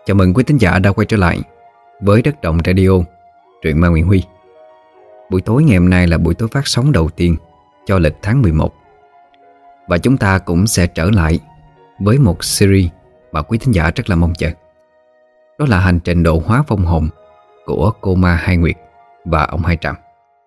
Chào mừng quý thính giả đã quay trở lại với Đất Động Radio, truyện ma Nguyễn Huy. Buổi tối ngày hôm nay là buổi tối phát sóng đầu tiên cho lịch tháng 11. Và chúng ta cũng sẽ trở lại với một series mà quý thính giả rất là mong chờ. Đó là hành trình độ hóa vong hồn của cô ma Hai Nguyệt và ông Hai Trạm.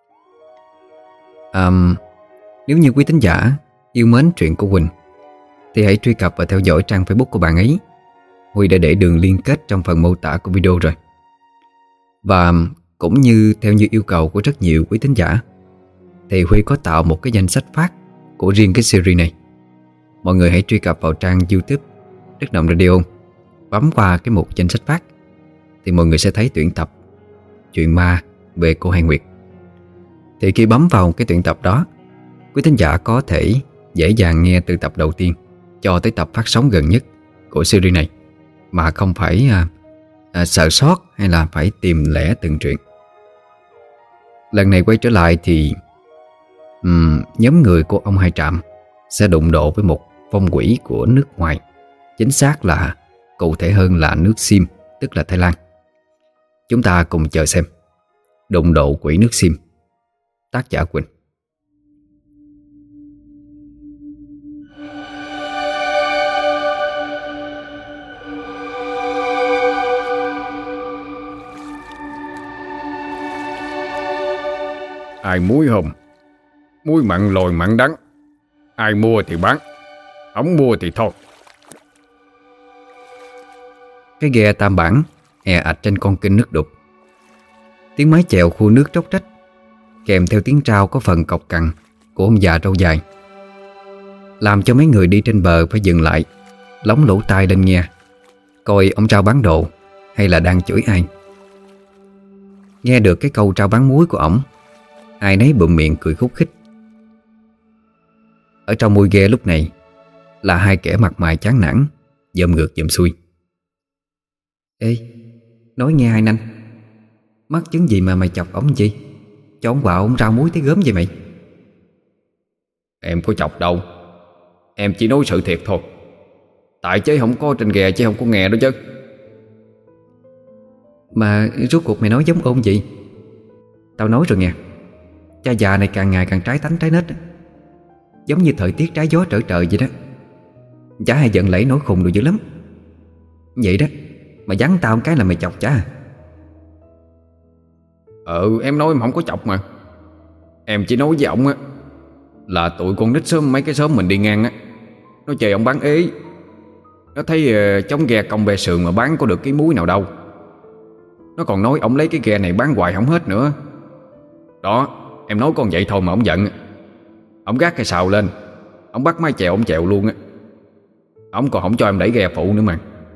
Nếu như quý thính giả yêu mến truyện của Quỳnh thì hãy truy cập và theo dõi trang Facebook của bạn ấy. Huy đã để đường liên kết trong phần mô tả của video rồi. Và cũng như theo như yêu cầu của rất nhiều quý thính giả thì Huy có tạo một cái danh sách phát của riêng cái series này. Mọi người hãy truy cập vào trang YouTube Đất Động Radio, bấm qua cái mục danh sách phát thì mọi người sẽ thấy tuyển tập chuyện ma về cô Hai Nguyệt. Thì khi bấm vào cái tuyển tập đó, quý thính giả có thể dễ dàng nghe từ tập đầu tiên cho tới tập phát sóng gần nhất của series này, mà không phải sợ sót hay là phải tìm lẻ từng chuyện. Lần này quay trở lại thì nhóm người của ông Hai Trạm sẽ đụng độ với một vong quỷ của nước ngoài. Chính xác là, cụ thể hơn là nước Sim, tức là Thái Lan. Chúng ta cùng chờ xem Đụng độ quỷ nước Sim. Tác giả Quỳnh. Ai muối không? Muối mặn lồi mặn đắng. Ai mua thì bán, không mua thì thôi. Cái ghe tam bản è ạch trên con kênh nước đục. Tiếng mái chèo khu nước róc rách, kèm theo tiếng trao có phần cộc cằn của ông già râu dài, làm cho mấy người đi trên bờ phải dừng lại, lóng lỗ tai lên nghe, coi ông trao bán đồ hay là đang chửi ai. Nghe được cái câu trao bán muối của ổng, ai nấy bụm miệng cười khúc khích. Ở trong mui ghe lúc này là hai kẻ mặt mày chán nản, dòm ngược dòm xuôi. Ê, nói nghe hai nanh, mắc chứng gì mà mày chọc ổng chi? Cho ổng quạo ổng rau muối tới gớm vậy mày? Em có chọc đâu, em chỉ nói sự thiệt thôi. Tại chế không có trên ghe chứ không có nghe đó chứ. Mà rốt cuộc mày nói giống ôn gì? Tao nói rồi nghe, cha già này càng ngày càng trái tánh trái nết, giống như thời tiết trái gió trở trời vậy đó. Chả hay giận lẫy nói khùng đồ dữ lắm. Vậy đó mà giắn tao một cái là mày chọc chả? Em nói em không có chọc mà. Em chỉ nói với ổng á là tụi con nít sớm mấy cái xóm mình đi ngang á, nó chơi ổng bán ế. Nó thấy chống ghe công bè sườn mà bán có được cái muối nào đâu. Nó còn nói ổng lấy cái ghe này bán hoài không hết nữa. Đó, em nói con vậy thôi mà ổng giận. Ổng gác cái sào lên, ổng bắt mái chèo ổng chèo luôn á. Ổng còn không cho em đẩy ghe phụ nữa mà.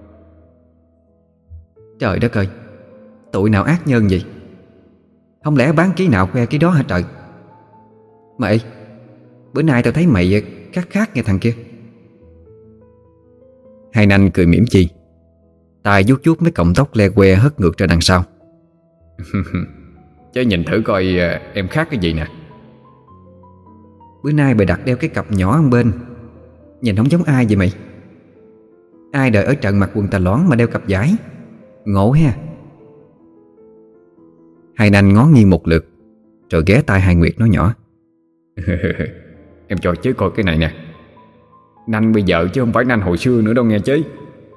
Trời đất ơi, tụi nào ác nhân vậy? Không lẽ bán ký nào khoe ký đó hả trời? Mà ê, bữa nay tao thấy mày khác khác nghe thằng kia. Hai nanh cười mỉm chi, tài vuốt vuốt mấy cọng tóc le que hất ngược ra đằng sau. Chứ nhìn thử coi em khác cái gì nè. Bữa nay bày đặt đeo cái cặp nhỏ ở bên, nhìn không giống ai vậy mày? Ai đợi ở trận mặc quần tà loãng mà đeo cặp vải, ngộ ha. Hai nanh ngó nghiêng một lượt rồi ghé tai Hai Nguyệt nói nhỏ. Em cho chứ coi cái này nè. Nanh bây giờ chứ không phải nanh hồi xưa nữa đâu nghe chứ.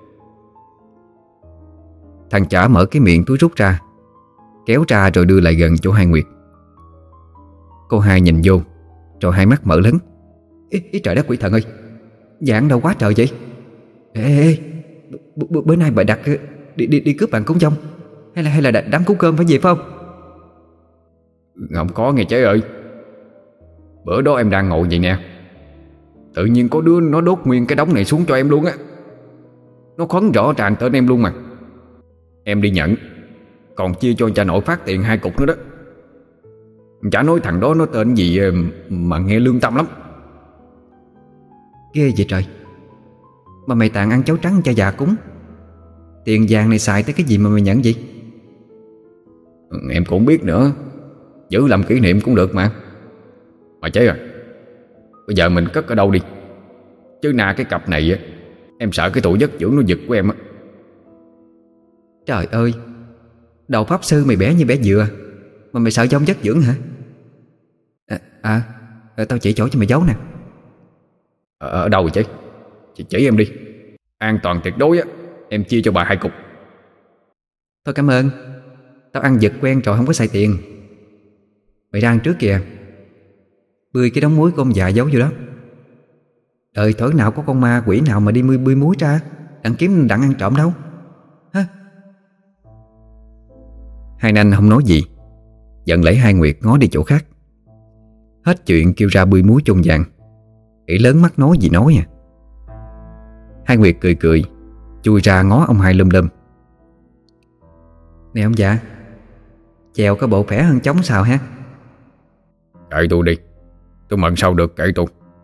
Thằng chả mở cái miệng túi rút ra, kéo ra rồi đưa lại gần chỗ Hai Nguyệt. Cô Hai nhìn vô rồi hai mắt mở lớn. Ý trời đất quỷ thần ơi, dạng đâu quá trời vậy? Ê, bữa nay bà đặt đi cướp bàn cúng dông hay là đám cúng cơm phải về phải không? Không có nghe chế ơi. Bữa đó em đang ngồi vậy nè, tự nhiên có đứa nó đốt nguyên cái đống này xuống cho em luôn á. Nó khấn rõ ràng tên em luôn mà. Em đi nhận, còn chia cho cha nội phát tiền 2 cục nữa đó. Chả nói thằng đó nó tên gì mà nghe lương tâm lắm. Ghê vậy trời. Mà mày tàn ăn cháo trắng cha già cúng, tiền vàng này xài tới cái gì mà mày nhận vậy? Em cũng không biết nữa, giữ làm kỷ niệm cũng được mà. Mà chế rồi, bây giờ mình cất ở đâu đi? Chứ cái cặp này á, em sợ cái tụi giấc dưỡng nó giật của em á. Trời ơi, đầu pháp sư mày bé như bé dừa mà mày sợ dông dất dưỡng hả? Tao chỉ chỗ cho mày giấu nè. Ở đâu vậy chứ? Chị chỉ em đi. An toàn tuyệt đối á, em chia cho bà 2 cục. Thôi cảm ơn. Tao ăn giật quen rồi, không có xài tiền. Mày ra ăn trước kìa. Bươi cái đống muối của ông già giấu vô đó. Đời thở nào có con ma quỷ nào mà đi bươi muối ra đặng kiếm đặng ăn trộm đâu hả? Hai anh không nói gì, giận lấy hai Nguyệt ngó đi chỗ khác. Hết chuyện kêu ra bươi muối chôn vàng, ỷ lớn mắt nói gì nói à. Hai Nguyệt cười cười, chui ra ngó ông hai lum lum. Nè ông già, chèo có bộ khỏe hơn trống sao ha? Kệ tôi đi, tôi mận sao được, kệ tôi.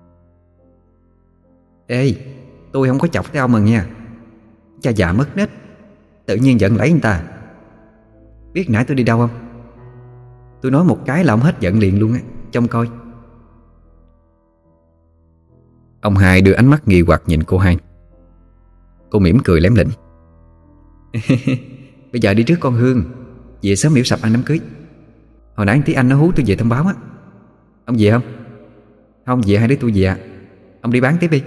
Ê, tôi không có chọc tới ông mà nha. Cha già mất nết, tự nhiên giận lấy người ta. Biết nãy tôi đi đâu không? Tôi nói một cái là ông hết giận liền luôn á. Trông coi. Ông hai đưa ánh mắt nghi hoặc nhìn cô hai. Cô mỉm cười lém lỉnh. Bây giờ đi trước con Hương, về sớm miễu sập ăn đám cưới. Hồi nãy tí anh nó hú tôi về thông báo á. Ông về không? Không về hai đứa tôi về. Ông đi bán tiếp đi.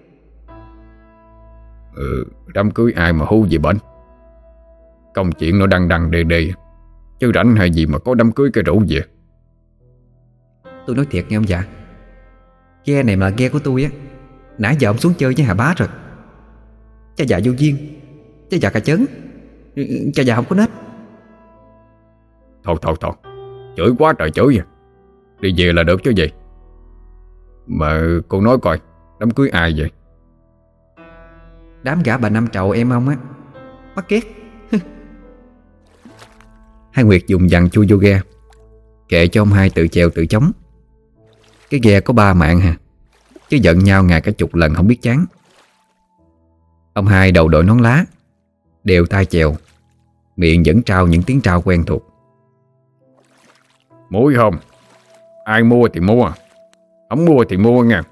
Đám cưới ai mà hú gì bệnh. Công chuyện nó đăng đề đề, chứ rảnh hay gì mà có đám cưới cái rượu gì. Tôi nói thiệt nghe ông già, ghe này mà là ghe của tôi á. Nãy giờ ông xuống chơi với Hà Bá rồi. Cha già vô duyên, cha già cà chớn, cha già không có nết. Thôi chửi quá trời chửi à. Đi về là được chứ gì. Mà cô nói coi, đám cưới ai vậy? Đám gả bà Năm Trầu em ông á. Mắc ghét. Hai Nguyệt dùng dằn chui vô ghe, kệ cho ông hai tự chèo tự chống. Cái ghe có 3 mạng hả, chứ giận nhau ngày cả chục lần không biết chán. Ông hai đầu đội nón lá, đều tay chèo, miệng vẫn trao những tiếng trao quen thuộc. Muối không? Ai mua thì mua, không mua thì mua nha.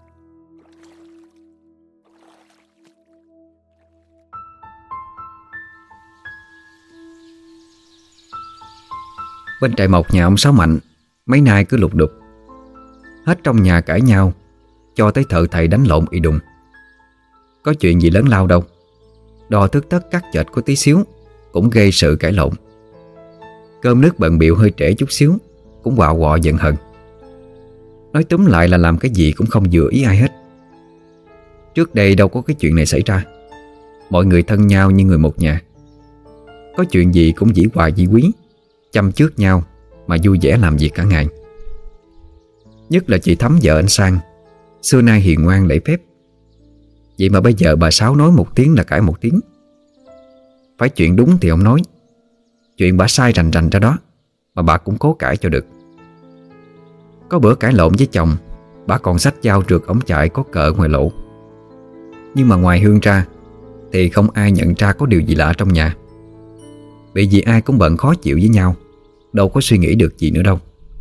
Bên trại mộc nhà ông Sáu Mạnh mấy nay cứ lục đục. Hết trong nhà cãi nhau, cho tới thợ thầy đánh lộn y đùng. Có chuyện gì lớn lao đâu, đo thức tất cắt chệch có tí xíu cũng gây sự cãi lộn. Cơm nước bận bịu hơi trễ chút xíu cũng quạo quọ giận hờn. Nói túm lại là làm cái gì cũng không vừa ý ai hết. Trước đây đâu có cái chuyện này xảy ra. Mọi người thân nhau như người một nhà. Có chuyện gì cũng dĩ hòa vi quý, chăm trước nhau mà vui vẻ làm việc cả ngày. Nhất là chị Thắm vợ anh Sang, xưa nay hiền ngoan lễ phép. Vậy mà bây giờ bà Sáu nói một tiếng là cãi một tiếng. Phải chuyện đúng thì ông nói, chuyện bà sai rành rành ra đó mà bà cũng cố cãi cho được. Có bữa cãi lộn với chồng, bà còn xách dao rượt ổng chạy có cờ ngoài lộ. Nhưng mà ngoài Hương ra thì không ai nhận ra có điều gì lạ trong nhà. Bởi vì ai cũng bận khó chịu với nhau, đâu có suy nghĩ được gì nữa đâu.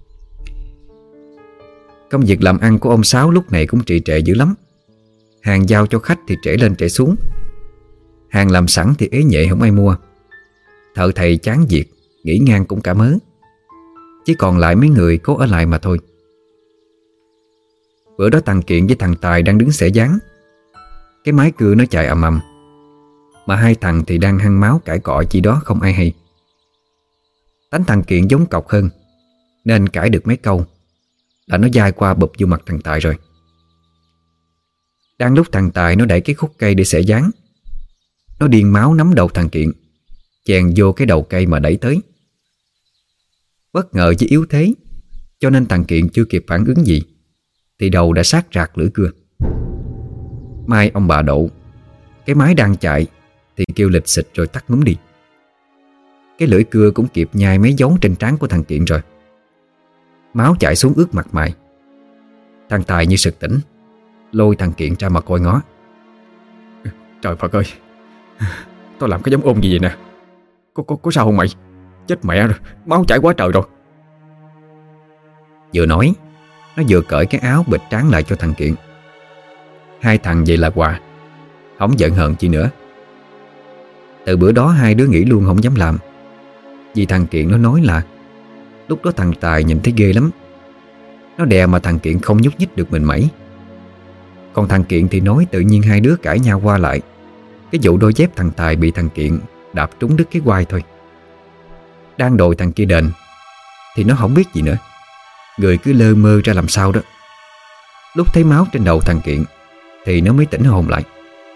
Công việc làm ăn của ông Sáu lúc này cũng trì trệ dữ lắm. Hàng giao cho khách thì trễ lên trễ xuống, hàng làm sẵn thì ế nhệ không ai mua. Thợ thầy chán việc, nghỉ ngang cũng cả mớ. Chỉ còn lại mấy người cố ở lại mà thôi. Bữa đó thằng Kiện với thằng Tài đang đứng xẻ dáng. Cái máy cưa nó chạy ầm ầm, mà hai thằng thì đang hăng máu cãi cọ chi đó không ai hay. Tánh thằng Kiện giống cọc hơn, nên cãi được mấy câu là nó dai qua bụp vô mặt thằng Tài rồi. Đang lúc thằng Tài nó đẩy cái khúc cây để xẻ dáng, nó điên máu nắm đầu thằng Kiện, chèn vô cái đầu cây mà đẩy tới. Bất ngờ với yếu thế, cho nên thằng Kiện chưa kịp phản ứng gì thì đầu đã sát rạc lưỡi cưa. Mai ông bà độ, cái máy đang chạy thì kêu lịch xịch rồi tắt ngúm đi. Cái lưỡi cưa cũng kịp nhai mấy dấu trên trán của thằng Kiện rồi. Máu chảy xuống ướt mặt mày. Thằng Tài như sực tỉnh, lôi thằng Kiện ra mà coi ngó. Trời Phật ơi, tao làm cái giống ôn gì vậy nè. Có sao không mày? Chết mẹ rồi, máu chảy quá trời rồi. Vừa nói, nó vừa cởi cái áo bịt trán lại cho thằng Kiện. Hai thằng vậy là quà, không giận hờn chi nữa. Từ bữa đó hai đứa nghĩ luôn không dám làm. Vì thằng Kiện nó nói là lúc đó thằng Tài nhìn thấy ghê lắm. Nó đè mà thằng Kiện không nhúc nhích được mình mẩy. Còn thằng Kiện thì nói tự nhiên hai đứa cãi nhau qua lại. Cái vụ đôi dép thằng Tài bị thằng Kiện đạp trúng đứt cái quai thôi. Đang đòi thằng kia đền thì nó không biết gì nữa, người cứ lơ mơ ra làm sao đó. Lúc thấy máu trên đầu thằng Kiện thì nó mới tỉnh hồn lại.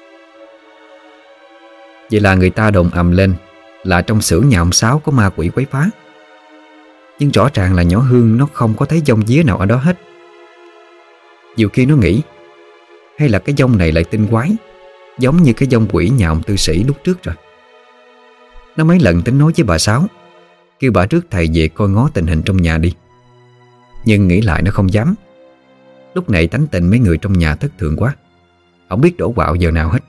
Vậy là người ta đồn ầm lên là trong xưởng nhà ông Sáu có ma quỷ quấy phá. Nhưng rõ ràng là nhỏ Hương nó không có thấy dông día nào ở đó hết. Nhiều khi nó nghĩ hay là cái dông này lại tinh quái, giống như cái dông quỷ nhà ông Tư Sĩ lúc trước rồi. Nó mấy lần tính nói với bà Sáu, kêu bà rước thầy về coi ngó tình hình trong nhà đi. Nhưng nghĩ lại nó không dám. Lúc này tánh tình mấy người trong nhà thất thường quá, không biết đổ quạo giờ nào hết.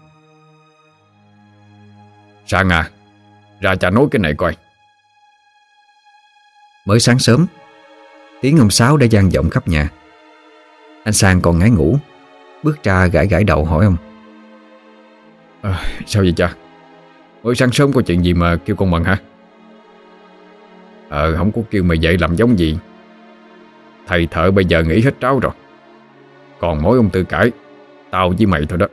Sang à, ra cha nói cái này coi. Mới sáng sớm, tiếng ông Sáu đã vang vọng khắp nhà. Anh Sang còn ngái ngủ, bước ra gãi gãi đầu hỏi ông: Sao vậy cha? Mới sáng sớm có chuyện gì mà kêu con mần hả? Không có kêu mày dậy làm giống gì. Thầy thợ bây giờ nghỉ hết tráo rồi. Còn mỗi ông Tư cãi, tao với mày thôi đó.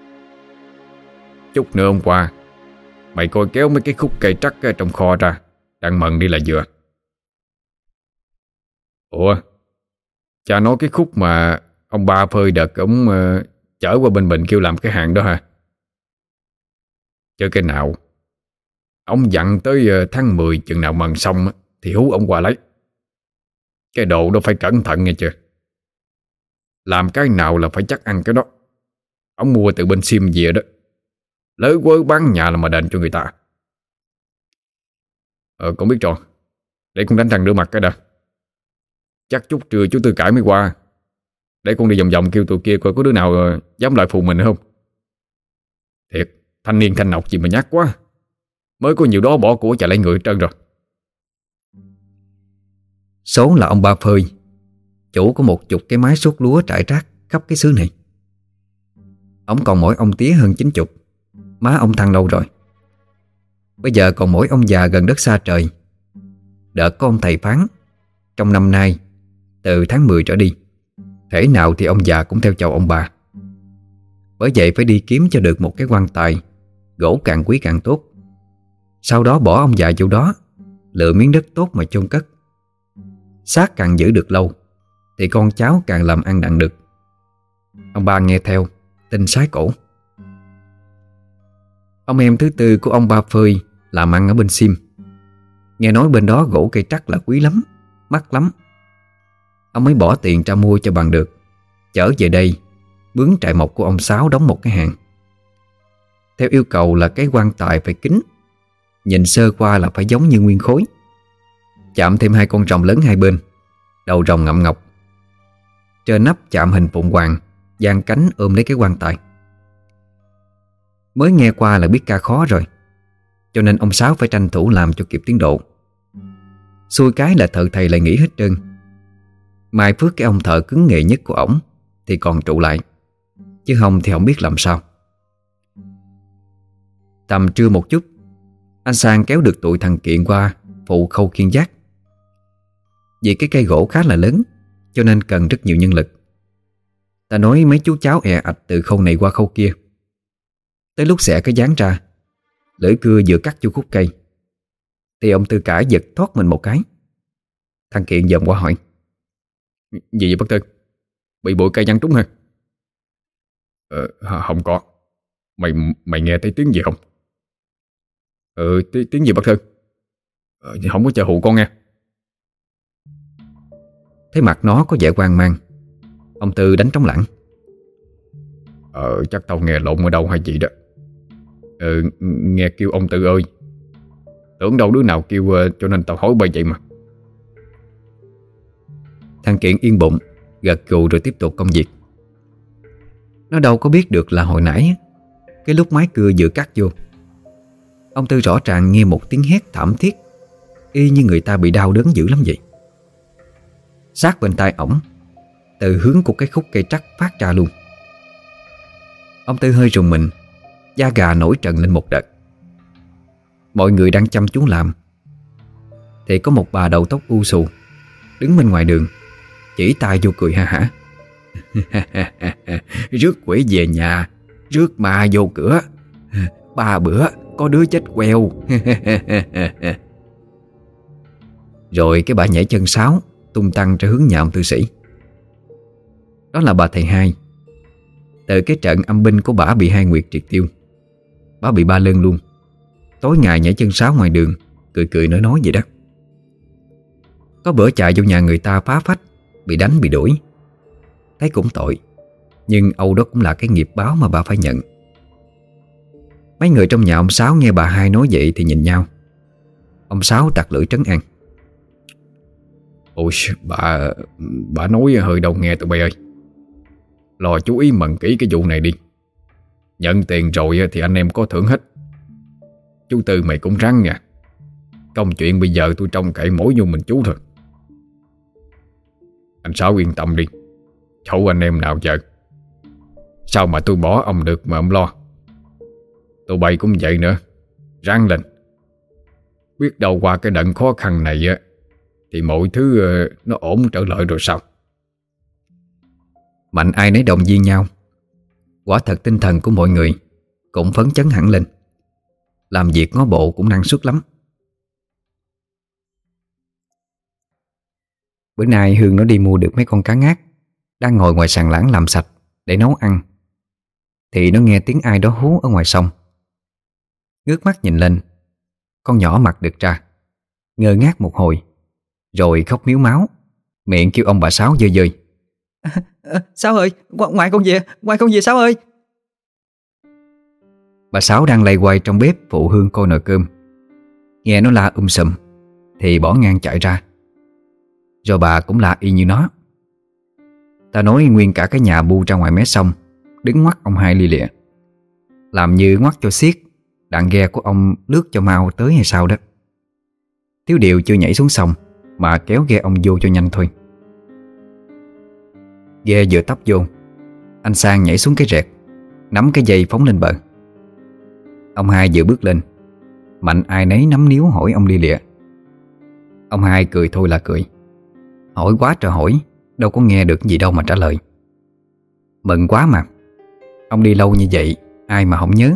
Chút nữa hôm qua mày coi kéo mấy cái khúc cây trắc trong kho ra, đang mần đi là vừa. Ủa, cha nói cái khúc mà ông ba phơi đợt ông chở qua bên Bình kêu làm cái hàng đó hả? Chứ cái nào ông dặn tới tháng 10 chừng nào mần xong thì hú ông qua lấy. Cái đồ đó phải cẩn thận nghe chưa? Làm cái nào là phải chắc ăn cái đó. Ông mua từ bên Sim về đó, lỡ quớ bán nhà là mà đền cho người ta. Con biết rồi. Để con đánh răng rửa mặt cái đã. Chắc chút trưa chú Tư cãi mới qua. Để con đi vòng vòng kêu tụi kia coi có đứa nào dám lại phụ mình nữa không. Thiệt, thanh niên thanh nọc gì mà nhát quá. Mới có nhiều đó bỏ của chạy lại người trơn rồi. Số là ông ba phơi, chủ có 10 cái máy suốt lúa trải rác khắp cái xứ này. Ông còn mỗi ông tía hơn 90. Má ông thăng lâu rồi. Bây giờ còn mỗi ông già gần đất xa trời. Đợt có ông thầy phán trong năm nay, từ tháng 10 trở đi, thể nào thì ông già cũng theo chầu ông bà. Bởi vậy phải đi kiếm cho được một cái quan tài, gỗ càng quý càng tốt. Sau đó bỏ ông già vô đó, lựa miếng đất tốt mà chôn cất. Xác càng giữ được lâu thì con cháu càng làm ăn đặng được. Ông ba nghe theo, tin sái cổ. Ông em thứ tư của ông ba phơi làm ăn ở bên Sim. Nghe nói bên đó gỗ cây trắc là quý lắm, mắc lắm. Ông mới bỏ tiền ra mua cho bằng được, chở về đây mướn trại mộc của ông Sáu đóng một cái hàng. Theo yêu cầu là cái quan tài phải kín, nhìn sơ qua là phải giống như nguyên khối. Chạm thêm 2 con rồng lớn hai bên, đầu rồng ngậm ngọc. Trên nắp chạm hình phụng hoàng, giang cánh ôm lấy cái quan tài. Mới nghe qua là biết ca khó rồi, cho nên ông Sáu phải tranh thủ làm cho kịp tiến độ. Xui cái là thợ thầy lại nghỉ hết trơn. Mai phước cái ông thợ cứng nghề nhất của ổng thì còn trụ lại, chứ không thì không biết làm sao. Tầm trưa một chút, anh Sang kéo được tụi thằng Kiện qua phụ khâu khiên giác. Vì cái cây gỗ khá là lớn, cho nên cần rất nhiều nhân lực. Ta nói mấy chú cháu ẹ ạch từ khâu này qua khâu kia. Tới lúc xẻ cái dáng ra, lưỡi cưa vừa cắt vô khúc cây thì ông Tư Cải giật thoát mình một cái. Thằng Kiện dòm qua hỏi: Gì vậy bác Tư? Bị bụi cây văng trúng hả? Không có. Mày nghe thấy tiếng gì không? Tiếng gì bác Tư? Không có chờ hụ con nghe. Thấy mặt nó có vẻ hoang mang, ông Tư đánh trống lảng: Chắc tao nghe lộn ở đâu hay gì đó. Nghe kêu ông Tư ơi. Tưởng đâu đứa nào kêu cho nên tao hỏi bởi vậy mà. Thằng Kiện yên bụng, gật gù rồi tiếp tục công việc. Nó đâu có biết được là hồi nãy cái lúc máy cưa vừa cắt vô, ông Tư rõ ràng nghe một tiếng hét thảm thiết, y như người ta bị đau đớn dữ lắm vậy. Sát bên tai ổng, từ hướng của cái khúc cây trắc phát ra luôn. Ông Tư hơi rùng mình, da gà nổi trần lên một đợt. mọi người đang chăm chú làm thì có một bà đầu tóc u xù đứng bên ngoài đường, chỉ tay vô cười ha hả. Rước quỷ về nhà, rước ma vô cửa, 3 bữa có đứa chết queo. Rồi cái bà nhảy chân sáo tung tăng ra hướng nhà ông thư sĩ. Đó là bà thầy hai. Từ cái trận âm binh của bả bị hai nguyệt triệt tiêu, bả bị 3 lơn luôn. Tối ngày nhảy chân sáo ngoài đường, cười cười nói vậy đó. Có bữa chạy vô nhà người ta phá phách, bị đánh bị đuổi. Thấy cũng tội, nhưng âu đó cũng là cái nghiệp báo mà bà phải nhận. Mấy người trong nhà ông Sáu nghe bà hai nói vậy thì nhìn nhau. Ông Sáu tặc lưỡi trấn an. Ôi, bà nói hơi đâu nghe tụi bay ơi. Lo chú ý mần kỹ cái vụ này đi. Nhận tiền rồi thì anh em có thưởng hết. Chú Tư mày cũng ráng nha. Công chuyện bây giờ tôi trông cậy mỗi vô mình chú thôi. Anh Sáu yên tâm đi, chỗ anh em nào chờ. Sao mà tôi bỏ ông được mà ông lo. Tụi bay cũng vậy nữa, ráng lên. Biết đâu qua cái đợt khó khăn này thì mọi thứ nó ổn trở lại rồi sao. Mạnh ai nấy động viên nhau. Quả thật tinh thần của mọi người cũng phấn chấn hẳn lên. Làm việc ngó bộ cũng năng suất lắm. Bữa nay Hương nó đi mua được mấy con cá ngát, đang ngồi ngoài sàn láng làm sạch để nấu ăn, thì nó nghe tiếng ai đó hú ở ngoài sông. Ngước mắt nhìn lên, con nhỏ mặt đực ra, ngơ ngác một hồi, rồi khóc miếu máu, miệng kêu ông bà Sáu dơi dơi. Sáu ơi, ngoài con về Sáu ơi. Bà Sáu đang lay quay trong bếp phụ Hương coi nồi cơm. Nghe nó la sùm thì bỏ ngang chạy ra. Rồi bà cũng la y như nó. Ta nói nguyên cả cái nhà bu ra ngoài mé sông, đứng ngoắt ông hai lia lịa, làm như ngoắt cho xiết đạn ghe của ông lướt cho mau tới hay sao đó. Thiếu điều chưa nhảy xuống sông mà kéo ghe ông vô cho nhanh thôi. Ghe vừa tấp vô, anh Sang nhảy xuống cái rẹt, nắm cái dây phóng lên bờ. Ông hai vừa bước lên, Mạnh ai nấy nắm níu hỏi ông lia lịa. Ông hai cười thôi là cười. Hỏi quá trời hỏi, đâu có nghe được gì đâu mà trả lời. Mừng quá mà. Ông đi lâu như vậy, ai mà không nhớ.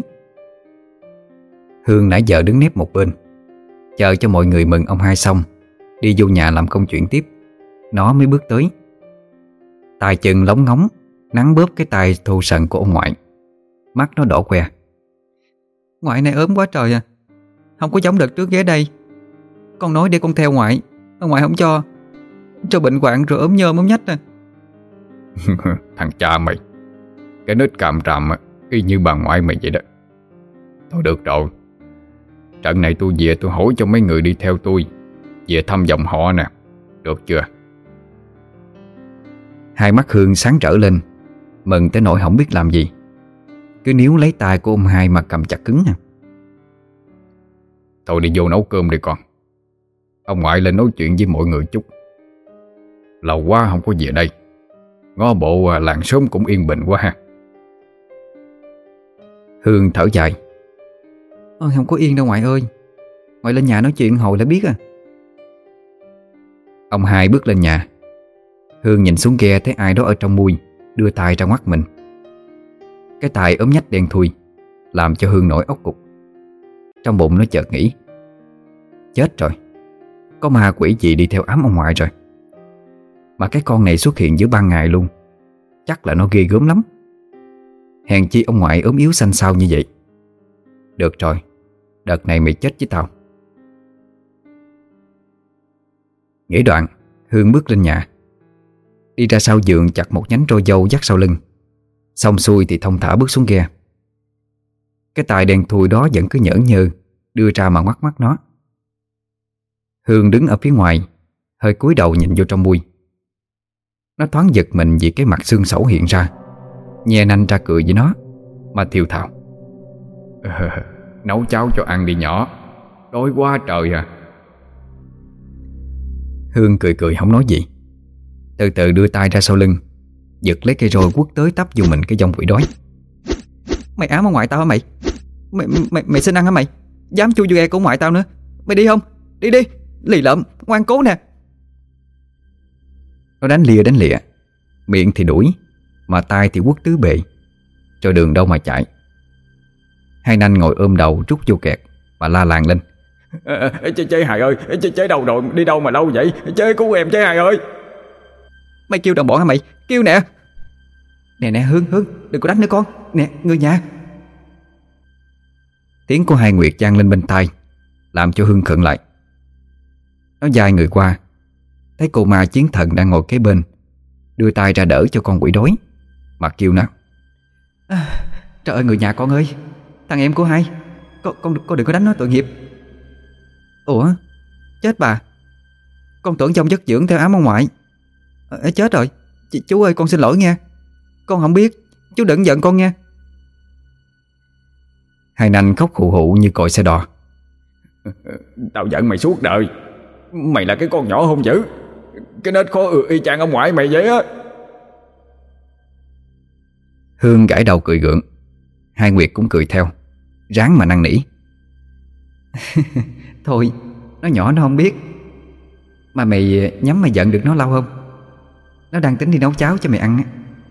Hương nãy giờ đứng nép một bên, chờ cho mọi người mừng ông hai xong, đi vô nhà làm công chuyện tiếp. Nó mới bước tới, tay chân lóng ngóng, nắng bóp cái tay thô sần của ông ngoại. Mắt nó đỏ que. Ngoại này ốm quá trời à, không có giống đợt trước ghé đây. Con nói để con theo ngoại, ông ngoại không cho bệnh hoạn rồi ốm nhôm ốm nhách à. Thằng cha mày, cái nết càm ràm y như bà ngoại mày vậy đó. Thôi được rồi, trận này tôi về tôi hỏi cho mấy người đi theo tôi về thăm dòng họ nè, được chưa? Hai mắt Hương sáng rỡ lên, mừng tới nỗi không biết làm gì, cứ níu lấy tay của ông hai mà cầm chặt cứng. Thôi đi vô nấu cơm đi con. Ông ngoại lên nói chuyện với mọi người chút. Lâu quá không có về đây, ngó bộ làng xóm cũng yên bình quá ha. Hương thở dài. Không có yên đâu ngoại ơi. Ngoại lên nhà nói chuyện hồi là biết à. Ông hai bước lên nhà. Hương nhìn xuống ghe thấy ai đó ở trong mui, đưa tay ra ngoắt mình. Cái tay ốm nhách đen thui làm cho Hương nổi ốc cục. Trong bụng nó chợt nghĩ, chết rồi, có ma quỷ gì đi theo ám ông ngoại rồi. Mà cái con này xuất hiện giữa ban ngày luôn, chắc là nó ghê gớm lắm. Hèn chi ông ngoại ốm yếu xanh xao như vậy. Được rồi, đợt này mày chết với tao. Nghĩ đoạn, Hương bước lên nhà, đi ra sau giường chặt một nhánh trôi dâu dắt sau lưng. Xong xuôi thì thong thả bước xuống ghe. Cái tài đen thui đó vẫn cứ nhởn nhơ đưa ra mà ngoắt mắt nó. Hương đứng ở phía ngoài, hơi cúi đầu nhìn vô trong mui. Nó thoáng giật mình vì cái mặt xương sẩu hiện ra, nhe nanh ra cười với nó mà thiều thào. Nấu cháo cho ăn đi nhỏ, đói quá trời à. Hương cười cười không nói gì, từ từ đưa tay ra sau lưng, giật lấy cây roi quất tới tấp vô mình cái dòng quỷ đói. Mày ám ông ngoại tao hả mày? Mày xin ăn hả mày? Dám chui vô ghe của ngoại tao nữa. Mày đi không? Đi đi, lì lợm, ngoan cố nè. Nó đánh lìa, miệng thì đuổi, mà tay thì quất tứ bề, rồi đường đâu mà chạy. Hai nanh ngồi ôm đầu rút vô kẹt mà la làng lên: Chế Hài ơi, chế đâu rồi, đi đâu mà lâu vậy? Chế cứu em, chế Hài ơi. Mày kêu đồng bọn hả mày? Kêu nè. Nè Hương, đừng có đánh nữa con. Nè, người nhà. Tiếng của hai Nguyệt vang lên bên tai, làm cho Hương khựng lại. Nó dài người qua, thấy cô ma chiến thần đang ngồi kế bên, đưa tay ra đỡ cho con quỷ đói, mà kêu nó: Trời ơi, người nhà con ơi, thằng em của hai, con đừng có đánh nó, tội nghiệp. Ủa, chết bà. Con tưởng trong giấc dưỡng theo ám ông ngoại. Chết rồi. Chú ơi, con xin lỗi nha. Con không biết, chú đừng giận con nha. Hai nanh khóc hù hụ như còi xe đò: Tao giận mày suốt đời. Mày là cái con nhỏ hung dữ, cái nết khó y chang ông ngoại mày vậy á. Hương gãi đầu cười gượng. Hai Nguyệt cũng cười theo, ráng mà năn nỉ: Thôi, nó nhỏ nó không biết. Mà mày nhắm mày giận được nó lâu không? Nó đang tính đi nấu cháo cho mày ăn á.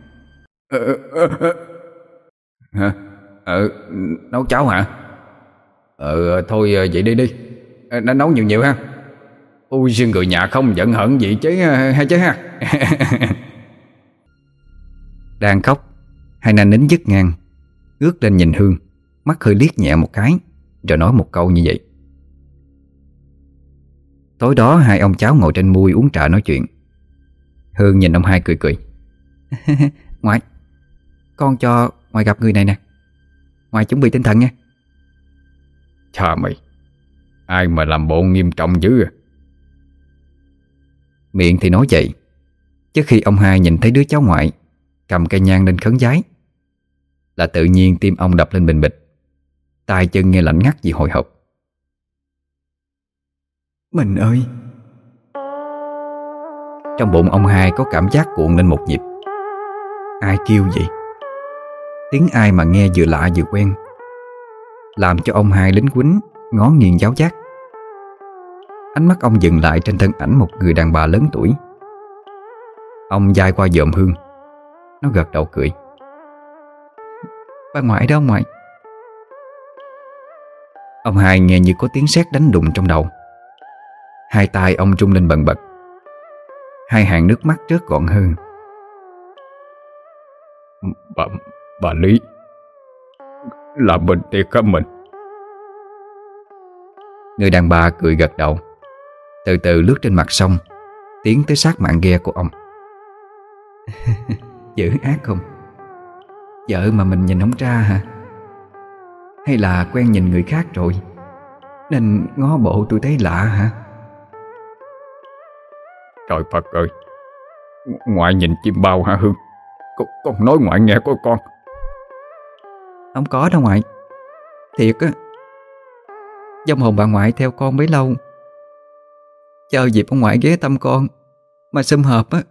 Hả? Nấu cháo hả? Thôi vậy đi. Nó nấu nhiều ha. Ui, riêng người nhà không giận hận gì chứ ha. Đang khóc, hai nanh nín dứt ngang, ngước lên nhìn Hương, mắt hơi liếc nhẹ một cái, rồi nói một câu như vậy. Tối đó hai ông cháu ngồi trên mui uống trà nói chuyện. Hương nhìn ông hai cười. Ngoại, con cho ngoại gặp người này nè. Ngoại chuẩn bị tinh thần nha. Chà mày, ai mà làm bộ nghiêm trọng dữ à? Miệng thì nói vậy, chứ khi ông hai nhìn thấy đứa cháu ngoại cầm cây nhang lên khấn vái là tự nhiên tim ông đập lên bình bịch, tay chân nghe lạnh ngắt vì hồi hộp. Mình ơi! Trong bụng ông hai có cảm giác cuộn lên một nhịp. Ai kêu vậy? Tiếng ai mà nghe vừa lạ vừa quen, làm cho ông hai lính quýnh ngó nghiêng giáo giác. Ánh mắt ông dừng lại trên thân ảnh một người đàn bà lớn tuổi. Ông dai qua dòm Hương. Nó gật đầu cười: Bà ngoại đó ông ngoại. Ông hai nghe như có tiếng sét đánh đùng trong đầu. Hai tay ông rung lên bần bật, hai hàng nước mắt rớt gọn hơn. Bà Lý, là mình thiệt hả mình? Người đàn bà cười gật đầu, từ từ lướt trên mặt sông, tiến tới sát mạn ghe của ông. Dữ ác không? Vợ mà mình nhìn không ra hả? Hay là quen nhìn người khác rồi nên ngó bộ tôi thấy lạ hả? Trời Phật ơi, ngoại nhìn chim bao hả Hương? Con nói ngoại nghe của con. Không có đâu ngoại. Thiệt á. Vong hồn bà ngoại theo con bấy lâu, chờ dịp ông ngoại ghé thăm con mà sum họp á.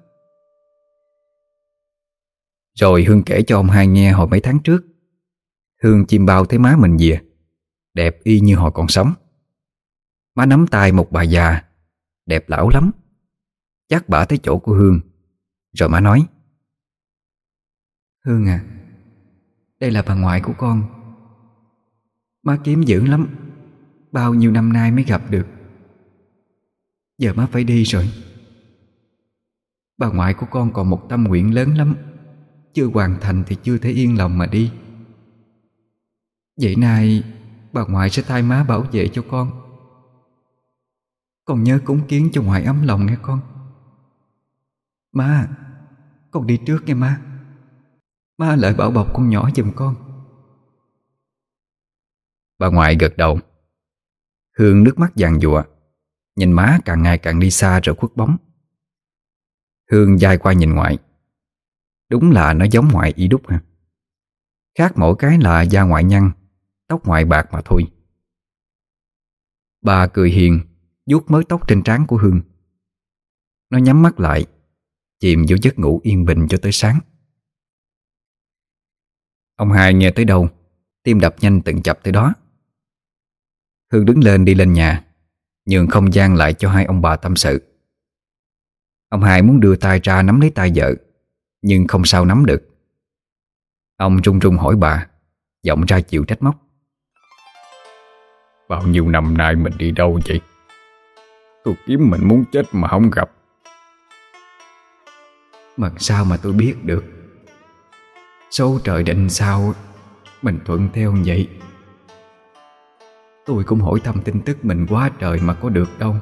Rồi Hương kể cho ông hai nghe hồi mấy tháng trước, Hương chim bao thấy má mình dìa, đẹp y như hồi còn sống. Má nắm tay một bà già, đẹp lão lắm, dắt bả tới chỗ của Hương. Rồi má nói: Hương à, đây là bà ngoại của con. Má kiếm dữ lắm, bao nhiêu năm nay mới gặp được. Giờ má phải đi rồi. Bà ngoại của con còn một tâm nguyện lớn lắm, chưa hoàn thành thì chưa thể yên lòng mà đi. Vậy nay bà ngoại sẽ thay má bảo vệ cho con. Con nhớ cúng kiến cho ngoại ấm lòng nghe con. Má, con đi trước nghe má. Má lại bảo bọc con nhỏ giùm con. Bà ngoại gật đầu. Hương nước mắt giàn giụa, nhìn má càng ngày càng đi xa rồi khuất bóng. Hương dai qua nhìn ngoại. Đúng là nó giống ngoại y đúc ha. Khác mỗi cái là da ngoại nhăn, tóc ngoại bạc mà thôi. Bà cười hiền, vuốt mớ tóc trên trán của Hương. Nó nhắm mắt lại, chìm vô giấc ngủ yên bình cho tới sáng. Ông hai nghe tới đâu, tim đập nhanh từng chập tới đó. Hương đứng lên đi lên nhà, nhường không gian lại cho hai ông bà tâm sự. Ông hai muốn đưa tay ra nắm lấy tay vợ, nhưng không sao nắm được. Ông run run hỏi bà, giọng ra chịu trách móc. Bao nhiêu năm nay mình đi đâu vậy? Tôi kiếm mình muốn chết mà không gặp. Mà sao mà tôi biết được? Số trời định sao mình thuận theo như vậy. Tôi cũng hỏi thăm tin tức mình quá trời mà có được đâu.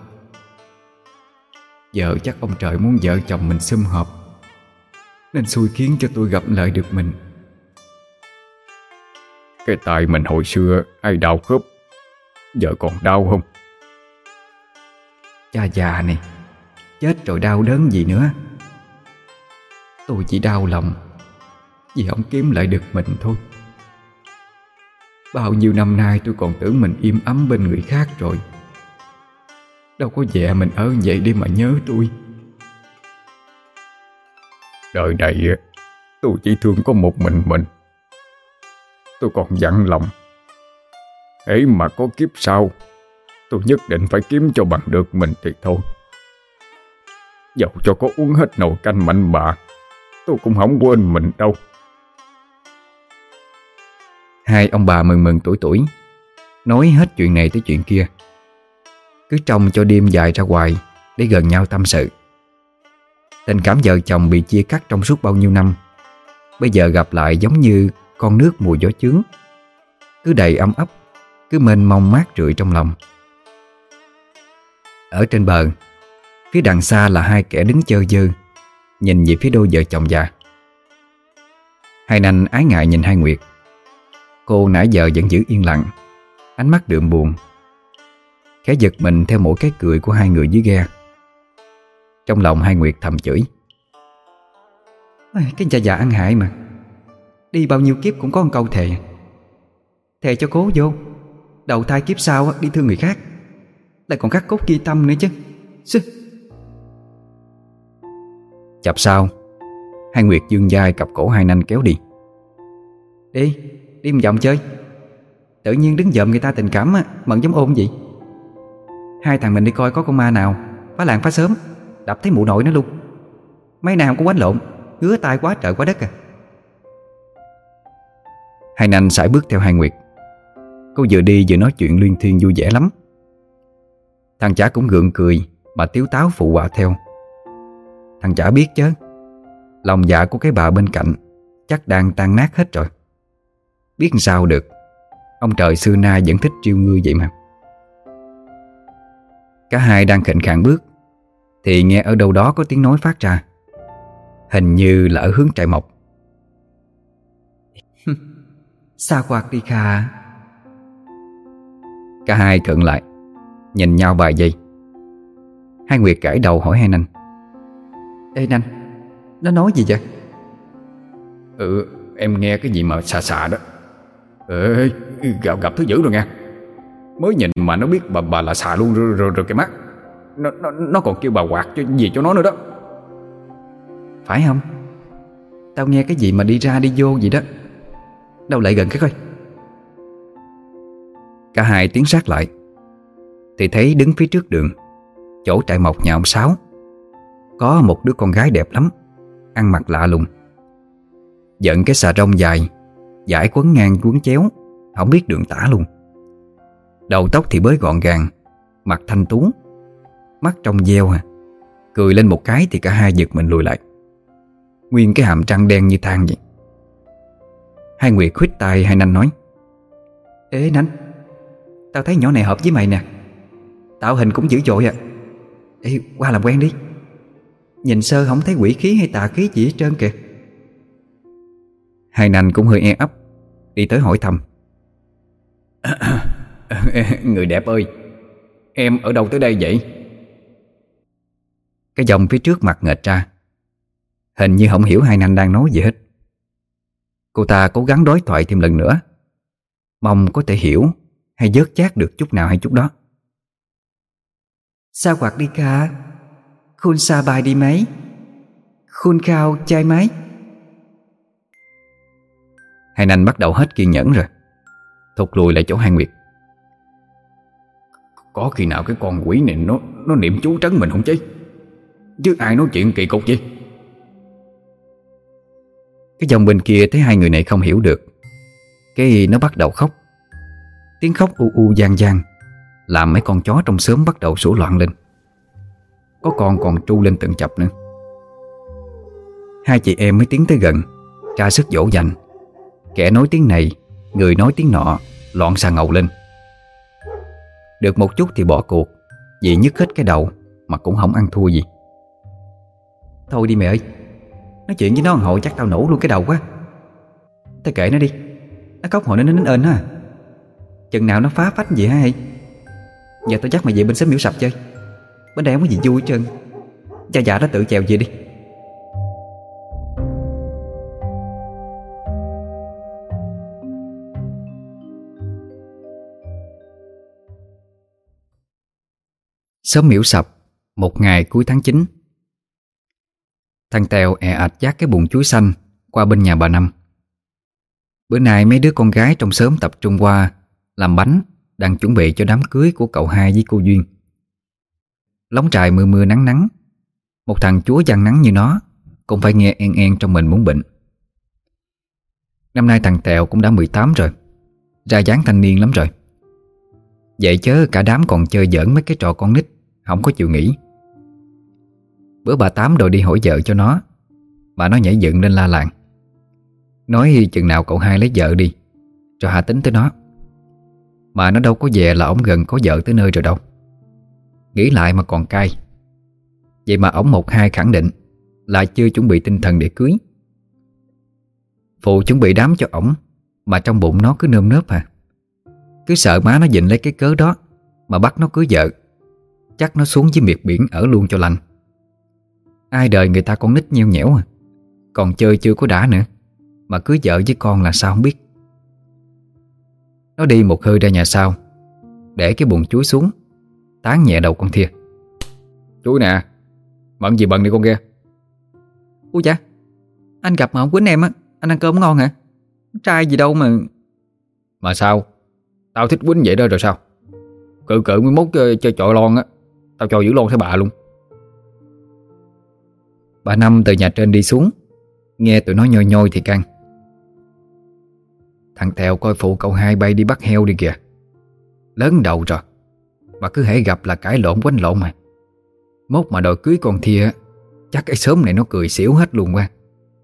Giờ chắc ông trời muốn vợ chồng mình sum họp, nên xui khiến cho tôi gặp lại được mình. Cái tay mình hồi xưa ai đau khớp, giờ còn đau không? Cha già này, chết rồi đau đớn gì nữa. Tôi chỉ đau lòng vì ông kiếm lại được mình thôi. Bao nhiêu năm nay tôi còn tưởng mình im ấm bên người khác rồi. Đâu có dè mình ở vậy để mà nhớ tôi. Đời này tôi chỉ thương có một mình. Tôi còn dặn lòng, hễ mà có kiếp sau, tôi nhất định phải kiếm cho bằng được mình thì thôi. Dẫu cho có uống hết nồi canh mạnh bạ, tôi cũng không quên mình đâu. Hai ông bà mừng mừng tuổi tuổi nói hết chuyện này tới chuyện kia, cứ trông cho đêm dài ra hoài để gần nhau tâm sự. Tình cảm vợ chồng bị chia cắt trong suốt bao nhiêu năm, bây giờ gặp lại giống như con nước mùa gió chướng, cứ đầy ấm ấp, cứ mênh mông mát rượi trong lòng. Ở trên bờ, phía đằng xa là hai kẻ đứng chơ vơ, nhìn về phía đôi vợ chồng già. Hai nanh ái ngại nhìn hai Nguyệt. Cô nãy giờ vẫn giữ yên lặng, ánh mắt đượm buồn, khẽ giật mình theo mỗi cái cười của hai người dưới ghe. Trong lòng hai Nguyệt thầm chửi: cái cha già ăn hại mà. Đi bao nhiêu kiếp cũng có một câu thề. Thề cho cố vô, đầu thai kiếp sau đi thương người khác, lại còn khắc cốt ghi tâm nữa chứ. Chập sau, hai Nguyệt dương vai cặp cổ hai nanh kéo đi. Đi một vòng chơi. Tự nhiên đứng dòm người ta tình cảm mận giống ôn gì. Hai thằng mình đi coi có con ma nào phá làng phá xóm, đập thấy mụ nội nó luôn. Mấy nào cũng quánh lộn, ngứa tay quá trời quá đất à. Hai nanh sải bước theo hai Nguyệt. Cô vừa đi vừa nói chuyện luyên thuyên vui vẻ lắm. Thằng chả cũng gượng cười mà tiếu táo phụ họa theo. Thằng chả biết chứ, lòng dạ của cái bà bên cạnh chắc đang tan nát hết rồi. Biết làm sao được, ông trời xưa nay vẫn thích trêu ngươi vậy mà. Cả hai đang khệnh khạng bước thì nghe ở đâu đó có tiếng nói phát ra, hình như là ở hướng trại mộc. Sa quạt đi khà. Cả hai cận lại, nhìn nhau vài giây. Hai Nguyệt gãi đầu hỏi hai nanh: Ê nanh, nó nói gì vậy? Em nghe cái gì mà xà xà đó. Gặp thứ dữ rồi nha. Mới nhìn mà nó biết bà là xà luôn rồi cái mắt. Nó còn kêu bà quạt cho gì cho nó nữa đó. Phải không? Tao nghe cái gì mà đi ra đi vô gì đó. Đâu lại gần cái coi. Cả hai tiến sát lại thì thấy đứng phía trước đường, chỗ trại mộc nhà ông Sáu, có một đứa con gái đẹp lắm, ăn mặc lạ lùng, giận cái xà rông dài, dải quấn ngang quấn chéo, không biết đường tả luôn. Đầu tóc thì bới gọn gàng, mặt thanh tú, mắt trong veo cười lên một cái thì cả hai giật mình lùi lại. Nguyên cái hàm răng đen như than vậy. Hai Nguyệt khuýt tai hai nanh nói: Ê nanh, tao thấy nhỏ này hợp với mày nè. Tạo hình cũng dữ dội à. Ê, qua làm quen đi. Nhìn sơ không thấy quỷ khí hay tà khí gì hết trơn kìa. Hai nanh cũng hơi e ấp, đi tới hỏi thăm: Người đẹp ơi, em ở đâu tới đây vậy? Cái dòng phía trước mặt nghệch ra, hình như không hiểu hai nanh đang nói gì hết. Cô ta cố gắng đối thoại thêm lần nữa, mong có thể hiểu hay vớt chát được chút nào hay chút đó. Sa quạt đi ca, khôn sa bài đi mấy, khôn khao chai máy. Hai nanh bắt đầu hết kiên nhẫn rồi, thụt lùi lại chỗ hai Nguyệt. Có khi nào cái con quỷ này nó niệm chú trấn mình không chứ? Chứ ai nói chuyện kỳ cục vậy? Cái dòng bên kia thấy hai người này không hiểu được, cái nó bắt đầu khóc. Tiếng khóc u u gian gian làm mấy con chó trong xóm bắt đầu sủa loạn lên. Có con còn tru lên từng chập nữa. Hai chị em mới tiến tới gần, ra sức dỗ dành. Kẻ nói tiếng này, người nói tiếng nọ, loạn xà ngầu lên. Được một chút thì bỏ cuộc, vì nhức hết cái đầu mà cũng không ăn thua gì. Thôi đi mẹ ơi, nói chuyện với nó hồi chắc tao nổ luôn cái đầu quá. Tao kệ nó đi, nó khóc hồi nó nín ên ha. Chừng nào nó phá phách gì hả hay? Giờ tao dắt mày về bên xóm Miễu Sập chơi. Bên đây không có gì vui hết trơn. Cha già nó tự chèo về đi. Xóm Miễu Sập, một ngày cuối tháng 9. Thằng Tèo ẹ ạch vác cái bùn chuối xanh qua bên nhà bà Năm. Bữa nay mấy đứa con gái trong xóm tập trung qua làm bánh, đang chuẩn bị cho đám cưới của cậu hai với cô Duyên. Lóng trại mưa mưa nắng nắng, một thằng chúa giăng nắng như nó cũng phải nghe en en trong mình muốn bệnh. Năm nay thằng Tèo cũng đã 18 rồi, ra dáng thanh niên lắm rồi. Vậy chớ cả đám còn chơi giỡn mấy cái trò con nít, không có chịu nghỉ. Bữa bà Tám đòi đi hỏi vợ cho nó, bà nó nhảy dựng lên la làng, nói chừng nào cậu hai lấy vợ đi rồi hạ tính tới nó. Mà nó đâu có về là ổng gần có vợ tới nơi rồi đâu. Nghĩ lại mà còn cay. Vậy mà ổng một hai khẳng định là chưa chuẩn bị tinh thần để cưới. Phụ chuẩn bị đám cho ổng mà trong bụng nó cứ nơm nớp à. Cứ sợ má nó dịnh lấy cái cớ đó mà bắt nó cưới vợ, chắc nó xuống dưới miệt biển ở luôn cho lành. Ai đời người ta con nít nheo nhẽo à, còn chơi chưa có đã nữa mà cưới vợ với con là sao không biết. Nó đi một hơi ra nhà sau, để cái bùn chuối xuống, tán nhẹ đầu con Thia. Chuối nè, bận gì bận đi con kia. Ui cha, anh gặp mà không quýnh em á, anh ăn cơm ngon hả? Trai gì đâu mà. Mà sao? Tao thích quýnh vậy đó rồi sao? Cự cự mới mốt chơi chọi lon á, tao cho giữ lon theo bà luôn. Bà Năm từ nhà trên đi xuống, nghe tụi nó nhoi nhoi thì căng. Thằng Tèo coi phụ cậu hai bay đi bắt heo đi kìa. Lớn đầu rồi mà cứ hễ gặp là cãi lộn quánh lộn mà. Mốt mà đòi cưới con Thia, chắc cái xóm này nó cười xỉu hết luôn qua.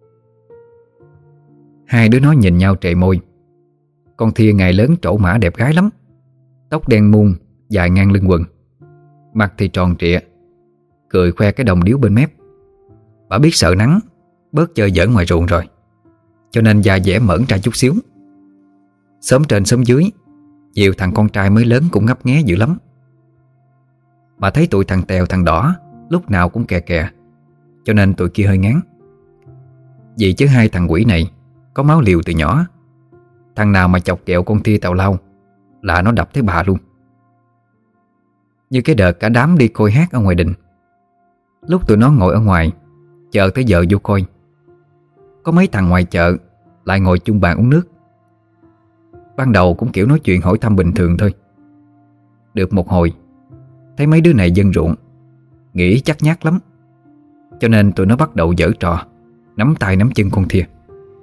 Hai đứa nó nhìn nhau trề môi. Con Thia ngày lớn trổ mã đẹp gái lắm, tóc đen muôn, dài ngang lưng quần, mặt thì tròn trịa, cười khoe cái đồng điếu bên mép. Bà biết sợ nắng, bớt chơi giỡn ngoài ruộng rồi, cho nên da dẻ mởn ra chút xíu. Xóm trên xóm dưới, nhiều thằng con trai mới lớn cũng ngấp nghé dữ lắm. Bà thấy tụi thằng Tèo thằng Đỏ lúc nào cũng kè kè, cho nên tụi kia hơi ngán. Vì chứ hai thằng quỷ này có máu liều từ nhỏ. Thằng nào mà chọc kẹo con Thi tào lao là nó đập tới bà luôn. Như cái đợt cả đám đi coi hát ở ngoài đình, lúc tụi nó ngồi ở ngoài chờ tới giờ vô coi, có mấy thằng ngoài chợ lại ngồi chung bàn uống nước. Ban đầu cũng kiểu nói chuyện hỏi thăm bình thường thôi. Được một hồi, thấy mấy đứa này dân ruộng, nghĩ chắc nhát lắm, cho nên tụi nó bắt đầu giở trò, nắm tay nắm chân con Thia.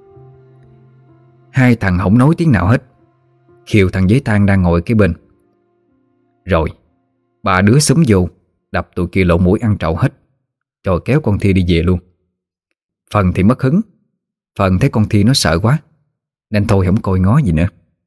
Hai thằng không nói tiếng nào hết, khiều thằng giấy tang đang ngồi cái bên. Rồi ba đứa xúm vô, đập tụi kia lỗ mũi ăn trậu hết, rồi kéo con Thi đi về luôn. Phần thì mất hứng, phần thấy con Thi nó sợ quá, nên thôi không coi ngó gì nữa.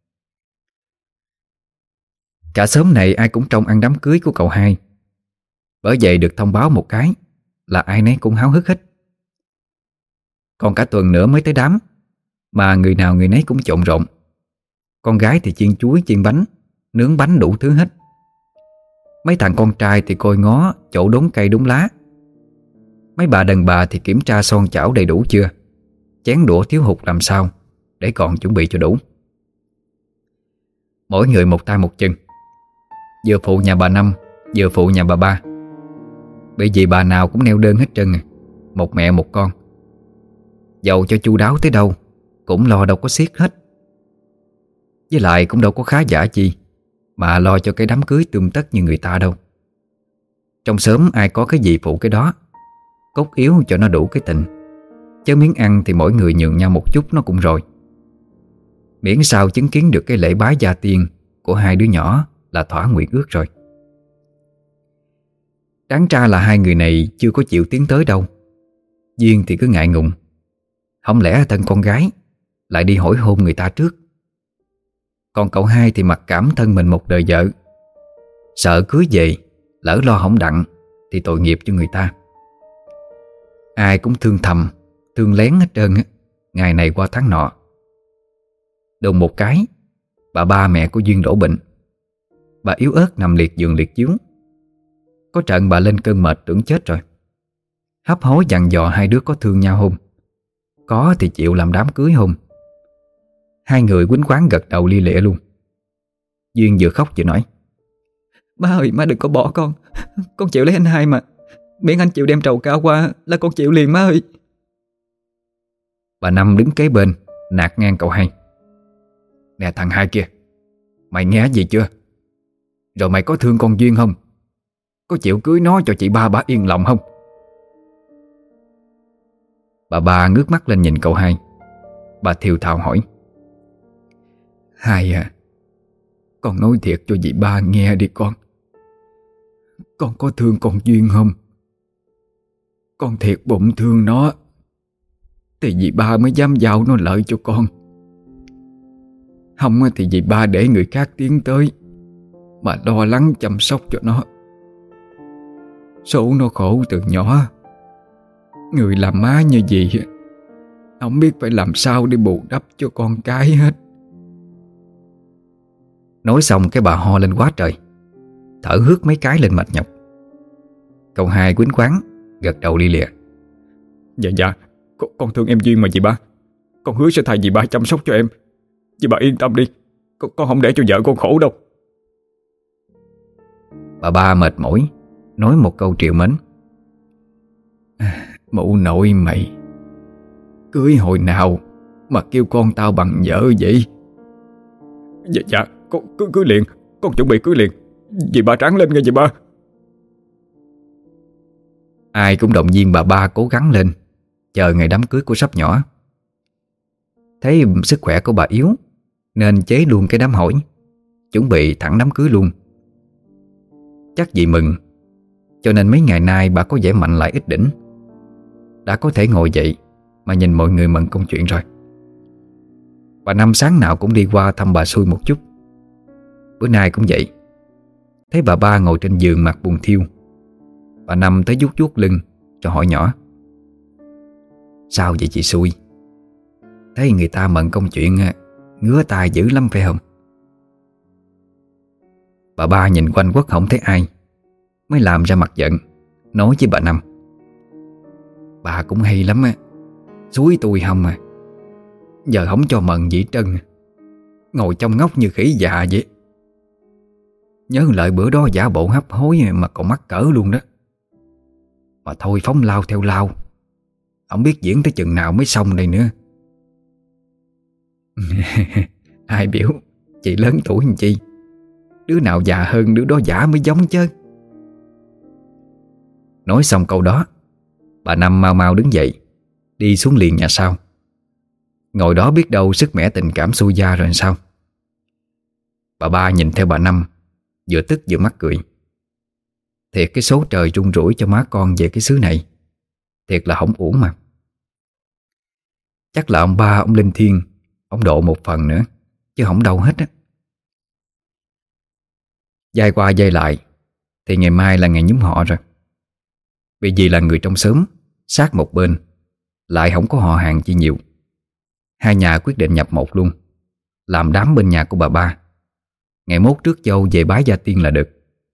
Cả xóm này ai cũng trông ăn đám cưới của cậu hai. Bởi vậy được thông báo một cái là ai nấy cũng háo hức hết. Còn cả tuần nữa mới tới đám, mà người nào người nấy cũng trộn rộn. Con gái thì chiên chuối, chiên bánh, nướng bánh đủ thứ hết. Mấy thằng con trai thì coi ngó chỗ đốn cây đốn lá. Mấy bà đàn bà thì kiểm tra son chảo đầy đủ chưa, chén đũa thiếu hụt làm sao, để còn chuẩn bị cho đủ. Mỗi người một tay một chân, vừa phụ nhà bà Năm, vừa phụ nhà bà Ba. Bởi vì bà nào cũng neo đơn hết trơn à, một mẹ một con. Dầu cho chu đáo tới đâu cũng lo đâu có xiết hết. Với lại cũng đâu có khá giả chi, mà lo cho cái đám cưới tươm tất như người ta đâu. Trong xóm ai có cái gì phụ cái đó, cốt yếu cho nó đủ cái tình. Chứ miếng ăn thì mỗi người nhường nhau một chút nó cũng rồi. Miễn sao chứng kiến được cái lễ bái gia tiên của hai đứa nhỏ là thỏa nguyện ước rồi. Đáng ra là hai người này chưa có chịu tiến tới đâu. Duyên thì cứ ngại ngùng. Không lẽ thân con gái lại đi hỏi hôn người ta trước. Còn cậu hai thì mặc cảm thân mình một đời vợ, sợ cưới về lỡ lo hỏng đặng thì tội nghiệp cho người ta. Ai cũng thương thầm, thương lén hết trơn á, ngày này qua tháng nọ. Đùng một cái, bà ba mẹ của Duyên đổ bệnh. Bà yếu ớt nằm liệt giường liệt chiếu. Có trận bà lên cơn mệt tưởng chết rồi. Hấp hối dặn dò hai đứa có thương nhau không, có thì chịu làm đám cưới không. Hai người quýnh quán gật đầu lia lịa luôn. Duyên vừa khóc vừa nói: "Má ơi, má đừng có bỏ con chịu lấy anh hai mà. Miễn anh chịu đem trầu cao qua là con chịu liền má ơi." Bà Năm đứng kế bên nạt ngang cậu hai: "Nè thằng hai kia, mày nghe gì chưa? Rồi mày có thương con Duyên không? Có chịu cưới nó cho chị ba bà yên lòng không?" Bà ba ngước mắt lên nhìn cậu hai. Bà thều thào hỏi: "Hai à, con nói thiệt cho dì ba nghe đi con. Con có thương con Duyên không? Con thiệt bụng thương nó thì dì ba mới dám giao nó lợi cho con. Không thì dì ba để người khác tiến tới mà lo lắng chăm sóc cho nó. Số nó khổ từ nhỏ. Người làm má như dì không biết phải làm sao để bù đắp cho con cái hết." Nói xong cái bà ho lên quá trời, thở hướt mấy cái lên mạch nhọc. Cậu hai quýnh quán gật đầu lia lịa: Dạ, con thương em Duyên mà chị ba. Con hứa sẽ thay dì ba chăm sóc cho em. Chị ba yên tâm đi, con không để cho vợ con khổ đâu. Bà ba mệt mỏi nói một câu trìu mến: "Mụ nội mày, cưới hồi nào mà kêu con tao bằng vợ vậy?" Dạ, con cưới liền. Con chuẩn bị cưới liền. Dì ba tráng lên nghe dì ba. Ai cũng động viên bà ba cố gắng lên, chờ ngày đám cưới của sắp nhỏ. Thấy sức khỏe của bà yếu nên chế luôn cái đám hỏi, chuẩn bị thẳng đám cưới luôn. Chắc vì mừng cho nên mấy ngày nay bà có vẻ mạnh lại ít đỉnh. Đã có thể ngồi dậy mà nhìn mọi người mận công chuyện rồi. Bà Năm sáng nào cũng đi qua thăm bà xui một chút. Bữa nay cũng vậy. Thấy bà ba ngồi trên giường mặt buồn thiêu, bà Năm tới vuốt vuốt lưng cho hỏi nhỏ: "Sao vậy chị xui? Thấy người ta mận công chuyện ngứa tai dữ lắm phải không?" Bà ba nhìn quanh quất không thấy ai, mới làm ra mặt giận, nói với bà Năm: "Bà cũng hay lắm á, xúi tôi không à. Giờ không cho mần gì trơn, ngồi trong ngóc như khỉ già vậy. Nhớ lại bữa đó giả bộ hấp hối mà còn mắc cỡ luôn đó. Mà thôi phóng lao theo lao, không biết diễn tới chừng nào mới xong đây nữa." "Ai biểu chị lớn tuổi làm chi, đứa nào già hơn đứa đó giả mới giống chứ." Nói xong câu đó, bà Năm mau mau đứng dậy, đi xuống liền nhà sau. Ngồi đó biết đâu sức mẻ tình cảm xuôi da rồi sao. Bà ba nhìn theo bà Năm, vừa tức vừa mắc cười. Thiệt cái số trời rung rủi cho má con về cái xứ này, thiệt là không uổng mà. Chắc là ông ba ông linh thiêng, ông độ một phần nữa, chứ không đâu hết á. Dai qua dai lại thì ngày mai là ngày nhúm họ rồi. Vì là người trong xóm, sát một bên, lại không có họ hàng chi nhiều. Hai nhà quyết định nhập một luôn, làm đám bên nhà của bà ba. Ngày mốt trước dâu về bái gia tiên là được.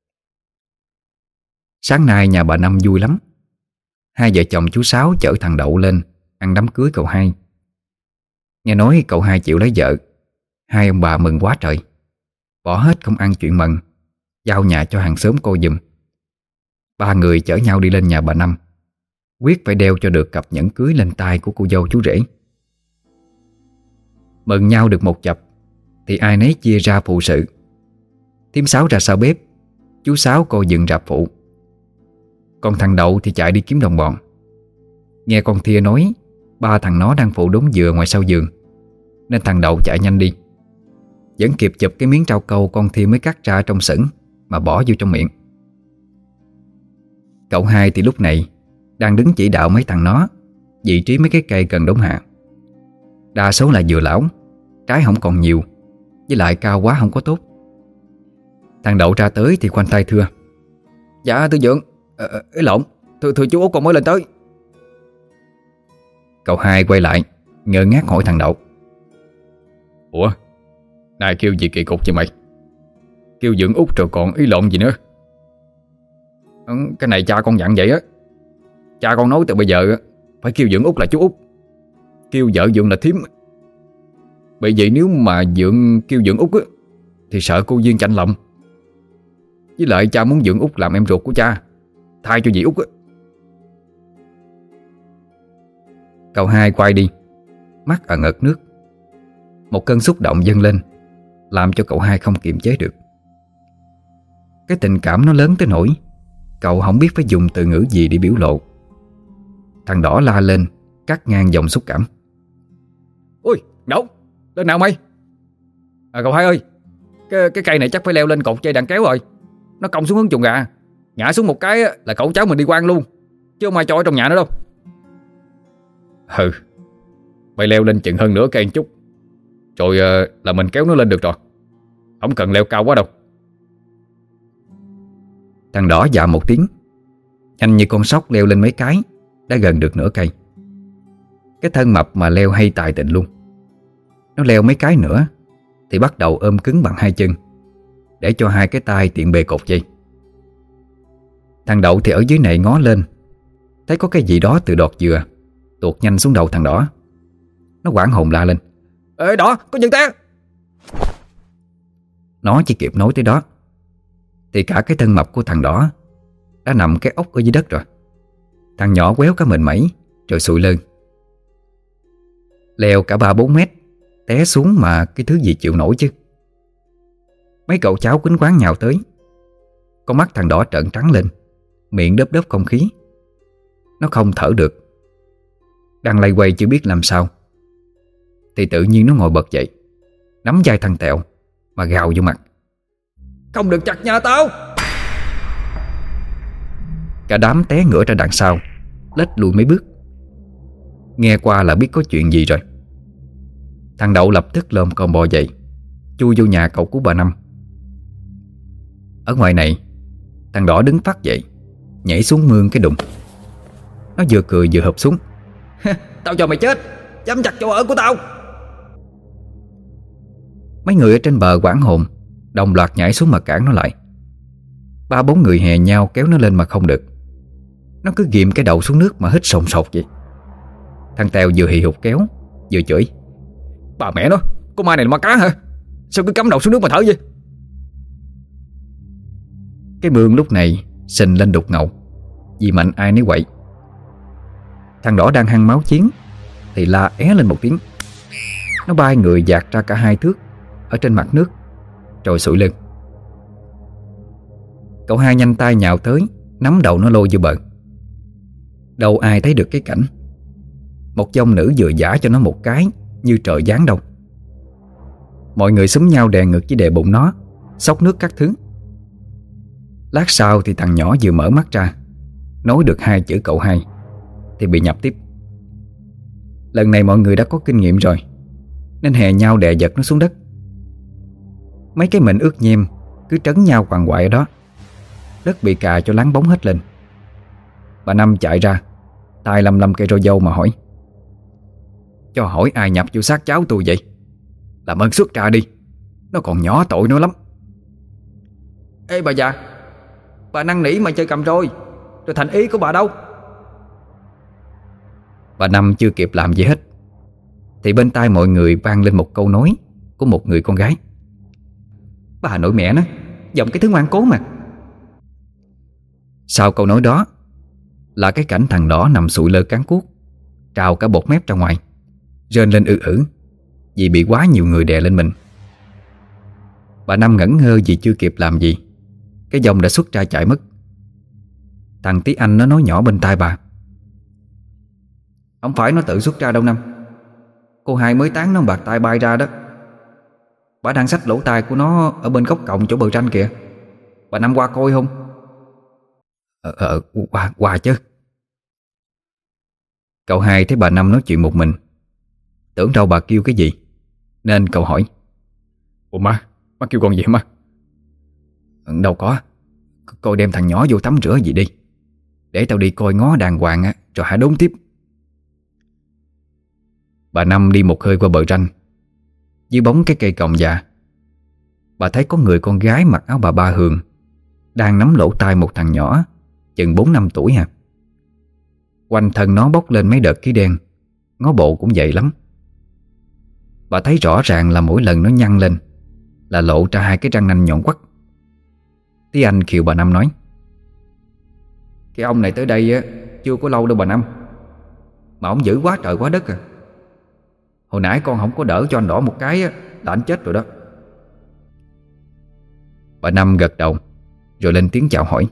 Sáng nay nhà bà Năm vui lắm. Hai vợ chồng chú Sáu chở thằng Đậu lên ăn đám cưới cậu hai. Nghe nói cậu hai chịu lấy vợ, hai ông bà mừng quá trời. Bỏ hết không ăn chuyện mần, giao nhà cho hàng xóm coi giùm. Ba người chở nhau đi lên nhà bà Năm, quyết phải đeo cho được cặp nhẫn cưới lên tay của cô dâu chú rể. Mừng nhau được một chập thì ai nấy chia ra phụ sự. Thím Sáu ra sau bếp, chú Sáu coi dựng rạp phụ. Còn thằng Đậu thì chạy đi kiếm đồng bọn. Nghe con Thia nói ba thằng nó đang phụ đốn dừa ngoài sau giường, nên thằng Đậu chạy nhanh đi. Vẫn kịp chụp cái miếng rau câu con Thia mới cắt ra trong sửng mà bỏ vô trong miệng. Cậu Hai thì lúc này đang đứng chỉ đạo mấy thằng nó vị trí mấy cái cây cần đốn hạ. Đa số là dừa lão, trái không còn nhiều, với lại cao quá không có tốt. Thằng Đậu ra tới thì khoanh tay thưa: Dạ thưa Dượng, lộn, thưa chú Út con mới lên tới. Cậu Hai quay lại ngơ ngác hỏi thằng Đậu: Ủa, này kêu gì kỳ cục vậy mày? Kêu Dượng Út rồi còn ý lộn gì nữa? Cái này cha con dặn vậy á. Cha con nói từ bây giờ phải kêu Dượng Út là chú Út, kêu vợ Dượng là thím. Bởi vậy nếu mà Dượng kêu Dượng Út á thì sợ cô Duyên chạnh lòng. Với lại cha muốn Dượng Út làm em ruột của cha, thay cho dì Út á. Cậu Hai quay đi, mắt ẩn ợt nước. Một cơn xúc động dâng lên, làm cho cậu Hai không kiềm chế được. Cái tình cảm nó lớn tới nỗi cậu không biết phải dùng từ ngữ gì để biểu lộ. Thằng Đỏ la lên, cắt ngang dòng xúc cảm: Ôi, Đậu, lên nào mày? Cậu Hai ơi, cái cây này chắc phải leo lên cột dây đằng kéo rồi. Nó cong xuống hướng chuồng gà, ngã xuống một cái là cậu cháu mình đi quan luôn, chứ không ai cho ở trong nhà nữa đâu. Mày leo lên chừng hơn nửa cây một chút, rồi là mình kéo nó lên được rồi. Không cần leo cao quá đâu. Thằng Đỏ dạ một tiếng, nhanh như con sóc leo lên mấy cái, đã gần được nửa cây. Cái thân mập mà leo hay tài tình luôn. Nó leo mấy cái nữa thì bắt đầu ôm cứng bằng hai chân, để cho hai cái tay tiện bề cột dây. Thằng Đậu thì ở dưới này ngó lên, thấy có cái gì đó từ đọt dừa tuột nhanh xuống đầu thằng Đỏ. Nó hoảng hồn la lên: Ê Đỏ, có chân té! Nó chỉ kịp nói tới đó thì cả cái thân mập của thằng Đỏ đã nằm cái ốc ở dưới đất rồi. Thằng nhỏ quéo cả mình mẩy rồi sụi lơn. Leo cả 3-4 mét, té xuống mà cái thứ gì chịu nổi chứ. Mấy cậu cháu quýnh quán nhào tới. Con mắt thằng Đỏ trợn trắng lên, miệng đớp đớp không khí. Nó không thở được. Đang lay quay chưa biết làm sao thì tự nhiên nó ngồi bật dậy, nắm vai thằng Tẹo mà gào vô mặt: Không được chặt nhà tao! Cả đám té ngửa ra đằng sau, lết lùi mấy bước. Nghe qua là biết có chuyện gì rồi. Thằng Đậu lập tức lồm cồm bò dậy, chui vô nhà cậu của bà Năm. Ở ngoài này, thằng Đỏ đứng phát dậy, nhảy xuống mương cái đùng. Nó vừa cười vừa hụp xuống: Tao cho mày chết, dám chặt chỗ ở của tao! Mấy người ở trên bờ hoảng hồn, đồng loạt nhảy xuống mà cản nó lại. 3-4 người hè nhau kéo nó lên mà không được. Nó cứ ghim cái đầu xuống nước mà hít sồn sột vậy. Thằng Tèo vừa hì hục kéo vừa chửi: Bà mẹ nó, con ma này là ma cá hả? Sao cứ cắm đầu xuống nước mà thở vậy? Cái mương lúc này sình lên đục ngầu, vì mạnh ai nấy quậy. Thằng Đỏ đang hăng máu chiến thì la é lên một tiếng. Nó bay người dạt ra cả 2 thước ở trên mặt nước, rồi sụi lưng. Cậu Hai nhanh tay nhào tới, nắm đầu nó lôi vô bờ. Đâu ai thấy được cái cảnh một dông nữ vừa giã cho nó một cái như trời giáng đâu. Mọi người xúm nhau đè ngực với đè bụng nó, xóc nước các thứ. Lát sau thì thằng nhỏ vừa mở mắt ra, nói được 2 chữ cậu Hai thì bị nhập tiếp. Lần này mọi người đã có kinh nghiệm rồi, nên hè nhau đè giật nó xuống đất. Mấy cái mệnh ướt nhem cứ trấn nhau quằn quại ở đó. Đất bị cà cho láng bóng hết lên. Bà Năm chạy ra, tay lăm lăm cây roi dâu mà hỏi: Cho hỏi ai nhập vô xác cháu tôi vậy? Làm ơn xuất ra đi, nó còn nhỏ tội nó lắm. Ê bà già, bà năn nỉ mà chơi cầm rồi thành ý của bà đâu? Bà Năm chưa kịp làm gì hết thì bên tai mọi người vang lên một câu nói của một người con gái: Bà nội mẹ nó, giọng cái thứ ngoan cố mà. Sau câu nói đó là cái cảnh thằng Đỏ nằm sụi lơ cắn cuốc, trào cả bột mép ra ngoài, rên lên ư ử vì bị quá nhiều người đè lên mình. Bà Năm ngẩn ngơ vì chưa kịp làm gì, cái dòng đã xuất ra chạy mất. Thằng Tí Anh nó nói nhỏ bên tai bà: "Không phải nó tự xuất ra đâu Năm. Cô hai mới tán nó bạc tai bay ra đó. Bà đang xách lỗ tai của nó ở bên góc cổng chỗ bờ tranh kìa. Bà Năm qua coi không?" Qua chứ. Cậu hai thấy bà Năm nói chuyện một mình, tưởng đâu bà kêu cái gì, nên cậu hỏi: "Ủa má kêu con gì hả má?" "Đâu có. Coi đem thằng nhỏ vô tắm rửa gì đi, để tao đi coi ngó đàng hoàng á, rồi hãy đốn tiếp." Bà Năm đi một hơi qua bờ ranh. Dưới bóng cái cây còng già, bà thấy có người con gái mặc áo bà ba Hường đang nắm lỗ tai một thằng nhỏ chừng 4-5 tuổi à. Quanh thân nó bốc lên mấy đợt khí đen, ngó bộ cũng vậy lắm. Bà thấy rõ ràng là mỗi lần nó nhăn lên là lộ ra 2 cái răng nanh nhọn quắt. Tí Anh khiều bà Năm nói: "Cái ông này tới đây á, chưa có lâu đâu bà Năm, mà ông dữ quá trời quá đất à. Hồi nãy con không có đỡ cho anh đỏ một cái á, là anh chết rồi đó." Bà Năm gật đầu rồi lên tiếng chào hỏi: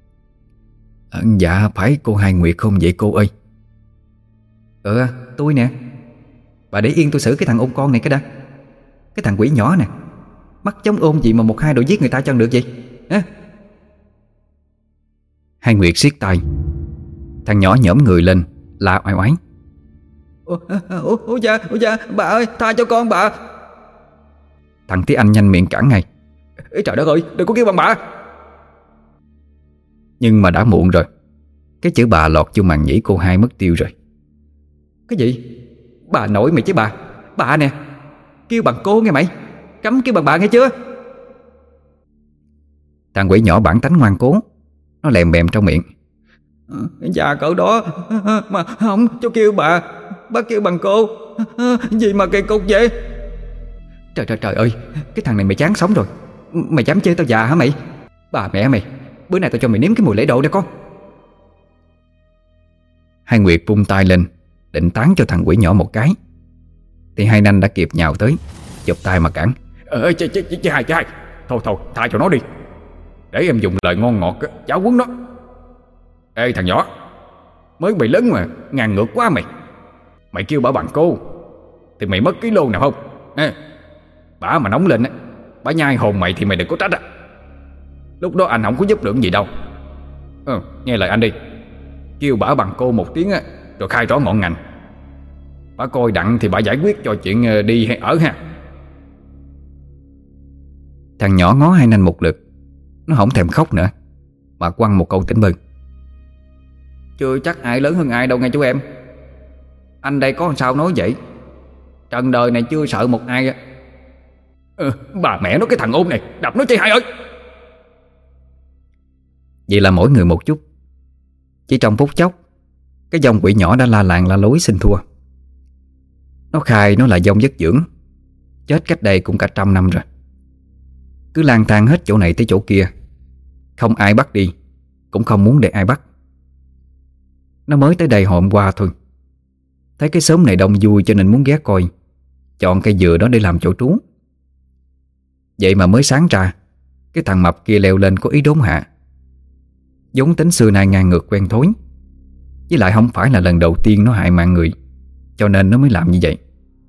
"Dạ phải cô Hai Nguyệt không vậy cô ơi?" Tôi nè. Bà để yên tôi xử cái thằng ôn con này cái đã. Cái thằng quỷ nhỏ nè, mắc chống ôn gì mà 1-2 đội giết người ta cho được vậy à? Hai Nguyệt siết tay. Thằng nhỏ nhổm người lên la oai oái: Ủa dạ, bà ơi, tha cho con bà." Thằng Tí Anh nhanh miệng cản ngay: "Ê trời đất ơi, đừng có kêu bằng bà." Nhưng mà đã muộn rồi. Cái chữ bà lọt vô màn nhĩ cô hai mất tiêu rồi. "Cái gì? Bà nổi mày chứ bà. Bà nè, kêu bằng cô nghe mày, cấm kêu bằng bà nghe chưa?" Thằng quỷ nhỏ bản tánh ngoan cố, nó lèm bèm trong miệng: "Dạ cỡ đó mà không cho kêu bà kêu bằng cô. Gì mà kỳ cục vậy?" Trời ơi, cái thằng này mày chán sống rồi. Mày dám chê tao già hả mày? Bà mẹ mày, bữa nay tao cho mày nếm cái mùi lễ độ đây con. Hai Nguyệt vung tay lên định tán cho thằng quỷ nhỏ một cái, thì hai nanh đã kịp nhào tới, chụp tay mà cản: Chị hai, thôi tha cho nó đi, để em dùng lời ngon ngọt giáo huấn nó. Ê thằng nhỏ, mới mày lớn mà ngang ngược quá mày. Mày kêu bà bằng cô thì mày mất ký lô nào không? Bà mà nóng lên á, bà nhai hồn mày thì mày đừng có trách. Lúc đó anh không có giúp được gì đâu. Nghe lời anh đi, kêu bà bằng cô một tiếng á, rồi khai rõ ngọn ngành. Bà coi đặng thì bà giải quyết cho chuyện đi hay ở ha." Thằng nhỏ ngó hai nanh một lượt, nó không thèm khóc nữa, mà quăng một câu tỉnh bơ: "Chưa chắc ai lớn hơn ai đâu nghe chú em. Anh đây có làm sao nói vậy. Trần đời này chưa sợ một ai á." Bà mẹ nó, cái thằng ôn này, đập nó chị hai ơi. Vậy là mỗi người một chút. Chỉ trong phút chốc, cái dòng quỷ nhỏ đã la làng la lối xin thua. Nó khai nó là dòng dứt dưỡng, chết cách đây cũng cả 100 năm rồi. Cứ lang thang hết chỗ này tới chỗ kia, không ai bắt đi, cũng không muốn để ai bắt. Nó mới tới đây hồi hôm qua thôi. Thấy cái xóm này đông vui cho nên muốn ghé coi, chọn cây dừa đó để làm chỗ trú. Vậy mà mới sáng ra, cái thằng mập kia leo lên có ý đốn hạ. Giống tính xưa nay ngang ngược quen thối, với lại không phải là lần đầu tiên nó hại mạng người, cho nên nó mới làm như vậy.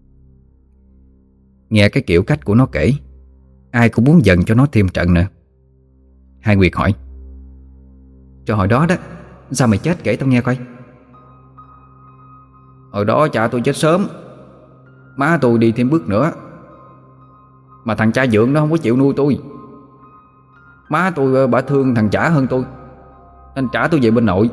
Nghe cái kiểu cách của nó kể, ai cũng muốn giận cho nó thêm trận nữa. Hai Nguyệt hỏi: "Rồi hồi đó đó, sao mày chết kể tao nghe coi." Hồi đó cha tôi chết sớm, má tôi đi thêm bước nữa, mà thằng cha dượng nó không có chịu nuôi tôi. Má tôi bả thương thằng chả hơn tôi, nên trả tôi về bên nội.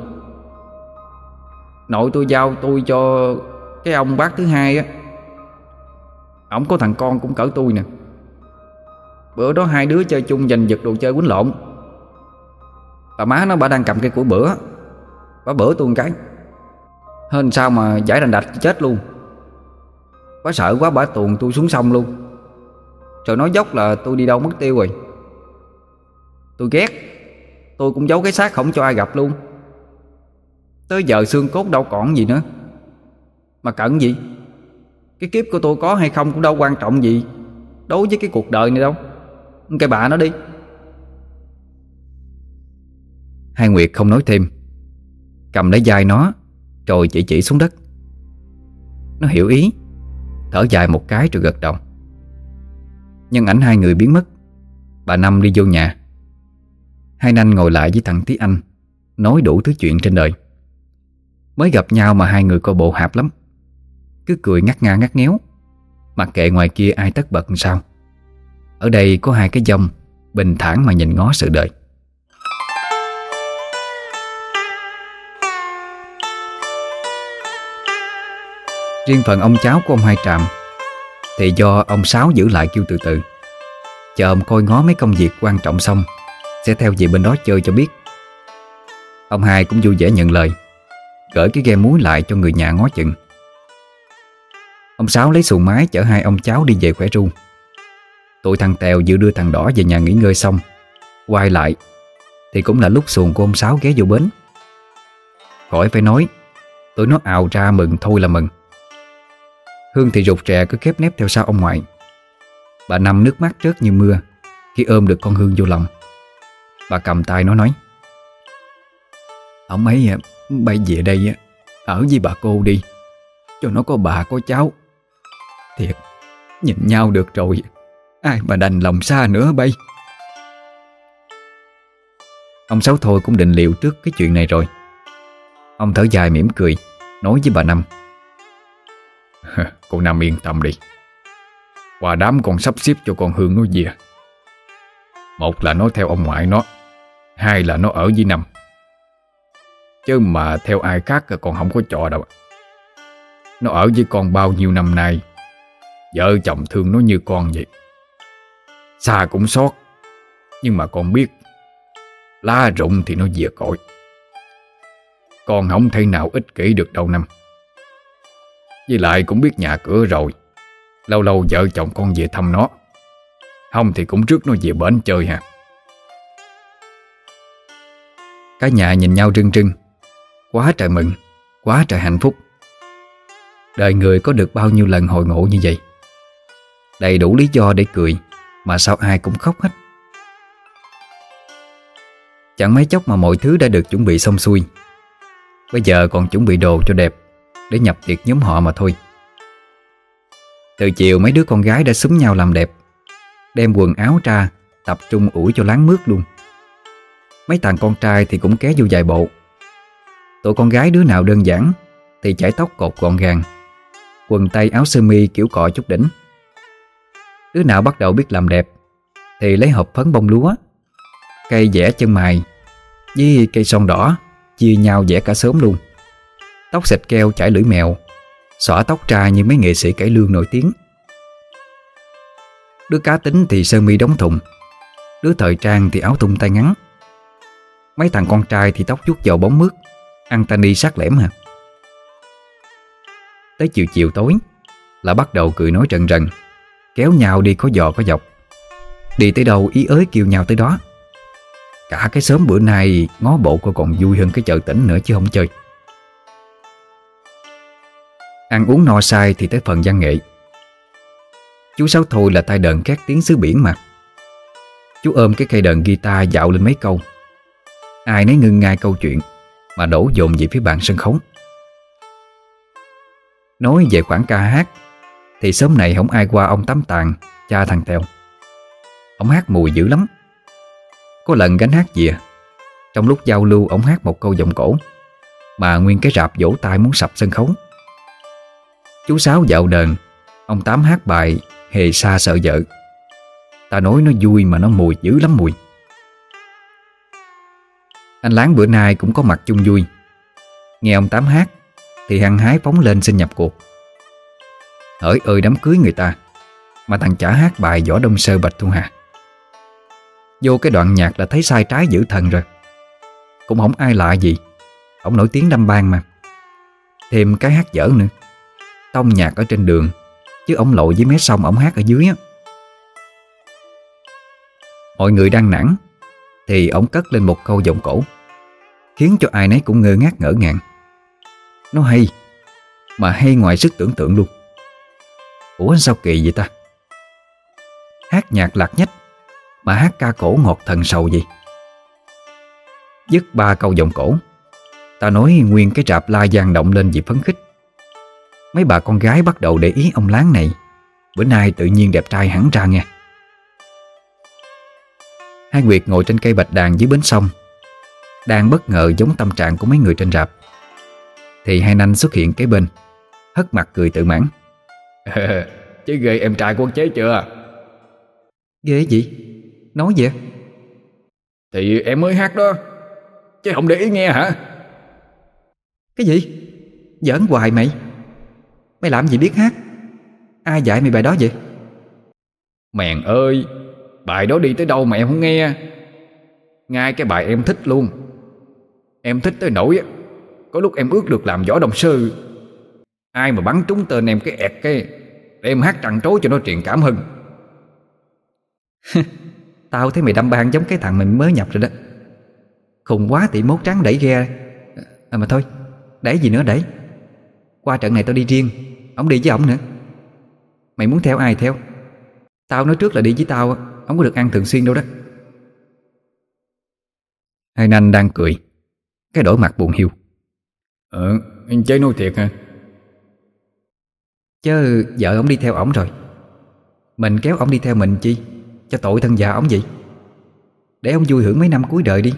Nội tôi giao tôi cho cái ông bác thứ hai á. Ổng có thằng con cũng cỡ tôi nè. Bữa đó hai đứa chơi chung giành giật đồ chơi quýnh lộn. Bà má nó bả đang cầm cây củi bữa, bả bữa tôi một cái, hên sao mà giải đành đạch chết luôn. Bả sợ quá bả tuồn tôi xuống sông luôn, rồi nói dốc là tôi đi đâu mất tiêu rồi. Tôi ghét, tôi cũng giấu cái xác không cho ai gặp luôn. Tới giờ xương cốt đâu còn gì nữa. Mà cận gì, cái kiếp của tôi có hay không cũng đâu quan trọng gì đối với cái cuộc đời này đâu. cái bà nó đi. Hai Nguyệt không nói thêm, cầm lấy vai nó rồi chỉ xuống đất. Nó hiểu ý, thở dài một cái rồi gật đầu. Nhân ảnh hai người biến mất, bà Năm đi vô nhà. Hai Nanh ngồi lại với thằng Tí Anh, nói đủ thứ chuyện trên đời. Mới gặp nhau mà hai người coi bộ hạp lắm, cứ cười ngắt nga ngắt ngéo, mặc kệ ngoài kia ai tất bật làm sao. Ở đây có hai cái dòng bình thản mà nhìn ngó sự đời. Riêng phần ông cháu của ông Hai Tràm thì do ông Sáu giữ lại kêu từ từ, chờ ông coi ngó mấy công việc quan trọng xong sẽ theo về bên đó chơi cho biết. Ông Hai cũng vui vẻ nhận lời, gửi cái ghe muối lại cho người nhà ngó chừng. Ông Sáu lấy xuồng máy chở hai ông cháu đi về khỏe ru. Tụi thằng Tèo vừa đưa thằng Đỏ về nhà nghỉ ngơi xong, quay lại thì cũng là lúc xuồng của ông Sáu ghé vô bến. Khỏi phải nói, tụi nó ào ra mừng thôi là mừng. Hương thì rụt rè cứ khép nép theo sau ông ngoại. Bà Năm nước mắt rớt như mưa khi ôm được con Hương vô lòng. Bà cầm tay nó nói: "Ông ấy bay về đây ở với bà cô đi, cho nó có bà có cháu. Thiệt, nhìn nhau được rồi, ai mà đành lòng xa nữa bay." Ông Sáu Thôi cũng định liệu trước cái chuyện này rồi. Ông thở dài mỉm cười, nói với bà Năm: "Cô Năm yên tâm đi, qua đám con sắp xếp cho con Hương nó về. Một là nó theo ông ngoại nó, hai là nó ở với Năm. Chứ mà theo ai khác còn không có trò đâu. Nó ở với con bao nhiêu năm nay, vợ chồng thương nó như con vậy. Xa cũng xót, nhưng mà con biết lá rụng thì nó về cội. Con không thể nào ích kỷ được đâu Năm. Với lại cũng biết nhà cửa rồi, lâu lâu vợ chồng con về thăm nó, không thì cũng rước nó về bển chơi ha." Cả nhà nhìn nhau rưng rưng, quá trời mừng, quá trời hạnh phúc. Đời người có được bao nhiêu lần hội ngộ như vậy, đầy đủ lý do để cười, mà sao ai cũng khóc hết. Chẳng mấy chốc mà mọi thứ đã được chuẩn bị xong xuôi. Bây giờ còn chuẩn bị đồ cho đẹp để nhập tiệc nhóm họ mà thôi. Từ chiều mấy đứa con gái đã xúm nhau làm đẹp, đem quần áo ra tập trung ủi cho láng mướt luôn. Mấy thằng con trai thì cũng ké vô vài bộ. Tụi con gái đứa nào đơn giản thì chải tóc cột gọn gàng, quần tây áo sơ mi kiểu cọ chút đỉnh. Đứa nào bắt đầu biết làm đẹp thì lấy hộp phấn bông lúa, cây vẽ chân mày với cây son đỏ chia nhau vẽ cả xóm luôn. Tóc xịt keo chải lưỡi mèo, xõa tóc ra như mấy nghệ sĩ cải lương nổi tiếng. Đứa cá tính thì sơ mi đóng thùng, đứa thời trang thì áo thun tay ngắn. Mấy thằng con trai thì tóc vuốt dầu bóng mướt, ăn tani sắc lẻm hả. Tới chiều chiều tối là bắt đầu cười nói rần rần, kéo nhau đi có giò có dọc. Đi tới đâu ý ới kêu nhau tới đó. Cả cái xóm bữa nay ngó bộ cô còn vui hơn cái chợ tỉnh nữa chứ không chơi. Ăn uống no say thì tới phần văn nghệ. Chú Sáu Thôi là tay đờn các tiếng xứ biển mà. Chú ôm cái cây đờn guitar dạo lên mấy câu. Ai nấy ngưng ngay câu chuyện mà đổ dồn về phía bàn sân khấu. Nói về khoản ca hát thì xóm này không ai qua ông Tám Tàn, cha thằng Tèo. Ông hát mùi dữ lắm. Có lần gánh hát dìa, trong lúc giao lưu ông hát một câu giọng cổ mà nguyên cái rạp vỗ tay muốn sập sân khấu. Chú Sáu dạo đờn, ông Tám hát bài Hề Xa Sợ Vợ. Ta nói nó vui mà nó mùi dữ lắm mùi. Anh Láng bữa nay cũng có mặt chung vui. Nghe ông Tám hát thì hăng hái phóng lên xin nhập cuộc. Hỡi ơi đám cưới người ta mà thằng chả hát bài Võ Đông Sơ Bạch Thu Hà. Vô cái đoạn nhạc là thấy sai trái dữ thần rồi. Cũng không ai lạ gì, ổng nổi tiếng đâm ban mà. Thêm cái hát dở nữa. Tông nhạc ở trên đường, chứ ổng lội với mé sông ổng hát ở dưới á. Mọi người đang nản thì ổng cất lên một câu giọng cổ, khiến cho ai nấy cũng ngơ ngác ngỡ ngàng. Nó hay, mà hay ngoài sức tưởng tượng luôn. Ủa sao kỳ vậy ta? Hát nhạc lạc nhách mà hát ca cổ ngọt thần sầu gì. Dứt 3 câu vọng cổ, ta nói nguyên cái rạp la vang động lên vì phấn khích. Mấy bà con gái bắt đầu để ý ông Láng này bữa nay tự nhiên đẹp trai hẳn ra nghe. Hai Nguyệt ngồi trên cây bạch đàn dưới bến sông, đang bất ngờ giống tâm trạng của mấy người trên rạp, thì hai nanh xuất hiện kế bên, hất mặt cười tự mãn. Chứ ghê em trai của chế chưa? Ghê gì? Nói gì? Thì em mới hát đó, chứ không để ý nghe hả? Cái gì? Giỡn hoài mày. Mày làm gì biết hát? Ai dạy mày bài đó vậy? Mèn ơi, bài đó đi tới đâu mà em không nghe. Ngay cái bài em thích luôn. Em thích tới nỗi có lúc em ước được làm võ đồng sư. Ai mà bắn trúng tên em cái ẹt cái để em hát trăn trối cho nó truyền cảm hứng. Tao thấy mày đâm ban giống cái thằng mình mới nhập rồi đó. Khùng quá thì mốt trắng đẩy ghe. Mà thôi, đẩy gì nữa đẩy. Qua trận này tao đi riêng, ổng đi với ổng nữa. Mày muốn theo ai theo. Tao nói trước là đi với tao, ổng có được ăn thường xuyên đâu đó. Hai nanh đang cười, cái đổi mặt buồn hiu. Anh chế nói thiệt hả? Chứ vợ ổng đi theo ổng rồi, mình kéo ổng đi theo mình chi, cho tội thân già ổng vậy. Để ổng vui hưởng mấy năm cuối đời đi.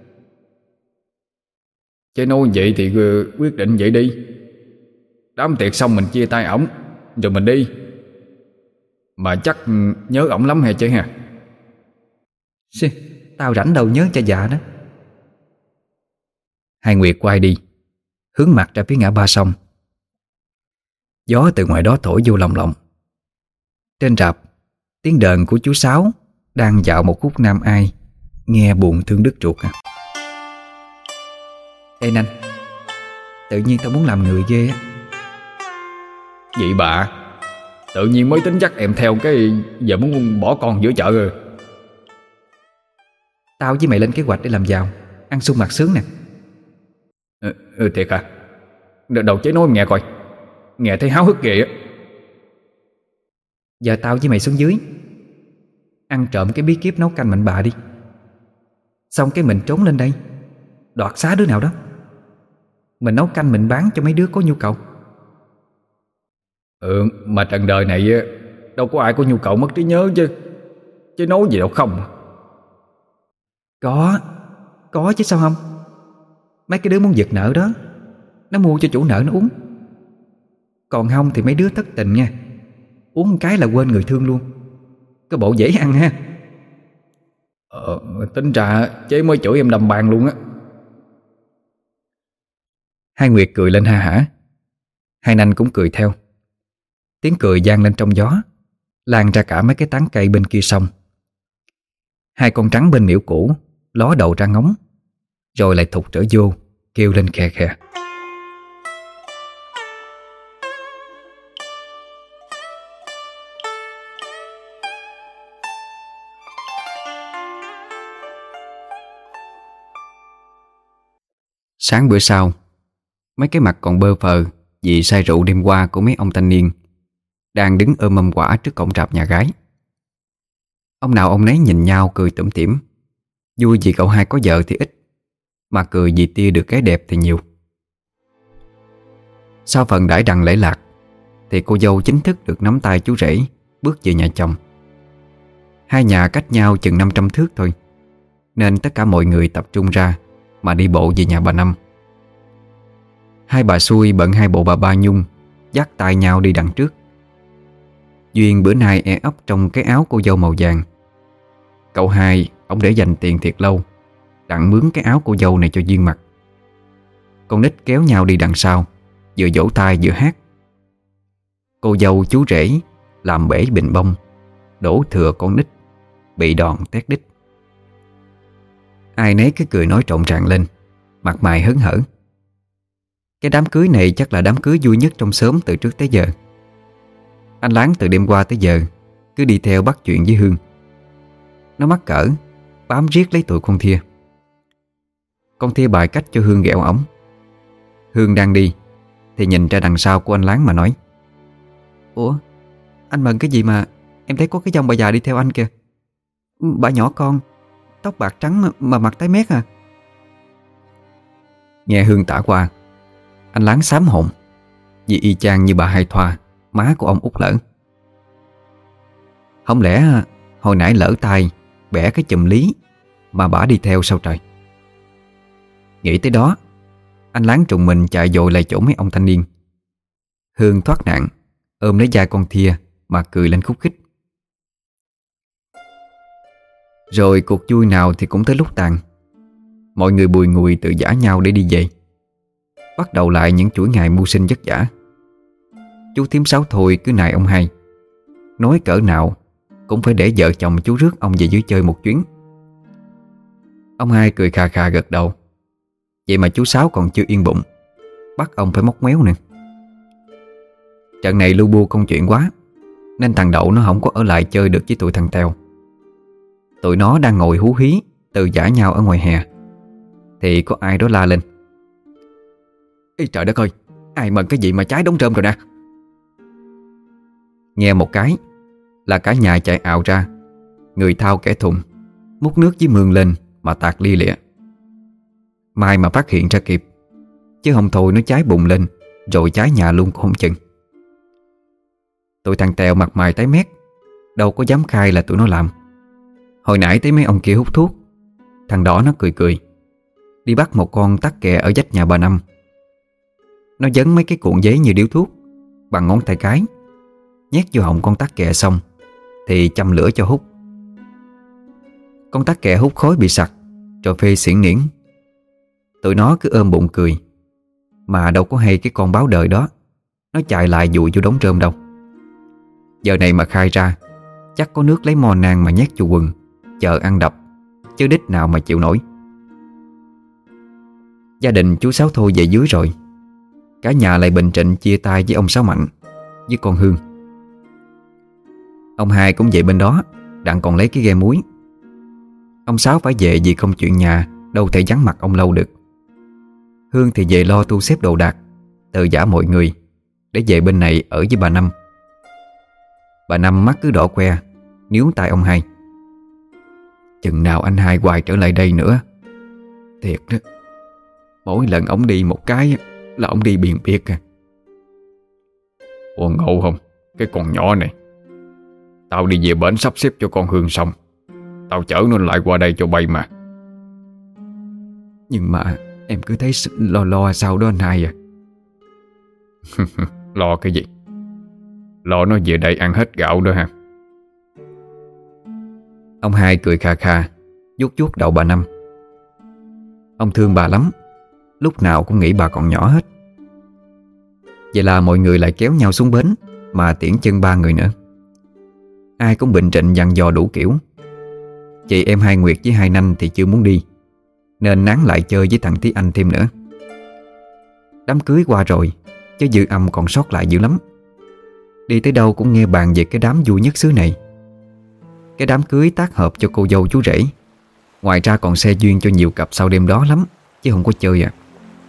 Chế nói vậy thì quyết định vậy đi. Đám tiệc xong mình chia tay ổng rồi mình đi. Mà chắc nhớ ổng lắm hả chế ha? Tao rảnh đâu nhớ cha già đó. Hai Nguyệt quay đi, hướng mặt ra phía ngã ba sông. Gió từ ngoài đó thổi vô lồng lộng. Trên rạp, tiếng đờn của chú Sáu đang dạo một khúc Nam Ai, nghe buồn thương đứt ruột à. Ê Nanh, tự nhiên tao muốn làm người ghê á. Vậy bà, tự nhiên mới tính dắt em theo cái giờ muốn bỏ con giữa chợ rồi. Tao với mày lên kế hoạch để làm giàu, ăn sung mặc sướng nè. Thiệt hả? Đầu chế nói em nghe coi. Nghe thấy háo hức ghê á. Giờ tao với mày xuống dưới, ăn trộm cái bí kíp nấu canh mạnh bà đi. Xong cái mình trốn lên đây, đoạt xá đứa nào đó. Mình nấu canh mình bán cho mấy đứa có nhu cầu. Mà trần đời này đâu có ai có nhu cầu mất trí nhớ chứ. Chứ nói gì đâu không. Có chứ sao không. Mấy cái đứa muốn giật nợ đó, nó mua cho chủ nợ nó uống. Còn không thì mấy đứa thất tình nha, uống một cái là quên người thương luôn. Cái bộ dễ ăn ha. Tính ra chế mới chửi em đầm bàn luôn á. Hai Nguyệt cười lên ha hả. Hai nanh cũng cười theo. Tiếng cười vang lên trong gió, lan ra cả mấy cái tán cây bên kia sông. Hai con trắng bên miễu cũ ló đầu ra ngóng, rồi lại thụt trở vô, kêu lên khe khe. Sáng bữa sau, mấy cái mặt còn bơ phờ vì say rượu đêm qua của mấy ông thanh niên đang đứng ôm mâm quả trước cổng rạp nhà gái. Ông nào ông nấy nhìn nhau cười tủm tỉm. Vui vì cậu hai có vợ thì ít, mà cười vì tia được cái đẹp thì nhiều. Sau phần đãi đằng lễ lạc thì cô dâu chính thức được nắm tay chú rể bước về nhà chồng. Hai nhà cách nhau chừng 500 thước thôi, nên tất cả mọi người tập trung ra mà đi bộ về nhà bà Năm. Hai bà xui bận hai bộ bà ba Nhung dắt tay nhau đi đằng trước. Duyên bữa nay e ấp trong cái áo cô dâu màu vàng. Cậu hai, ông để dành tiền thiệt lâu đặng mướn cái áo cô dâu này cho Duyên mặc. Con nít kéo nhau đi đằng sau, vừa vỗ tay vừa hát. Cô dâu chú rể làm bể bình bông, đổ thừa con nít, bị đòn tét đít. Ai nấy cái cười nói trộn ràng lên, mặt mày hớn hở. Cái đám cưới này chắc là đám cưới vui nhất trong xóm từ trước tới giờ. Anh Láng từ đêm qua tới giờ cứ đi theo bắt chuyện với Hương. Nó mắc cỡ, bám riết lấy tụi con Thia. Con Thia bài cách cho Hương ghẹo ổng. Hương đang đi thì nhìn ra đằng sau của anh Láng mà nói: Ủa, anh mừng cái gì mà em thấy có cái dòng bà già đi theo anh kìa. Bà nhỏ con, tóc bạc trắng mà mặt tái mét à? Nghe Hương tả qua, anh Láng xám hồn, vì y chang như bà Hai Thoa, má của ông Út Lỡ. Không lẽ hồi nãy lỡ tay bẻ cái chùm lý mà bả đi theo sao trời? Nghĩ tới đó, anh Láng trùng mình chạy dội lại chỗ mấy ông thanh niên. Hương thoát nạn, ôm lấy vai con Thia mà cười lên khúc khích. Rồi cuộc vui nào thì cũng tới lúc tàn. Mọi người bùi ngùi tự giã nhau để đi về, bắt đầu lại những chuỗi ngày mưu sinh vất vả. Chú Thím Sáu Thôi cứ nài ông Hai, nói cỡ nào cũng phải để vợ chồng chú rước ông về dưới chơi một chuyến. Ông Hai cười khà khà gật đầu. Vậy mà chú Sáu còn chưa yên bụng, bắt ông phải móc méo nữa. Trận này lu bu công chuyện quá, nên thằng Đậu nó không có ở lại chơi được với tụi thằng Tèo. Tụi nó đang ngồi hú hí từ giã nhau ở ngoài hè, thì có ai đó la lên: "Ê trời đất ơi, ai mần cái gì mà cháy đống rơm rồi nè!" Nghe một cái là cả nhà chạy ào ra, người thao kẻ thùng, múc nước với mương lên mà tạt lia lịa. Mai mà phát hiện ra kịp, chứ không thôi nó cháy bùng lên rồi cháy nhà luôn cũng không chừng. Tụi thằng Tèo mặt mày tái mét, đâu có dám khai là tụi nó làm. Hồi nãy thấy mấy ông kia hút thuốc, thằng Đỏ nó cười cười đi bắt một con tắc kè ở vách nhà bà Năm. Nó dấn mấy cái cuộn giấy như điếu thuốc bằng ngón tay cái, nhét vô họng con tắc kè xong thì châm lửa cho hút. Con tắc kè hút khói bị sặc rồi phê xiển niễn. Tụi nó cứ ôm bụng cười, mà đâu có hay cái con báo đời đó nó chạy lại dụi vô đống rơm đâu. Giờ này mà khai ra, chắc có nước lấy mò nang mà nhét vô quần, chờ ăn đập, chứ đích nào mà chịu nổi. Gia đình chú Sáu Thôi về dưới rồi, cả nhà lại bình trịnh chia tay với ông Sáu Mạnh với con Hương. Ông Hai cũng về bên đó, đặng còn lấy cái ghe muối. Ông Sáu phải về vì không chuyện nhà đâu thể vắng mặt ông lâu được. Hương thì về lo tu xếp đồ đạc, từ giã mọi người để về bên này ở với bà Năm. Bà Năm mắt cứ đỏ que, níu tay ông Hai: "Chừng nào anh Hai hoài trở lại đây nữa? Thiệt đó, mỗi lần ổng đi một cái là ổng đi biền biệt à." "Ủa ngộ không, cái con nhỏ này. Tao đi về bển sắp xếp cho con Hương xong, tao chở nó lại qua đây cho bay mà." Nhưng mà em cứ thấy lo sao đó anh Hai à. Lo cái gì? Lo nó về đây ăn hết gạo đó ha. Ông Hai cười kha kha, vuốt vuốt đầu bà Năm. Ông thương bà lắm, lúc nào cũng nghĩ bà còn nhỏ hết. Vậy là mọi người lại kéo nhau xuống bến mà tiễn chân ba người nữa. Ai cũng bình trịnh dặn dò đủ kiểu. Chị em Hai Nguyệt với Hai Nanh thì chưa muốn đi, nên nán lại chơi với thằng Tí Anh thêm nữa. Đám cưới qua rồi, chứ dư âm còn sót lại dữ lắm. Đi tới đâu cũng nghe bàn về cái đám vui nhất xứ này. Cái đám cưới tác hợp cho cô dâu chú rể. Ngoài ra còn xe duyên cho nhiều cặp sau đêm đó lắm, chứ không có chơi à.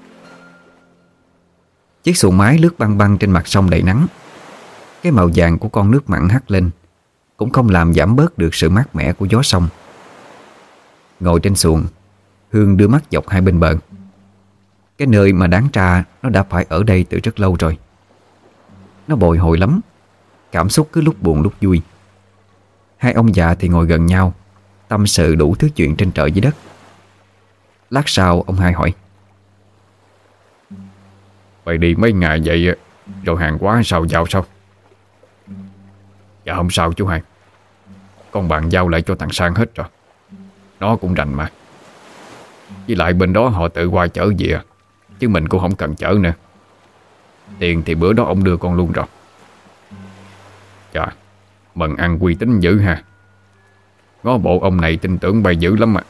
Chiếc xuồng máy lướt băng băng trên mặt sông đầy nắng. Cái màu vàng của con nước mặn hắt lên cũng không làm giảm bớt được sự mát mẻ của gió sông. Ngồi trên xuồng, Hương đưa mắt dọc hai bên bờ. Cái nơi mà đáng ra nó đã phải ở đây từ rất lâu rồi. Nó bồi hồi lắm, cảm xúc cứ lúc buồn lúc vui. Hai ông già thì ngồi gần nhau, tâm sự đủ thứ chuyện trên trời dưới đất. Lát sau ông Hai hỏi: "Mày đi mấy ngày vậy rồi hàng hóa sao giao sao?" "Dạ không sao chú Hai, con bạn giao lại cho thằng Sang hết rồi. Nó cũng rành mà. Với lại bên đó họ tự qua chở về, chứ mình cũng không cần chở nữa. Tiền thì bữa đó ông đưa con luôn rồi." "Chà, mần ăn uy tín dữ ha. Ngó bộ ông này tin tưởng bay dữ lắm mà."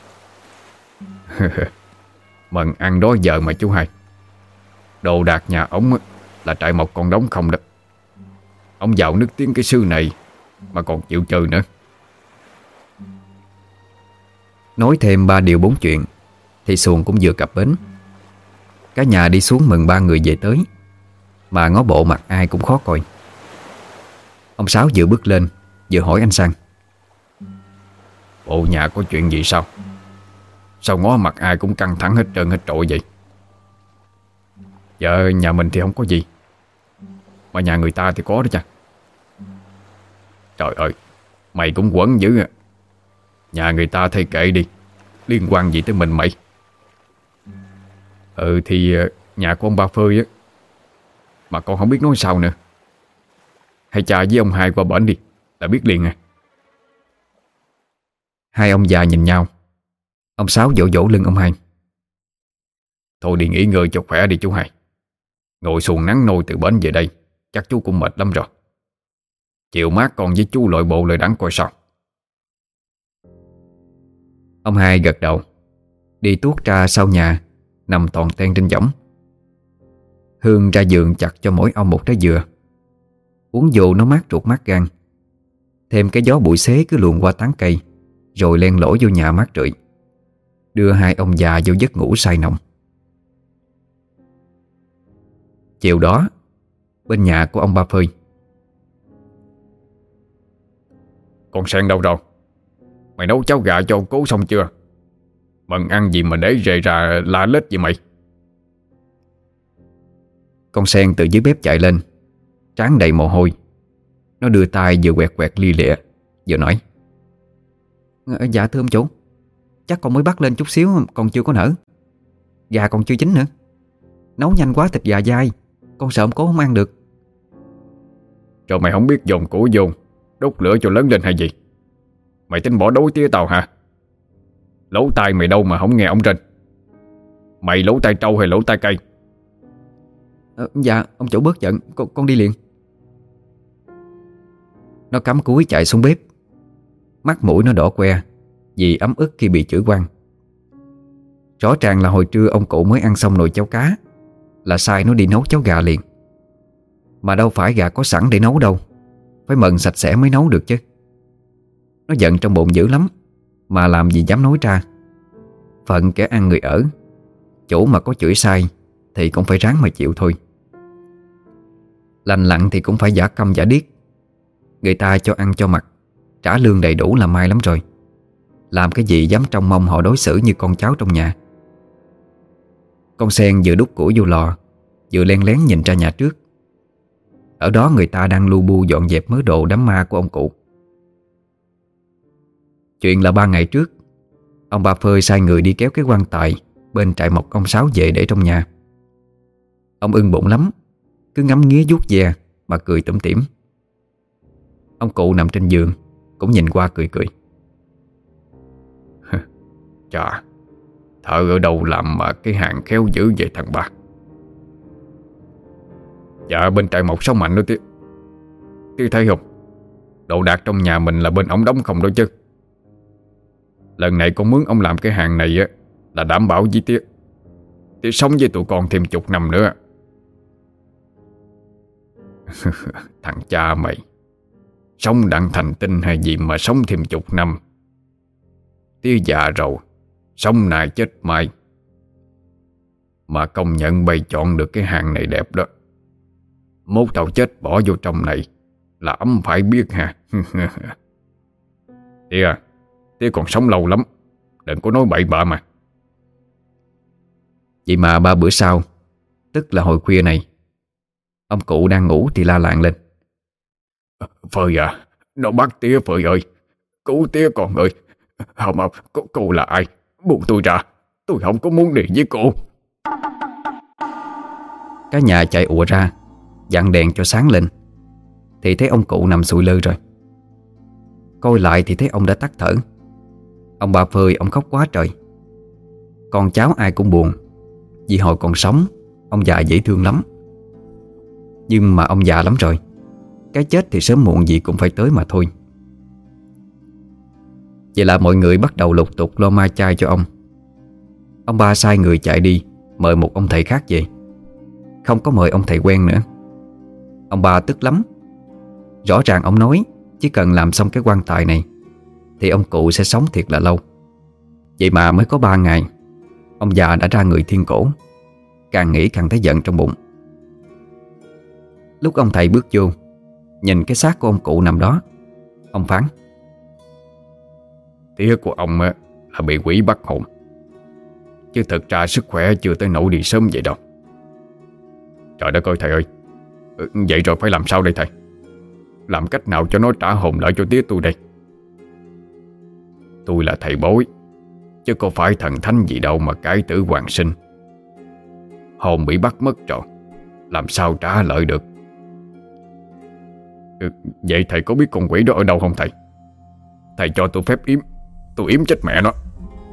"Mần ăn đó giờ mà chú Hai. Đồ đạc nhà ông là trại một con đống không đó. Ông giàu nước tiếng cái xứ này mà còn chịu chơi nữa." Nói thêm 3 điều 4 chuyện thì xuồng cũng vừa cập bến. Cả nhà đi xuống mừng ba người về tới, mà ngó bộ mặt ai cũng khó coi. Ông Sáu vừa bước lên vừa hỏi anh Sang: Bộ nhà có chuyện gì sao? Sao ngó mặt ai cũng căng thẳng hết trơn hết trội vậy? Dạ nhà mình thì không có gì, mà nhà người ta thì có đó cha. Trời ơi, mày cũng quẩn dữ à. Nhà người ta thay kệ đi, liên quan gì tới mình mày? Thì nhà của ông ba Phơi á, mà con không biết nói sao nữa. Hay cha với ông hai qua bển đi là biết liền à. Hai ông già nhìn nhau. Ông Sáu vỗ vỗ lưng ông hai. Thôi đi nghỉ ngơi cho khỏe đi chú hai. Ngồi xuồng nắng nôi từ bến về đây chắc chú cũng mệt lắm rồi. Chiều mát con với chú lội bộ lời đắng coi sao. Ông hai gật đầu, đi tuốt ra sau nhà, nằm toàn ten trên võng. Hương ra giường chặt cho mỗi ông một trái dừa. Uống vô nó mát ruột mát gan. Thêm cái gió bụi xế cứ luồn qua tán cây, rồi len lỏi vô nhà mát rượi, đưa hai ông già vô giấc ngủ say nồng. Chiều đó, bên nhà của ông ba Phơi. Con Sen đâu rồi? Mày nấu cháo gà cho cố xong chưa? Mần ăn gì mà để rề rà la lết vậy mày? Con Sen từ dưới bếp chạy lên, trán đầy mồ hôi. Nó đưa tay vừa quẹt quẹt lia lịa, vừa nói: Dạ thưa ông chủ, chắc con mới bắt lên chút xíu, còn chưa có nở. Gà còn chưa chín nữa. Nấu nhanh quá thịt gà dai, con sợ ông cố không ăn được. Rồi mày không biết dồn củi vô đốt lửa cho lớn lên hay gì? Mày tính bỏ đói tía tao hả? Lỗ tai mày đâu mà không nghe ông trên? Mày lỗ tai trâu hay lỗ tai cây? Dạ ông chủ bớt giận, con đi liền. Nó cắm cúi chạy xuống bếp. Mắt mũi nó đỏ que vì ấm ức khi bị chửi quan. Rõ ràng là hồi trưa ông cụ mới ăn xong nồi cháo cá, là sai nó đi nấu cháo gà liền. Mà đâu phải gà có sẵn để nấu đâu, phải mần sạch sẽ mới nấu được chứ. Nó giận trong bụng dữ lắm, mà làm gì dám nói ra. Phận kẻ ăn người ở, chủ mà có chửi sai thì cũng phải ráng mà chịu thôi. Lành lặn thì cũng phải giả câm giả điếc. Người ta cho ăn cho mặc, trả lương đầy đủ là may lắm rồi. Làm cái gì dám trông mong họ đối xử như con cháu trong nhà. Con Sen vừa đút củi vô lò, vừa len lén nhìn ra nhà trước. Ở đó người ta đang lu bu dọn dẹp mớ đồ đám ma của ông cụ. Chuyện là 3 ngày trước, ông ba Phơi sai người đi kéo cái quan tài bên trại mộc ông Sáu về để trong nhà. Ông ưng bụng lắm, cứ ngắm nghía vuốt ve mà cười tủm tỉm. Ông cụ nằm trên giường cũng nhìn qua cười cười. Chà, thợ ở đâu làm mà cái hàng khéo dữ vậy thằng ba? Dạ bên trại mộc Sáu Mạnh đó tía. Tía thấy không, đồ đạc trong nhà mình là bên ổng đóng không đó chứ. Lần này con mướn ông làm cái hàng này á, là đảm bảo với tía, tía sống với tụi con thêm chục năm nữa. Thằng cha mày, sống đặng thành tinh hay gì mà sống thêm chục năm? Tía già rồi, sống này chết mai. Mà công nhận bày chọn được cái hàng này đẹp đó. Mốt tao chết bỏ vô trong này là ấm phải biết ha. Tía à, tía còn sống lâu lắm, đừng có nói bậy bạ mà. Vậy mà 3 bữa sau, tức là hồi khuya này, ông cụ đang ngủ thì la làng lên. Phơi à, nó bắt tía Phơi ơi. Cứu tía con ơi. Không, cô là ai? Buông tôi ra, tôi không có muốn đi với cô. Cả nhà chạy ùa ra, dặn đèn cho sáng lên, thì thấy ông cụ nằm sụi lơ rồi. Coi lại thì thấy ông đã tắt thở. Ông ba Phơi ông khóc quá trời. Con cháu ai cũng buồn, vì hồi còn sống ông già dễ thương lắm. Nhưng mà ông già lắm rồi, cái chết thì sớm muộn gì cũng phải tới mà thôi. Vậy là mọi người bắt đầu lục tục lo ma chay cho ông. Ông ba sai người chạy đi mời một ông thầy khác về, không có mời ông thầy quen nữa. Ông ba tức lắm. Rõ ràng ông nói chỉ cần làm xong cái quan tài này thì ông cụ sẽ sống thiệt là lâu. Vậy mà mới có 3 ngày, ông già đã ra người thiên cổ. Càng nghĩ càng thấy giận trong bụng. Lúc ông thầy bước vô, nhìn cái xác của ông cụ nằm đó, ông phán: Tía của ông á, là bị quỷ bắt hồn, chứ thực ra sức khỏe chưa tới nỗi đi sớm vậy đâu. Trời đất ơi thầy ơi, vậy rồi phải làm sao đây thầy? Làm cách nào cho nó trả hồn lại cho tía tôi đây? Tôi là thầy bói, chứ có phải thần thánh gì đâu mà cải tử hoàn sinh. Hồn bị bắt mất rồi, làm sao trả lại được? Vậy thầy có biết con quỷ đó ở đâu không thầy? Thầy cho tôi phép yếm, tôi yếm chết mẹ nó.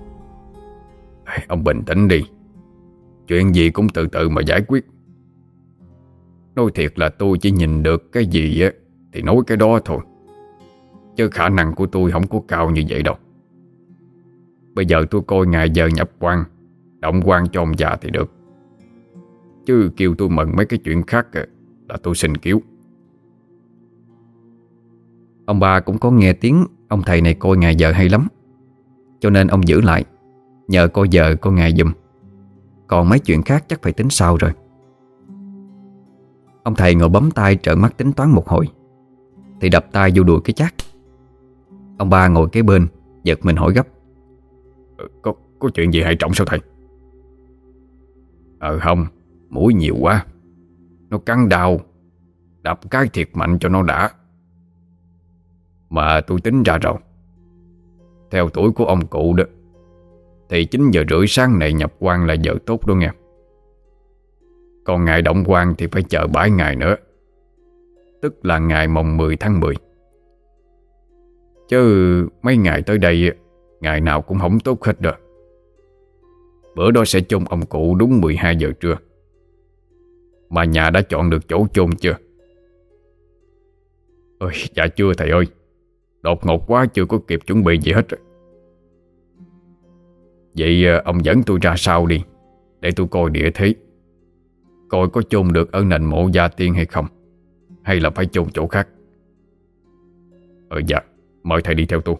Ông bình tĩnh đi, chuyện gì cũng từ từ mà giải quyết. Nói thiệt là tôi chỉ nhìn được cái gì á thì nói cái đó thôi, chứ khả năng của tôi không có cao như vậy đâu. Bây giờ tôi coi ngày giờ nhập quan, động quan cho ông già thì được, chứ kêu tôi mần mấy cái chuyện khác là tôi xin cứu. Ông ba cũng có nghe tiếng ông thầy này coi ngày giờ hay lắm, cho nên ông giữ lại, nhờ coi giờ coi ngày giùm. Còn mấy chuyện khác chắc phải tính sau rồi. Ông thầy ngồi bấm tay trợn mắt tính toán một hồi, thì đập tay vô đùi cái chát. Ông ba ngồi kế bên giật mình hỏi gấp: Có chuyện gì hệ trọng sao thầy? Không, mũi nhiều quá, nó cắn đau, đập cái thiệt mạnh cho nó đã. Mà tôi tính ra rồi, theo tuổi của ông cụ đó thì 9:30 sáng này nhập quan là giờ tốt đó nghe. Còn ngày động quan thì phải chờ 7 ngày nữa, tức là ngày mồng 10 tháng 10. Chứ mấy ngày tới đây ngày nào cũng không tốt hết rồi. Bữa đó sẽ chôn ông cụ đúng 12 giờ trưa. Mà nhà đã chọn được chỗ chôn chưa? Dạ chưa thầy ơi, đột ngột quá chưa có kịp chuẩn bị gì hết. Vậy ông dẫn tôi ra sau đi, để tôi coi địa thế, coi có chôn được ở nền mộ gia tiên hay không, hay là phải chôn chỗ khác. Dạ, mời thầy đi theo tôi.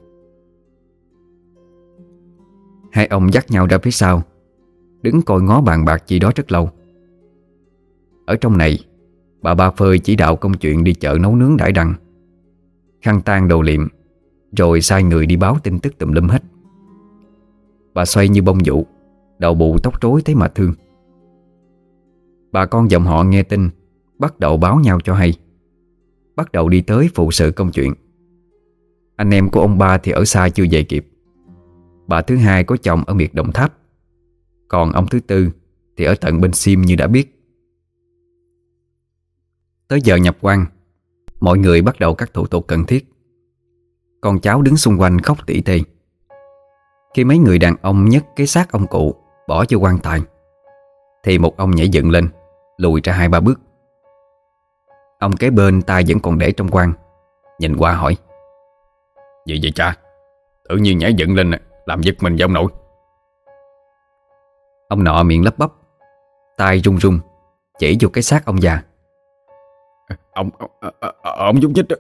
Hai ông dắt nhau ra phía sau, đứng coi ngó bàn bạc gì đó rất lâu. Ở trong này, bà Ba Phơi chỉ đạo công chuyện đi chợ nấu nướng đãi đăng, khăn tang đồ liệm, rồi sai người đi báo tin tức tùm lum hết. Bà xoay như bông vụ, đầu bù tóc rối thấy mà thương. Bà con dòng họ nghe tin, bắt đầu báo nhau cho hay, bắt đầu đi tới phụ sự công chuyện. Anh em của ông ba thì ở xa chưa về kịp. Bà thứ hai có chồng ở miệt Đồng Tháp, còn ông thứ tư thì ở tận bên Sim như đã biết. Tới giờ nhập quan, mọi người bắt đầu các thủ tục cần thiết. Con cháu đứng xung quanh khóc tỉ tê. Khi mấy người đàn ông nhấc cái xác ông cụ bỏ vô quan tài, thì một ông nhảy dựng lên, lùi ra 2-3 bước. Ông kế bên tay vẫn còn để trong quan, nhìn qua hỏi: Gì vậy cha? Tự nhiên nhảy dựng lên làm giật mình vậy ông nội? Ông nọ miệng lắp bắp, tay run run chỉ vô cái xác ông già. Ông nhúc nhích đó.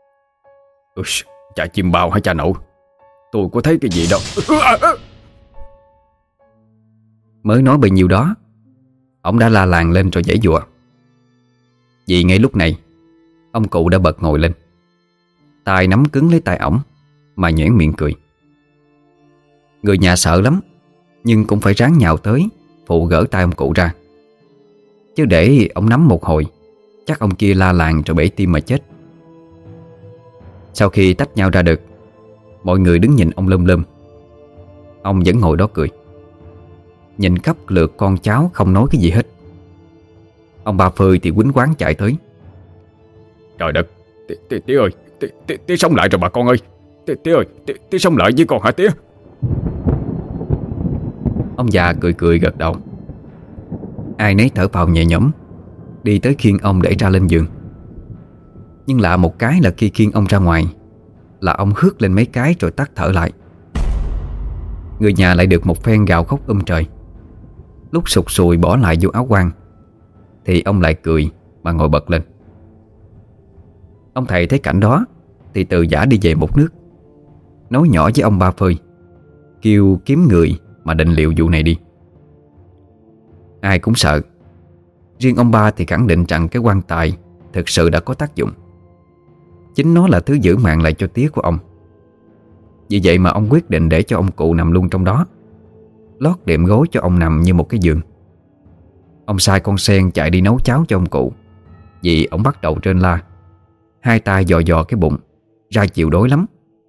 Cha chim bao hả cha nội? Tôi có thấy cái gì đâu. Mới nói bấy nhiêu đó, ông đã la làng lên rồi giãy giụa. Vì ngay lúc này, ông cụ đã bật ngồi lên, tay nắm cứng lấy tay ổng mà nhoẻn miệng cười. Người nhà sợ lắm, nhưng cũng phải ráng nhào tới phụ gỡ tay ông cụ ra, chứ để ông nắm một hồi chắc ông kia la làng rồi bể tim mà chết. Sau khi tách nhau ra được, mọi người đứng nhìn ông lum lum. Ông vẫn ngồi đó cười, nhìn khắp lượt con cháu không nói cái gì hết. Ông Ba Phơi thì quýnh quán chạy tới: Trời đất, tía ơi, tía sống lại rồi bà con ơi. Tía ơi, tía sống lại với con hả tía? Ông già cười cười gật đầu. Ai nấy thở phào nhẹ nhõm, đi tới khiêng ông để ra lên giường. Nhưng lạ một cái là khi khiêng ông ra ngoài, là ông hớt lên mấy cái rồi tắt thở lại. Người nhà lại được một phen gào khóc trời. Lúc sụt sùi bỏ lại vô áo quan, thì ông lại cười mà ngồi bật lên. Ông thầy thấy cảnh đó thì từ giã đi về một nước, nói nhỏ với ông Ba Phơi, kêu kiếm người mà định liệu vụ này đi. Ai cũng sợ. Riêng ông Ba thì khẳng định rằng cái quan tài thực sự đã có tác dụng. Chính nó là thứ giữ mạng lại cho tía của ông. Vì vậy mà ông quyết định để cho ông cụ nằm luôn trong đó, lót đệm gối cho ông nằm như một cái giường. Ông sai con sen chạy đi nấu cháo cho ông cụ, vì ông bắt đầu trên la, hai tay dò dò cái bụng, ra chịu đói lắm.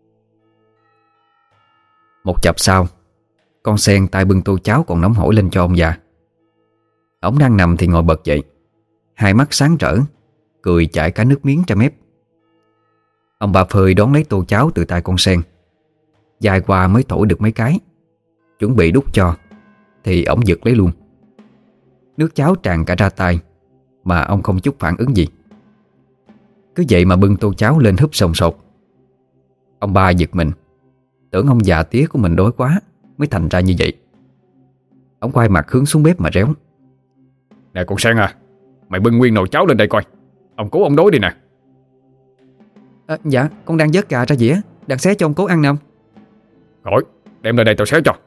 Một chập sau, con sen tay bưng tô cháo còn nóng hổi lên cho ông già. Ông đang nằm thì ngồi bật dậy, hai mắt sáng rỡ, cười chảy cả nước miếng ra mép. Ông Ba Phơi đón lấy tô cháo từ tay con sen, dài qua mới thổi được mấy cái, chuẩn bị đút cho, thì ông giật lấy luôn. Nước cháo tràn cả ra tay, mà ông không chút phản ứng gì. Cứ vậy mà bưng tô cháo lên húp sồng sột. Ông Ba giật mình, tưởng ông già tía của mình đói quá mới thành ra như vậy. Ông quay mặt hướng xuống bếp mà réo: Nè con Sen à, mày bưng nguyên nồi cháo lên đây coi. Ông Cố ông đói đi nè. Dạ, con đang vớt gà ra dĩa, đang xé cho ông Cố ăn nè ông. Khỏi, đem lên đây tao xé cho.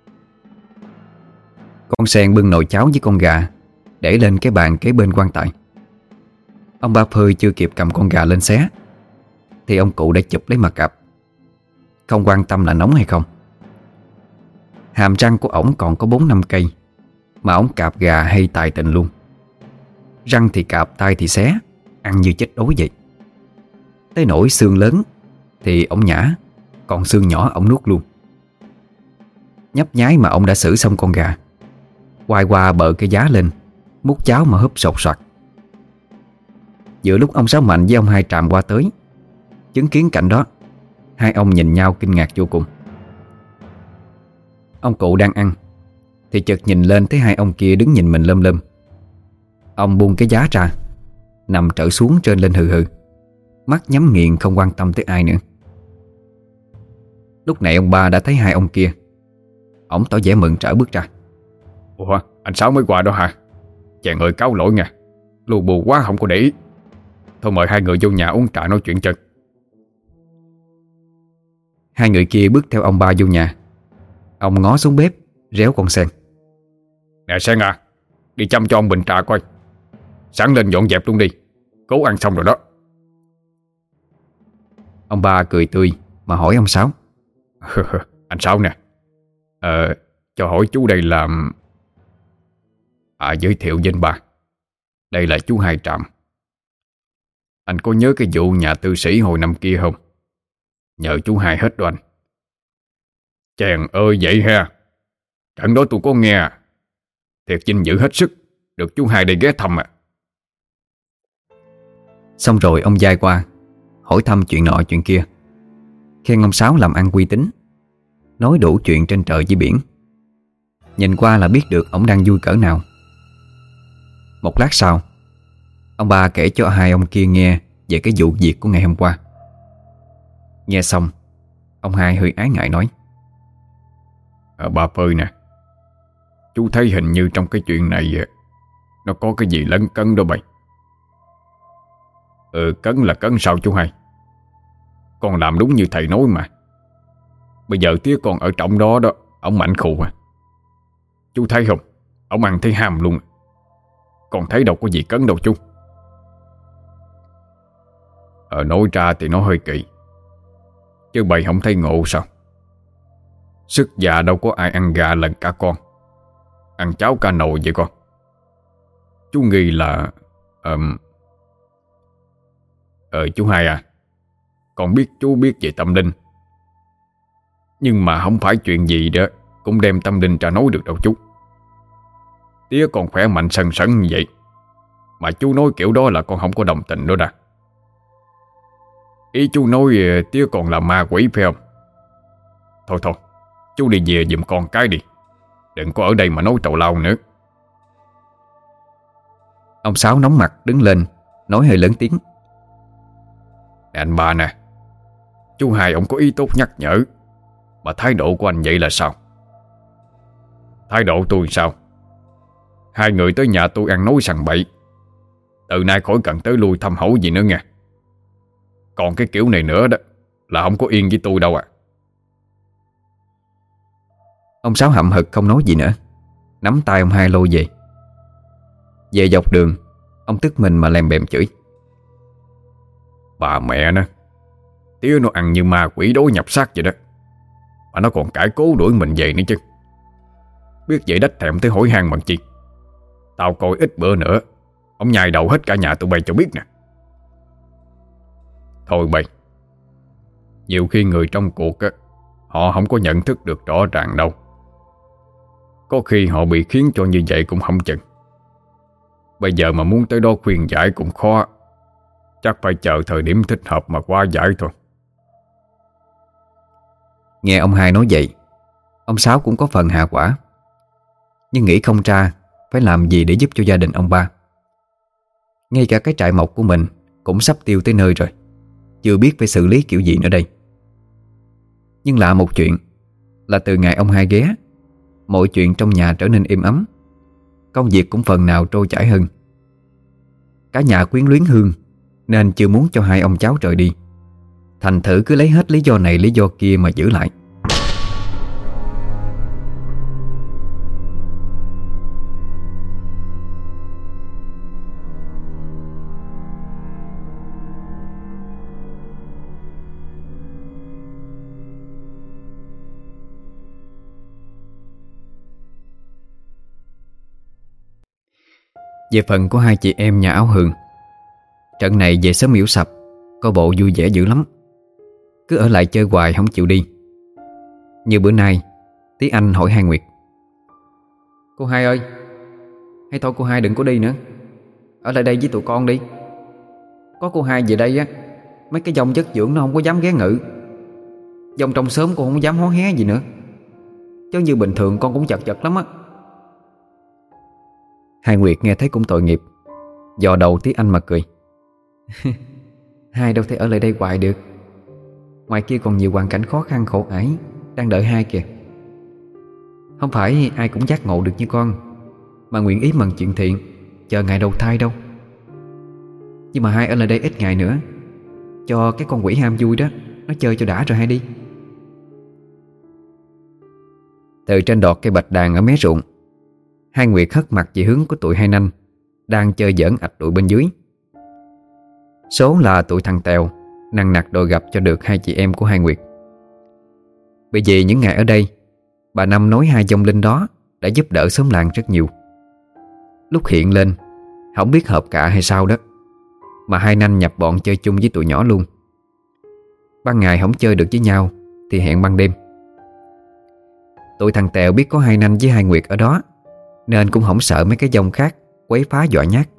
Con sen bưng nồi cháo với con gà để lên cái bàn kế bên quan tài. Ông Ba Phơi chưa kịp cầm con gà lên xé thì ông cụ đã chụp lấy mà cạp, không quan tâm là nóng hay không. Hàm răng của ổng còn có 4-5 cây, mà ổng cạp gà hay tài tình luôn. Răng thì cạp, tay thì xé, ăn như chết đói vậy. Tới nỗi xương lớn thì ổng nhả, còn xương nhỏ ổng nuốt luôn. Nhấp nháy mà ổng đã xử xong con gà, quay qua bợ cái giá lên, múc cháo mà húp sột soạt. Giữa lúc ông Sáu Mạnh với ông Hai Tràm qua tới, chứng kiến cảnh đó, hai ông nhìn nhau kinh ngạc vô cùng. Ông cụ đang ăn thì chợt nhìn lên thấy hai ông kia đứng nhìn mình lơm lơm. Ông buông cái giá ra, nằm trở xuống trên lên hừ hừ, mắt nhắm nghiền không quan tâm tới ai nữa. Lúc này ông Ba đã thấy hai ông kia. Ông tỏ vẻ mừng rỡ bước ra. Ủa, anh Sáu mới qua đó hả? Chàng ơi cáo lỗi nha, lù bù quá không có để ý. Thôi mời hai người vô nhà uống trà nói chuyện chân. Hai người kia bước theo ông Ba vô nhà. Ông ngó xuống bếp, réo con Sen: Nè Sen à, đi chăm cho ông bình trà coi. Sáng lên dọn dẹp luôn đi, Cố ăn xong rồi đó. Ông Ba cười tươi mà hỏi ông Sáu: Anh Sáu nè, cho hỏi chú đây là... giới thiệu với anh ba, đây là chú Hai Tràm. Anh có nhớ cái vụ nhà tư sĩ hồi năm kia không? Nhờ chú Hai hết đó anh. Chàng ơi vậy ha. Trận đó tôi có nghe. Thiệt vinh dự hết sức được chú Hai đây ghé thăm à. Xong rồi ông dai qua hỏi thăm chuyện nọ chuyện kia, khen ông Sáu làm ăn uy tín, nói đủ chuyện trên trời dưới biển. Nhìn qua là biết được ông đang vui cỡ nào. Một lát sau, ông Ba kể cho hai ông kia nghe về cái vụ việc của ngày hôm qua. Nghe xong, ông Hai hơi ái ngại nói: Ba Phơi nè, chú thấy hình như trong cái chuyện này nó có cái gì lấn cấn đó bầy. Cấn là cấn sao chú Hai? Con làm đúng như thầy nói mà. Bây giờ tía con ở trong đó đó, ông mạnh khù à. Chú thấy không, ông ăn thấy ham luôn. Còn thấy đâu có gì cấn đâu chú. Nói ra thì nó hơi kỳ, chứ bầy không thấy ngộ sao? Sức già đâu có ai ăn gà lần cả con, ăn cháo ca nồi vậy con. Chú nghi là chú Hai à, con biết chú biết về tâm linh, nhưng mà không phải chuyện gì đó cũng đem tâm linh ra nói được đâu chú. Tía còn khỏe mạnh sần sấn như vậy mà chú nói kiểu đó là con không có đồng tình đó đã. Ý chú nói tía còn là ma quỷ phải không? Thôi thôi, chú đi về giùm con cái đi, đừng có ở đây mà nói trầu lao nữa. Ông Sáu nóng mặt đứng lên, nói hơi lớn tiếng: Anh Ba nè, chú Hai ông có ý tốt nhắc nhở, mà thái độ của anh vậy là sao? Thái độ tôi sao? Hai người tới nhà tôi ăn nói sằng bậy, từ nay khỏi cần tới lui thăm hỏi gì nữa nha. Còn cái kiểu này nữa đó là không có yên với tôi đâu à. Ông Sáu hậm hực không nói gì nữa, nắm tay ông Hai lôi về. Về dọc đường, ông tức mình mà lèm bèm chửi: Bà mẹ nó, tía nó ăn như ma quỷ đối nhập xác vậy đó. mà nó còn cãi cố đuổi mình về nữa chứ. Biết vậy đách thèm tới hỏi han bằng chi. Tao coi ít bữa nữa ông nhai đầu hết cả nhà tụi bay cho biết nè. Thôi bay, nhiều khi người trong cuộc á, họ không có nhận thức được rõ ràng đâu. Có khi họ bị khiến cho như vậy cũng không chừng. Bây giờ mà muốn tới đó khuyên giải cũng khó. Chắc phải chờ thời điểm thích hợp mà qua giải thôi. Nghe ông hai nói vậy, ông Sáu cũng có phần hạ quả, nhưng nghĩ không ra phải làm gì để giúp cho gia đình ông ba. Ngay cả cái trại mộc của mình cũng sắp tiêu tới nơi rồi, chưa biết phải xử lý kiểu gì nữa đây. Nhưng lạ một chuyện là từ ngày ông hai ghé, mọi chuyện trong nhà trở nên êm ấm, công việc cũng phần nào trôi chảy hơn. Cả nhà quyến luyến Hương nên chưa muốn cho hai ông cháu rời đi, thành thử cứ lấy hết lý do này lý do kia mà giữ lại. Về phần của hai chị em nhà áo Hường, trận này về sớm yểu sập, coi bộ vui vẻ dữ lắm, cứ ở lại chơi hoài không chịu đi. Như bữa nay, Tí Anh hỏi Hai Nguyệt: "Cô hai ơi, hay thôi cô hai đừng có đi nữa, ở lại đây với tụi con đi. Có cô hai về đây á, mấy cái dòng chất dưỡng nó không có dám ghé ngự. Dòng trong xóm cô không dám hó hé gì nữa, chứ như bình thường con cũng chật chật lắm á." Hai Nguyệt nghe thấy cũng tội nghiệp, dò đầu Tí Anh mà cười. "Hai đâu thể ở lại đây hoài được, ngoài kia còn nhiều hoàn cảnh khó khăn khổ ải đang đợi hai kìa. Không phải ai cũng giác ngộ được như con, mà nguyện ý bằng chuyện thiện, chờ ngày đầu thai đâu. Nhưng mà hai ở lại đây ít ngày nữa, cho cái con quỷ ham vui đó nó chơi cho đã rồi hai đi." Từ trên đọt cây bạch đàn ở mé ruộng, Hai Nguyệt hất mặt về hướng của tụi Hai Nanh đang chơi giỡn ạch đuổi bên dưới. Số là tụi thằng Tèo nằng nặc đòi gặp cho được hai chị em của Hai Nguyệt. Bởi vì những ngày ở đây, bà Năm nói hai vong linh đó đã giúp đỡ xóm làng rất nhiều. Lúc hiện lên, không biết hợp cả hay sao đó, mà Hai Nanh nhập bọn chơi chung với tụi nhỏ luôn. Ban ngày không chơi được với nhau thì hẹn ban đêm. Tụi thằng Tèo biết có Hai Nanh với Hai Nguyệt ở đó, nên cũng không sợ mấy cái vong khác quấy phá dọa nhát.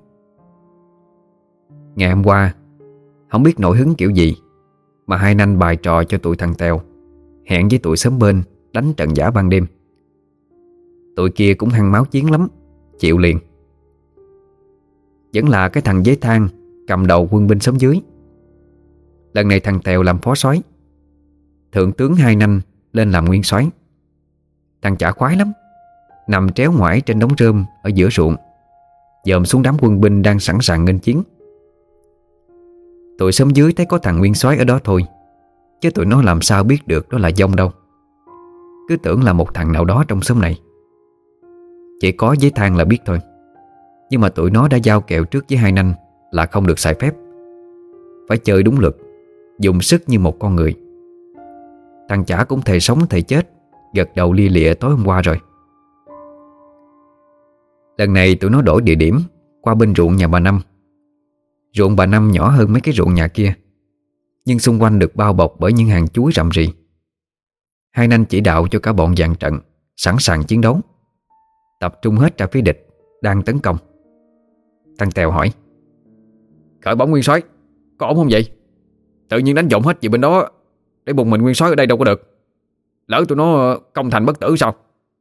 Ngày hôm qua, không biết nổi hứng kiểu gì mà Hai Nanh bày trò cho tụi thằng Tèo hẹn với tụi xóm bên đánh trận giả ban đêm. Tụi kia cũng hăng máu chiến lắm, chịu liền. Vẫn là cái thằng giấy thang cầm đầu quân binh xóm dưới. Lần này thằng Tèo làm phó soái, thượng tướng Hai Nanh lên làm nguyên soái. Thằng chả khoái lắm, nằm tréo ngoải trên đống rơm ở giữa ruộng, dòm xuống đám quân binh đang sẵn sàng nghênh chiến. Tụi xóm dưới thấy có thằng nguyên soái ở đó thôi, chứ tụi nó làm sao biết được đó là vong đâu. Cứ tưởng là một thằng nào đó trong xóm này. Chỉ có giấy thang là biết thôi. Nhưng mà tụi nó đã giao kèo trước với Hai Nanh là không được xài phép, phải chơi đúng luật, dùng sức như một con người. Thằng chả cũng thề sống thề chết, gật đầu lia lịa tối hôm qua rồi. Lần này tụi nó đổi địa điểm qua bên ruộng nhà bà Năm. Ruộng bà Năm nhỏ hơn mấy cái ruộng nhà kia, nhưng xung quanh được bao bọc bởi những hàng chuối rậm rì. Hai Nanh chỉ đạo cho cả bọn dàn trận, sẵn sàng chiến đấu, tập trung hết ra phía địch đang tấn công. Thằng Tèo hỏi: "Khởi bẩm nguyên soái, có ổn không vậy? Tự nhiên đánh dọn hết về bên đó, để bùng mình nguyên soái ở đây đâu có được. Lỡ tụi nó công thành bất tử sao?"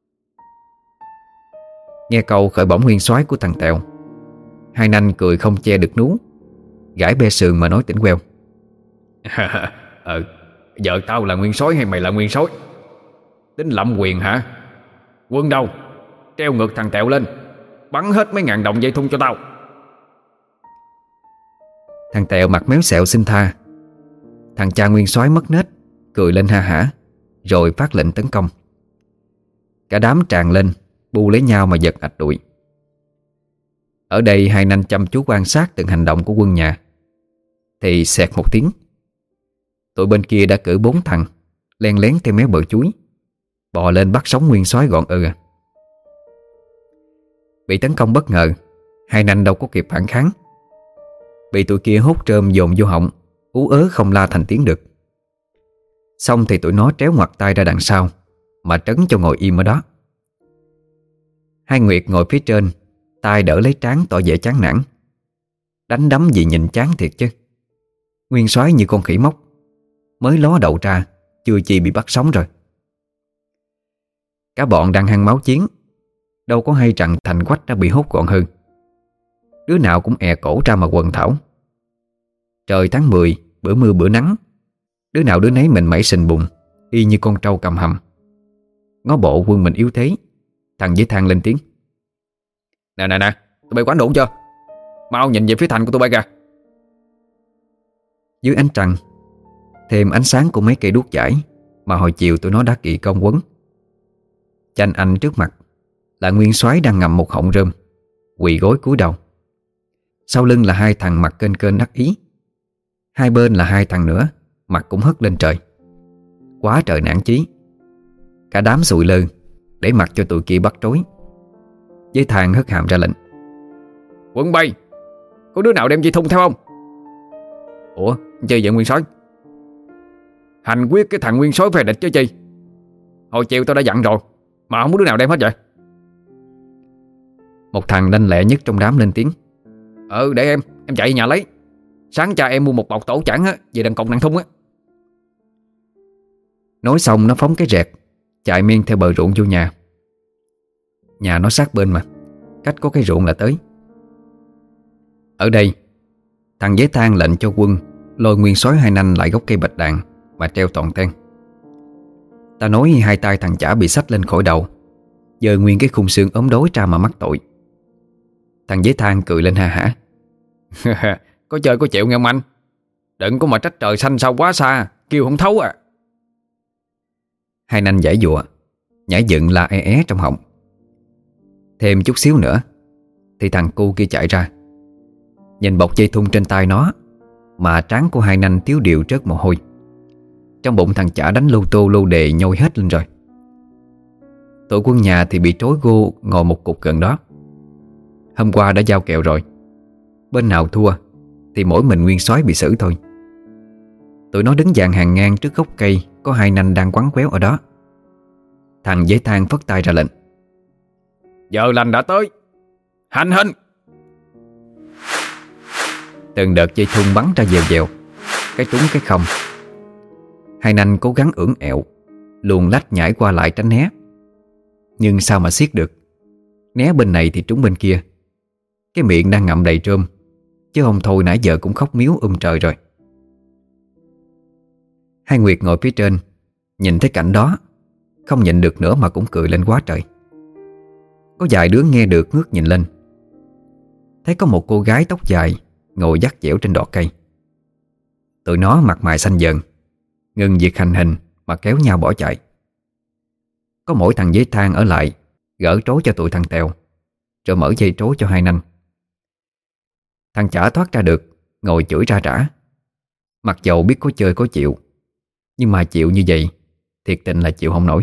Nghe câu khởi bẩm nguyên soái của thằng Tèo, Hai Nanh cười không che được nú, gãi be sườn mà nói tỉnh queo: Giờ tao là nguyên soái hay mày là nguyên soái? Tính lạm quyền hả? Quân đâu? Treo ngược thằng Tèo lên, bắn hết mấy ngàn đồng dây thun cho tao." Thằng Tèo mặt méo xẹo xin tha. Thằng cha nguyên soái mất nết, cười lên ha hả, rồi phát lệnh tấn công. Cả đám tràn lên, bu lấy nhau mà giật ạch đuổi. Ở đây Hai Nanh chăm chú quan sát từng hành động của quân nhà, thì xẹt một tiếng, tụi bên kia đã cử 4 thằng len lén theo mé bờ chuối, bò lên bắt sống nguyên soái gọn à. Bị tấn công bất ngờ, hai nanh đâu có kịp phản kháng, bị tụi kia hốt trơm dồn vô họng, ú ớ không la thành tiếng được. Xong thì tụi nó tréo ngoặt tay ra đằng sau mà trấn cho ngồi im ở đó. Hai Nguyệt ngồi phía trên, tay đỡ lấy trán tỏ vẻ chán nản. Đánh đấm gì nhìn chán thiệt chứ. Nguyên soái như con khỉ mốc, mới ló đầu ra chưa chi bị bắt sống rồi. Cả bọn đang hăng máu chiến, đâu có hay rằng Thành Quách đã bị hốt gọn hơn. Đứa nào cũng è cổ ra mà quần thảo. Trời tháng 10, bữa mưa bữa nắng, đứa nào đứa nấy mình mẩy sình bùn, y như con trâu cầm hầm. Ngó bộ quân mình yếu thế, thằng với Thang lên tiếng: Nè, tụi bay quán đủ chưa? Mau nhìn về phía thành của tụi bay kìa. Dưới ánh trăng, thêm ánh sáng của mấy cây đuốc chải mà hồi chiều tụi nó đã kỵ công quấn. Chanh anh trước mặt là nguyên soái đang ngậm một họng rơm, quỳ gối cúi đầu. Sau lưng là hai thằng mặt kênh kênh đắc ý. Hai bên là hai thằng nữa, mặt cũng hất lên trời. Quá trời nản chí. Cả đám sụi lơ để mặc cho tụi kia bắt trối. Với Thang hất hàm ra lệnh: Quân bay, có đứa nào đem dây thun theo không? Ủa, chơi vậy nguyên soái? Hành quyết cái thằng nguyên soái phe địch chứ chi. Hồi chiều tao đã dặn rồi, mà không có đứa nào đem hết vậy. Một thằng đanh lẹ nhất trong đám lên tiếng: Để em chạy nhà lấy. Sáng cha em mua một bọc tổ chản á, về đằng cọng nặng thun á. Nói xong nó phóng cái rẹt, chạy miên theo bờ ruộng vô nhà. Nhà nó sát bên mà, cách có cái ruộng là tới. Ở đây, thằng với Thang lệnh cho quân lôi nguyên soái hai nanh lại gốc cây bạch đàn mà treo toàn ten. Ta nói hai tay thằng chả bị xách lên khỏi đầu, giơ nguyên cái khung xương ốm đối ra mà mắc tội. Thằng với Thang cười lên ha hả: Có chơi có chịu nghe ông anh. Đừng có mà trách trời xanh sao quá xa, kêu không thấu à. Hai nanh giãy giụa, nhảy dựng la é trong họng. Thêm chút xíu nữa thì thằng cu kia chạy ra. Nhìn bọc dây thun trên tay nó mà trán của hai nanh tiếu điệu trớt mồ hôi. Trong bụng thằng chả đánh lô tô lô đề nhôi hết lên rồi. Tụi quân nhà thì bị trối gô ngồi một cục gần đó. Hôm qua đã giao kèo rồi, bên nào thua thì mỗi mình nguyên soái bị xử thôi. Tụi nó đứng dàn hàng ngang trước gốc cây có hai nanh đang quắn quéo ở đó. Thằng với Thang phất tay ra lệnh: Giờ lành đã tới, hành hình. Từng đợt dây thun bắn ra dèo dèo, cái trúng cái không. Hai nanh cố gắng ưỡn ẹo, luồn lách nhảy qua lại tránh né. Nhưng sao mà xiết được. Né bên này thì trúng bên kia. Cái miệng đang ngậm đầy trơm, chứ không thôi nãy giờ cũng khóc miếu trời rồi. Hai Nguyệt ngồi phía trên, nhìn thấy cảnh đó, không nhịn được nữa mà cũng cười lên quá trời. Có vài đứa nghe được ngước nhìn lên, thấy có một cô gái tóc dài ngồi dắt dẻo trên đọt cây. Tụi nó mặt mày xanh dần, ngừng việc hành hình mà kéo nhau bỏ chạy. Có mỗi thằng với Thang ở lại gỡ trối cho tụi thằng Tèo, rồi mở dây trối cho hai nanh. Thằng chả thoát ra được, ngồi chửi ra rã. Mặc dầu biết có chơi có chịu, nhưng mà chịu như vậy thiệt tình là chịu không nổi.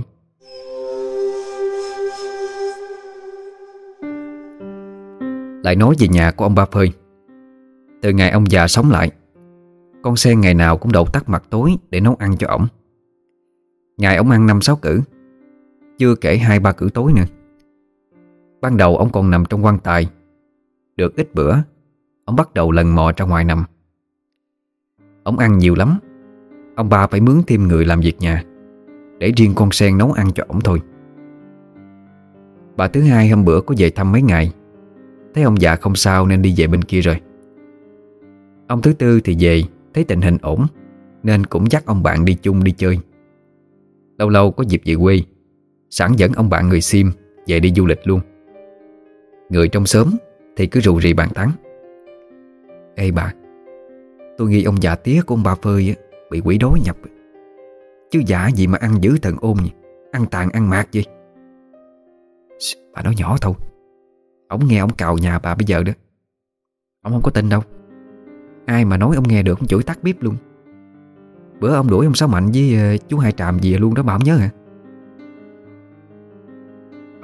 Lại nói về nhà của ông Ba Phơi. Từ ngày ông già sống lại, con sen ngày nào cũng đậu tắt mặt tối để nấu ăn cho ổng. Ngày ổng ăn 5-6 cữ, chưa kể 2-3 cữ tối nữa. Ban đầu ông còn nằm trong quan tài. Được ít bữa, ông bắt đầu lần mò ra ngoài nằm. Ông ăn nhiều lắm, ông ba phải mướn thêm người làm việc nhà, để riêng con sen nấu ăn cho ổng thôi. Bà thứ hai hôm bữa có về thăm mấy ngày, thấy ông già không sao nên đi về bên kia rồi. Ông thứ tư thì về thấy tình hình ổn, nên cũng dắt ông bạn đi chung đi chơi. Lâu lâu có dịp về quê, sẵn dẫn ông bạn người Sim về đi du lịch luôn. Người trong xóm thì cứ rù rì bàn tán: Ê bà, tôi nghĩ ông già tía của ông Ba Phơi bị quỷ đói nhập. Chứ dạ gì mà ăn dữ thần ôn nhỉ, ăn tàn ăn mạt gì. Bà nói nhỏ thôi, ổng nghe ổng cào nhà bà bây giờ đó. Ông không có tin đâu. Ai mà nói ông nghe được ông chửi tắt bíp luôn. Bữa ông đuổi ông Sáu Mạnh với chú Hai Tràm về luôn đó, bà không nhớ hả?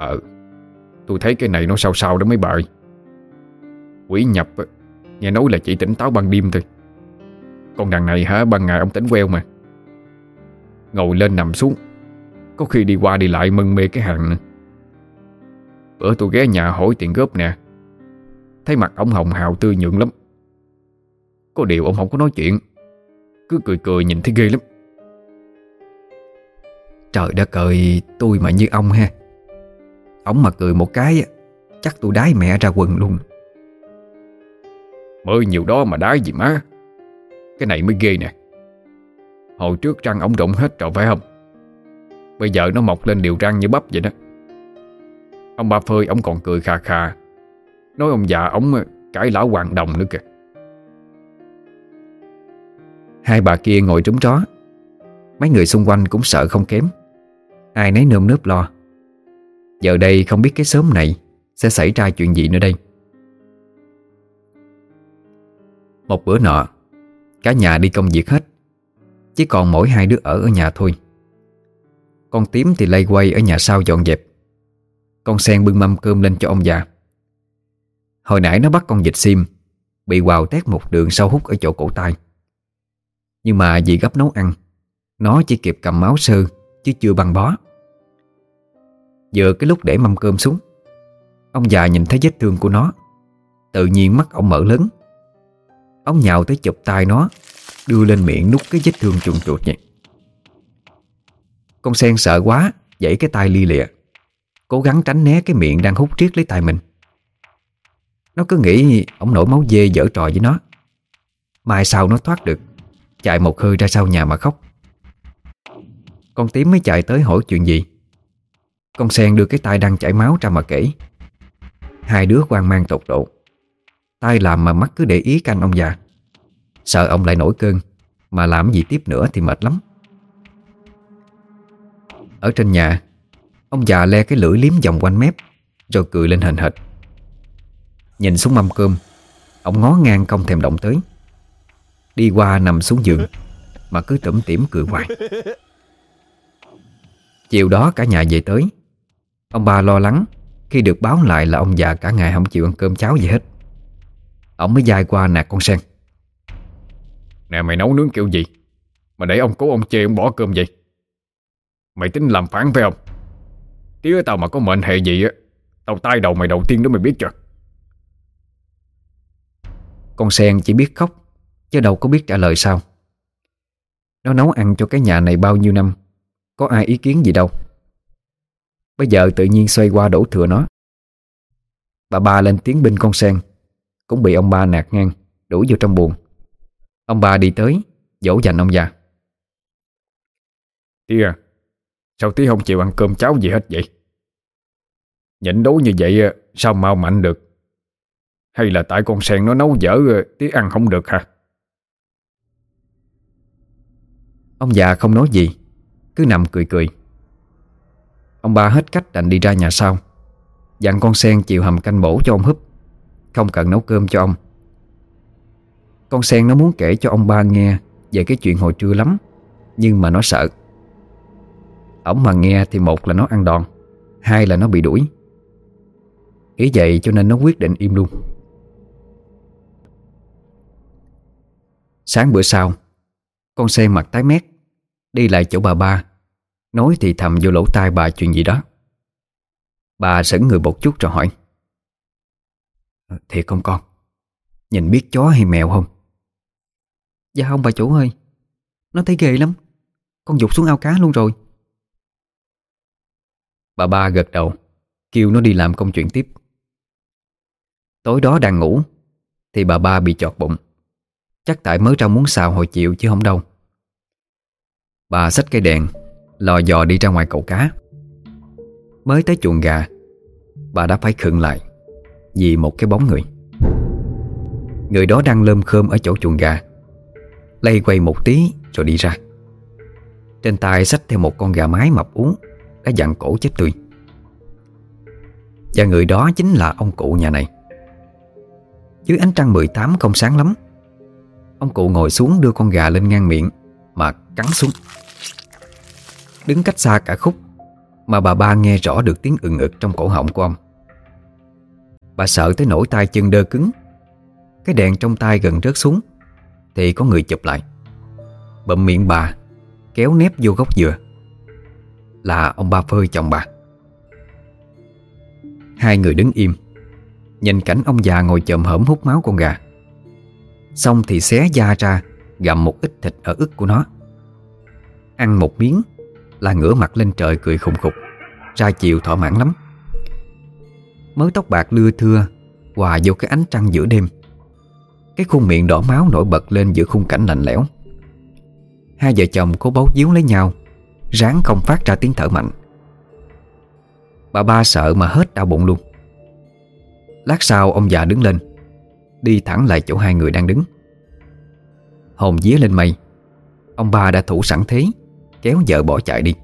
Tôi thấy cái này nó sao sao đó mấy bà ơi. Quỷ nhập nghe nói là chỉ tỉnh táo ban đêm thôi. Còn đằng này hả, ban ngày ông tỉnh queo mà. Ngồi lên nằm xuống, có khi đi qua đi lại mân mê cái hàng nữa. Bữa tôi ghé nhà hỏi tiền góp nè, thấy mặt ông hồng hào tươi nhượng lắm. Có điều ông không có nói chuyện, cứ cười cười nhìn thấy ghê lắm. Trời đất ơi, tôi mà như ông ha. Ông mà cười một cái chắc tôi đái mẹ ra quần luôn. Mới nhiều đó mà đái gì má. Cái này mới ghê nè. Hồi trước răng ổng rụng hết rồi phải không? Bây giờ nó mọc lên đều răng như bắp vậy đó. Ông ba Phơi ổng còn cười khà khà, nói ông già ổng cãi lão Hoàng Đồng nữa kìa. Hai bà kia ngồi trúng chó. Mấy người xung quanh cũng sợ không kém. Ai nấy nơm nớp lo. Giờ đây không biết cái xóm này sẽ xảy ra chuyện gì nữa đây. Một bữa nọ, cả nhà đi công việc hết, chỉ còn mỗi hai đứa ở nhà thôi. Con Tím thì lay quay ở nhà sau dọn dẹp. Con Sen bưng mâm cơm lên cho ông già. Hồi nãy nó bắt con vịt sim bị quào tét một đường sâu hút ở chỗ cổ tay. Nhưng mà vì gấp nấu ăn, nó chỉ kịp cầm máu sơ chứ chưa băng bó. Vừa cái lúc để mâm cơm xuống, ông già nhìn thấy vết thương của nó, tự nhiên mắt ông mở lớn. Ông nhào tới chụp tay nó, đưa lên miệng nút cái vết thương chuồn chuột vậy. Con Sen sợ quá, giãy cái tay li lịa, cố gắng tránh né cái miệng đang hút riết lấy tay mình. Nó cứ nghĩ ổng nổi máu dê giở trò với nó. Mai sau nó thoát được, chạy một hơi ra sau nhà mà khóc. Con Tím mới chạy tới hỏi chuyện gì. Con Sen đưa cái tay đang chảy máu ra mà kể. Hai đứa hoang mang tột độ. Tay làm mà mắt cứ để ý canh ông già, sợ ông lại nổi cơn, mà làm gì tiếp nữa thì mệt lắm. Ở trên nhà, ông già le cái lưỡi liếm vòng quanh mép, rồi cười lên hền hệt. Nhìn xuống mâm cơm, ông ngó ngang không thèm động tới. Đi qua nằm xuống giường mà cứ tủm tỉm cười hoài. Chiều đó cả nhà về tới. Ông ba lo lắng khi được báo lại là ông già cả ngày không chịu ăn cơm cháo gì hết. Ông mới dài qua nạt con Sen. Nè mày nấu nướng kiểu gì mà để ông cố ông chê ông bỏ cơm vậy? Mày tính làm phản phải không? Tía tao mà có mệnh hệ gì á, tao tay đầu mày đầu tiên đó mày biết chưa? Con Sen chỉ biết khóc, chứ đâu có biết trả lời sao. Nó nấu ăn cho cái nhà này bao nhiêu năm, có ai ý kiến gì đâu. Bây giờ tự nhiên xoay qua đổ thừa nó. Bà ba lên tiếng binh con Sen, cũng bị ông ba nạt ngang, đuổi vô trong buồng. Ông ba đi tới dỗ dành ông già. Tía, sao tía không chịu ăn cơm cháo gì hết vậy? Nhịn đói như vậy sao mau mạnh được? Hay là tại con Sen nó nấu dở tía ăn không được hả? Ông già không nói gì, cứ nằm cười cười. Ông ba hết cách đành đi ra nhà sau, dặn con Sen chịu hầm canh bổ cho ông húp, không cần nấu cơm cho ông. Con Sen nó muốn kể cho ông ba nghe về cái chuyện hồi trưa lắm, nhưng mà nó sợ. Ổng mà nghe thì một là nó ăn đòn, hai là nó bị đuổi. Nghĩ vậy cho nên nó quyết định im luôn. Sáng bữa sau, con Sen mặt tái mét đi lại chỗ bà ba, nói thì thầm vô lỗ tai bà chuyện gì đó. Bà sững người một chút rồi hỏi: Thiệt không con? Nhìn biết chó hay mèo không? Dạ không bà chủ ơi, nó thấy ghê lắm, con giục xuống ao cá luôn rồi. Bà ba gật đầu, kêu nó đi làm công chuyện tiếp. Tối đó đang ngủ thì bà ba bị chọt bụng, chắc tại mới ra muốn xào hồi chiều chứ không đâu. Bà xách cây đèn lò dò đi ra ngoài cậu cá. Mới tới chuồng gà, bà đã phải khựng lại vì một cái bóng người. Người đó đang lơm khơm ở chỗ chuồng gà, lay quay một tí rồi đi ra. Trên tay xách theo một con gà mái mập ú đã dặn cổ chết tươi. Và người đó chính là ông cụ nhà này. Dưới ánh trăng 18 không sáng lắm, ông cụ ngồi xuống đưa con gà lên ngang miệng mà cắn xuống. Đứng cách xa cả khúc, mà bà ba nghe rõ được tiếng ừng ực trong cổ họng của ông. Bà sợ tới nỗi tay chân đơ cứng. Cái đèn trong tay gần rớt xuống thì có người chụp lại, bụm miệng bà, kéo nép vô gốc dừa. Là ông ba Phơi, chồng bà. Hai người đứng im, nhìn cảnh ông già ngồi chồm hổm hút máu con gà. Xong thì xé da ra, gặm một ít thịt ở ức của nó. Ăn một miếng là ngửa mặt lên trời cười khùng khục, ra chiều thỏa mãn lắm. Mớ tóc bạc lưa thưa hòa vô cái ánh trăng giữa đêm. Cái khuôn miệng đỏ máu nổi bật lên giữa khung cảnh lạnh lẽo. Hai vợ chồng cố bấu díu lấy nhau, ráng không phát ra tiếng thở mạnh. Bà ba sợ mà hết đau bụng luôn. Lát sau ông già đứng lên, đi thẳng lại chỗ hai người đang đứng. Hồn vía lên mây, ông ba đã thủ sẵn thế, kéo vợ bỏ chạy đi.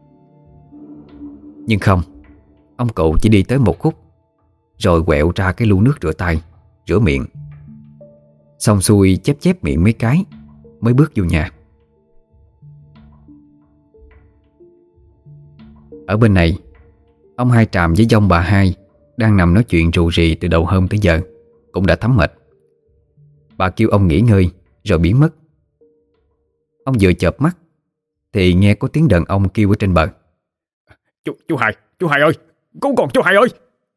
Nhưng không, ông cụ chỉ đi tới một khúc, rồi quẹo ra cái lu nước rửa tay, rửa miệng. Xong xuôi chép chép miệng mấy cái, mới bước vô nhà. Ở bên này, ông Hai Tràm với dông bà Hai đang nằm nói chuyện rù rì từ đầu hôm tới giờ, cũng đã thấm mệt. Bà kêu ông nghỉ ngơi rồi biến mất. Ông vừa chợp mắt thì nghe có tiếng đàn ông kêu ở trên bờ. Chú Hai ơi, cứu con chú Hai ơi.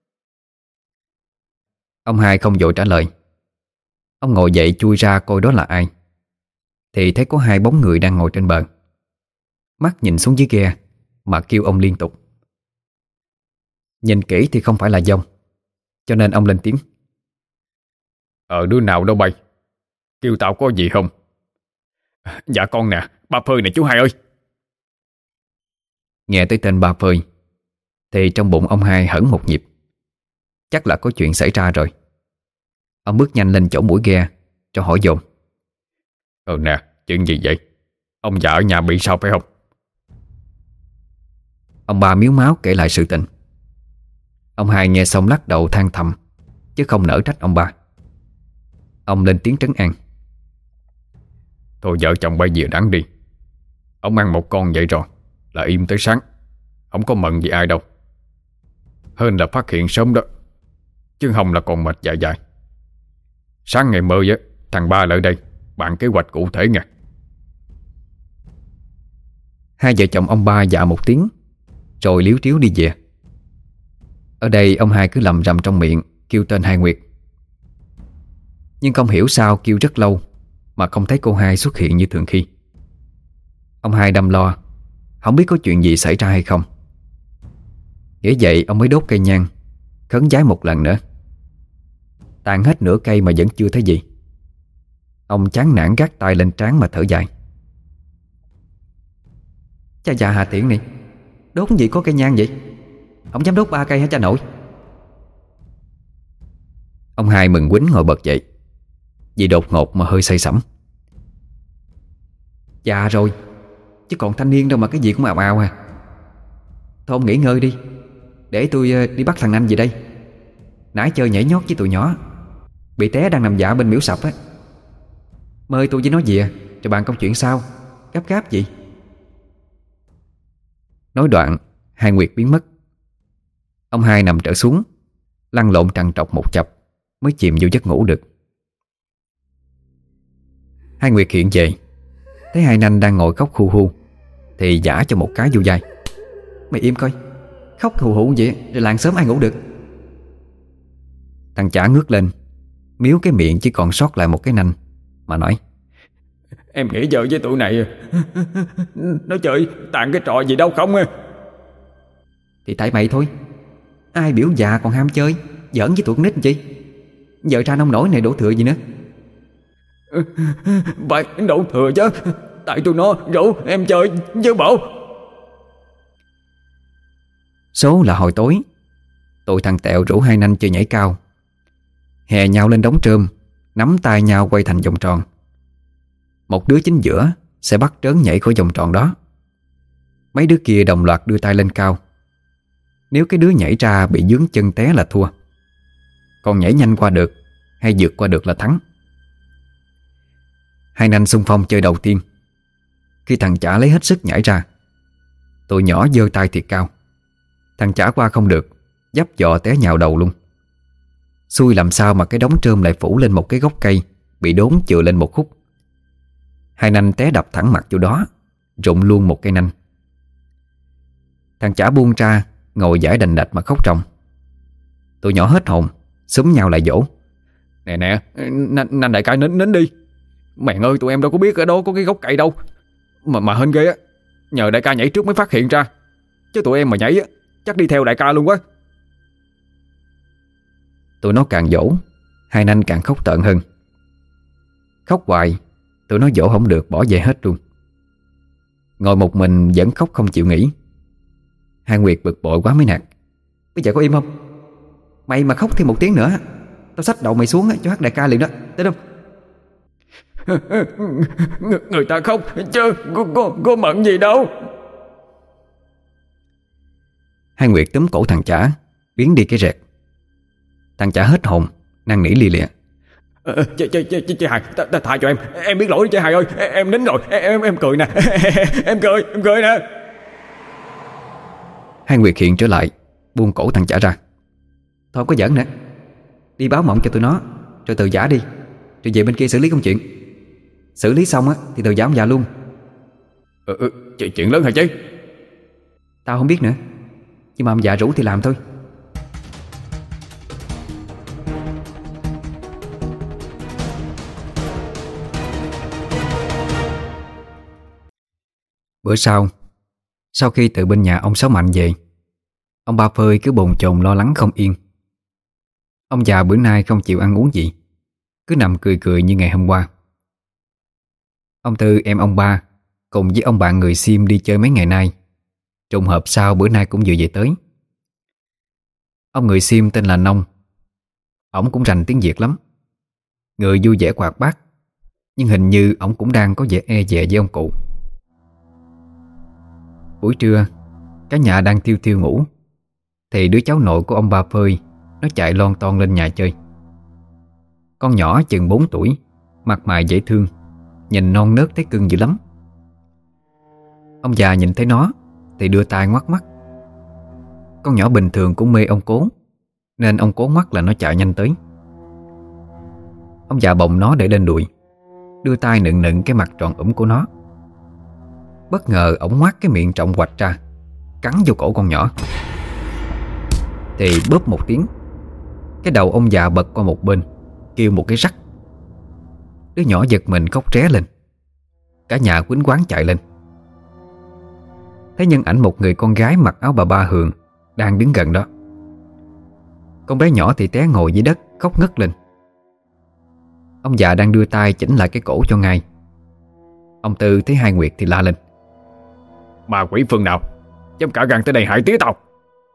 Ông Hai không vội trả lời. Ông ngồi dậy chui ra coi đó là ai. Thì thấy có hai bóng người đang ngồi trên bờ. Mắt nhìn xuống dưới ghe mà kêu ông liên tục. Nhìn kỹ thì không phải là dông, cho nên ông lên tiếng. Đứa nào đâu bay, kêu tao có gì không? Dạ con nè, ba Phơi nè chú Hai ơi. Nghe tới tên ba Phơi thì trong bụng ông Hai hẫng một nhịp. Chắc là có chuyện xảy ra rồi. Ông bước nhanh lên chỗ mũi ghe cho hỏi dồn. Nè, chuyện gì vậy? Ông già ở nhà bị sao phải không? Ông ba miếu máu kể lại sự tình. Ông Hai nghe xong lắc đầu than thầm, chứ không nỡ trách ông ba. Ông lên tiếng trấn an. Thôi vợ chồng bây giờ đáng đi. Ông ăn một con vậy rồi là im tới sáng, không có mận gì ai đâu. Hơn là phát hiện sớm đó, chứ không là còn mệt dài dài. Sáng ngày mơ á, thằng ba lại đây bàn kế hoạch cụ thể nha. Hai vợ chồng ông ba dạ một tiếng, rồi líu tríu đi về. Ở đây ông Hai cứ lầm rầm trong miệng kêu tên Hai Nguyệt. Nhưng không hiểu sao kêu rất lâu mà không thấy cô Hai xuất hiện như thường khi. Ông Hai đâm lo, không biết có chuyện gì xảy ra hay không. Nghĩ vậy ông mới đốt cây nhang, khấn vái một lần nữa. Tàn hết nửa cây mà vẫn chưa thấy gì. Ông chán nản gác tay lên trán mà thở dài. Cha già Hà Tiện này, đốt gì có cây nhang vậy? Ông dám đốt 3 cây hả cha nội? Ông Hai mừng quýnh ngồi bật dậy, vì đột ngột mà hơi say sẩm. Già rồi, chứ còn thanh niên đâu mà cái gì cũng ào ào à. Thôi ông nghỉ ngơi đi, để tôi đi bắt thằng Anh về đây. Nãy chơi nhảy nhót với tụi nhỏ, bị té đang nằm dạ bên miễu sập á. Mời tôi với nó về rồi bàn câu chuyện sau. Gấp gáp gì? Nói đoạn Hai Nguyệt biến mất. Ông Hai nằm trở xuống, lăn lộn trằn trọc một chập mới chìm vô giấc ngủ được. Hai Nguyệt hiện về, thấy hai nanh đang ngồi khóc hu hu thì giã cho một cái vô vai. Mày im coi, khóc hù hụ vậy rồi làng sớm ai ngủ được? Thằng chả ngước lên, miếu cái miệng chỉ còn sót lại một cái nanh mà nói. Em nghĩ giờ với tụi này nó chơi tàn cái trò gì đâu không à? Thì tại mày thôi. Ai biểu già còn ham chơi, giỡn với tụi con nít chi? Giờ ra nông nổi này đổ thừa gì nữa? Vậy đổ thừa chứ, tại tụi nó rủ em chơi chứ bộ. Số là hồi tối, tụi thằng Tẹo rủ hai nanh chơi nhảy cao. Hè nhau lên đống trơm, nắm tay nhau quay thành vòng tròn. Một đứa chính giữa sẽ bắt trớn nhảy khỏi vòng tròn đó. Mấy đứa kia đồng loạt đưa tay lên cao. Nếu cái đứa nhảy ra bị dướng chân té là thua, còn nhảy nhanh qua được hay vượt qua được là thắng. Hai nanh xung phong chơi đầu tiên. Khi thằng chả lấy hết sức nhảy ra, tụi nhỏ giơ tay thiệt cao, Thằng chả qua không được, dấp dọ té nhào đầu luôn. Xui làm sao mà cái đống trơm lại phủ lên một cái gốc cây bị đốn chừa lên một khúc. Hai nanh té đập thẳng mặt vô đó, rụng luôn một cây nanh. Thằng chả buông ra, ngồi dãi đành đạch mà khóc ròng. Tụi nhỏ hết hồn, xúm nhau lại dỗ. Nè nè, nanh đại ca nín đi. Mẹ ơi, tụi em đâu có biết ở đó có cái gốc cây đâu. Mà hên ghê á, nhờ đại ca nhảy trước mới phát hiện ra. Chứ tụi em mà nhảy á, chắc đi theo đại ca luôn quá. Tụi nó càng dỗ, hai nanh càng khóc tợn hơn. Khóc hoài, tụi nó dỗ không được, bỏ về hết luôn. Ngồi một mình vẫn khóc không chịu nghỉ. Hai Nguyệt bực bội quá mới nạt: bây giờ có im không? Mày mà khóc thêm một tiếng nữa, tao xách đầu mày xuống cho hát đại ca liền đó, thấy không? Người ta khóc chứ có mận gì đâu. Hai Nguyệt túm cổ thằng chả, biến đi cái rẹt. Thằng chả hết hồn, năn nỉ li lịa: Chị Hai, tha cho em biết lỗi chị Hai ơi, em nín rồi, em cười nè, em cười nè. Hai Nguyệt hiện trở lại, buông cổ thằng chả ra: thôi không có giỡn nữa, đi báo mộng cho tụi nó, rồi từ giả đi, rồi về bên kia xử lý công chuyện. Xử lý xong á thì từ giả ông già luôn. Chuyện lớn hả chứ? Tao không biết nữa, nhưng mà ông già rủ thì làm thôi. Bữa sau khi từ bên nhà ông Sáu Mạnh về, ông Ba Phơi cứ bồn chồn lo lắng không yên. Ông già bữa nay không chịu ăn uống gì, cứ nằm cười cười như ngày hôm qua. Ông Tư em ông Ba cùng với ông bạn người Sim đi chơi mấy ngày nay, trùng hợp sao bữa nay cũng vừa về tới. Ông người Sim tên là Nông. Ổng cũng rành tiếng Việt lắm, người vui vẻ hoạt bát, nhưng hình như ổng cũng đang có vẻ e dè với ông cụ. Buổi trưa, cả nhà đang thiêu thiêu ngủ, thì đứa cháu nội của ông Ba Phơi nó chạy lon ton lên nhà chơi. Con nhỏ chừng 4 tuổi, mặt mày dễ thương, nhìn non nớt thấy cưng dữ lắm. Ông già nhìn thấy nó thì đưa tay ngoắt mắt. Con nhỏ bình thường cũng mê ông Cố, nên ông Cố mắt là nó chạy nhanh tới. Ông già bồng nó để lên đùi, đưa tay nựng cái mặt tròn ủng của nó. Bất ngờ ổng ngoác cái miệng trọng hoạch ra, cắn vô cổ con nhỏ. Thì bóp một tiếng, cái đầu ông già bật qua một bên, kêu một cái rắc. Đứa nhỏ giật mình khóc ré lên. Cả nhà quýnh quáng chạy lên. Thấy nhân ảnh một người con gái mặc áo bà ba Hường đang đứng gần đó. Con bé nhỏ thì té ngồi dưới đất khóc ngất lên. Ông già đang đưa tay chỉnh lại cái cổ cho ngay. Ông Tư thấy Hai Nguyệt thì la lên: Ma quỷ phương nào dám cả gan tới đây hại tía tao?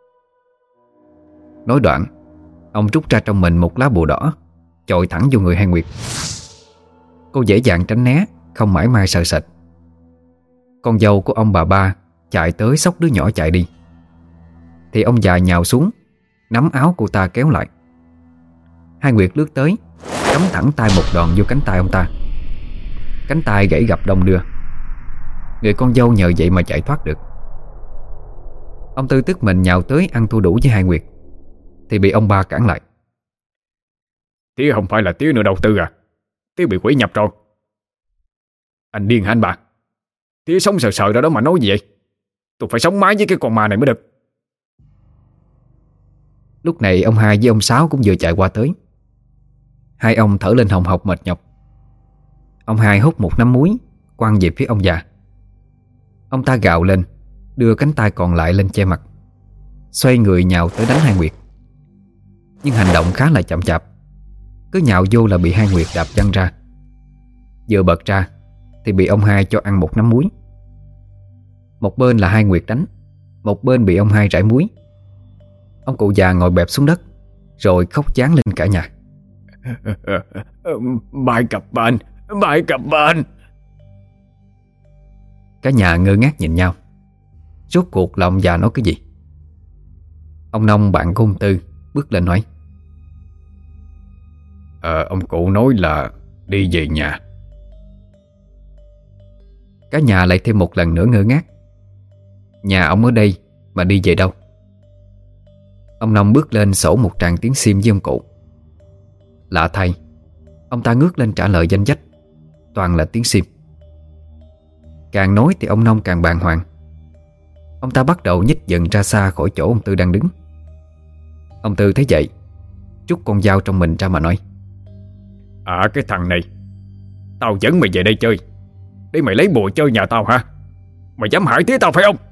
Nói đoạn, ông rút ra trong mình một lá bùa đỏ, chọi thẳng vô người Hai Nguyệt. Cô dễ dàng tránh né, không mảy may sợ sệt. Con dâu của ông bà Ba chạy tới xốc đứa nhỏ chạy đi, thì ông già nhào xuống, nắm áo cô ta kéo lại. Hai Nguyệt lướt tới, cắm thẳng tay một đòn vô cánh tay ông ta. Cánh tay gãy gập đong đưa. Người con dâu nhờ vậy mà chạy thoát được. Ông Tư tức mình nhào tới ăn thua đủ với Hai Nguyệt, thì bị ông Ba cản lại: tía không phải là tía nữa đâu Tư à, tía bị quỷ nhập rồi. Anh điên hả anh bà? Tía sống sờ sờ đó mà nói gì vậy? Tôi phải sống mái với cái con ma này mới được. Lúc này ông Hai với ông Sáu cũng vừa chạy qua tới. Hai ông thở lên hồng hộc mệt nhọc. Ông Hai hút một nắm muối quăng về phía ông già. Ông ta gào lên, đưa cánh tay còn lại lên che mặt, xoay người nhào tới đánh Hai Nguyệt. Nhưng hành động khá là chậm chạp, cứ nhào vô là bị Hai Nguyệt đạp văng ra. Vừa bật ra thì bị ông Hai cho ăn một nắm muối. Một bên là Hai Nguyệt đánh, một bên bị ông Hai rải muối. Ông cụ già ngồi bẹp xuống đất, rồi khóc chán lên cả nhà. Bye cặp bên. Cả nhà ngơ ngác nhìn nhau. Rốt cuộc là ông già nói cái gì? Ông Nông bạn của ông Tư bước lên nói: Ông cụ nói là đi về nhà. Cả nhà lại thêm một lần nữa ngơ ngác. Nhà ông ở đây mà đi về đâu? Ông Nông bước lên sổ một tràng tiếng sim với ông cụ. Lạ thay, ông ta ngước lên trả lời danh sách, toàn là tiếng sim. Càng nói thì ông Nông càng bàng hoàng. Ông ta bắt đầu nhích dần ra xa khỏi chỗ ông Tư đang đứng. Ông Tư thấy vậy, trút con dao trong mình ra mà nói: Cái thằng này, tao dẫn mày về đây chơi để mày lấy bùa chơi nhà tao hả? Mày dám hại tía tao phải không?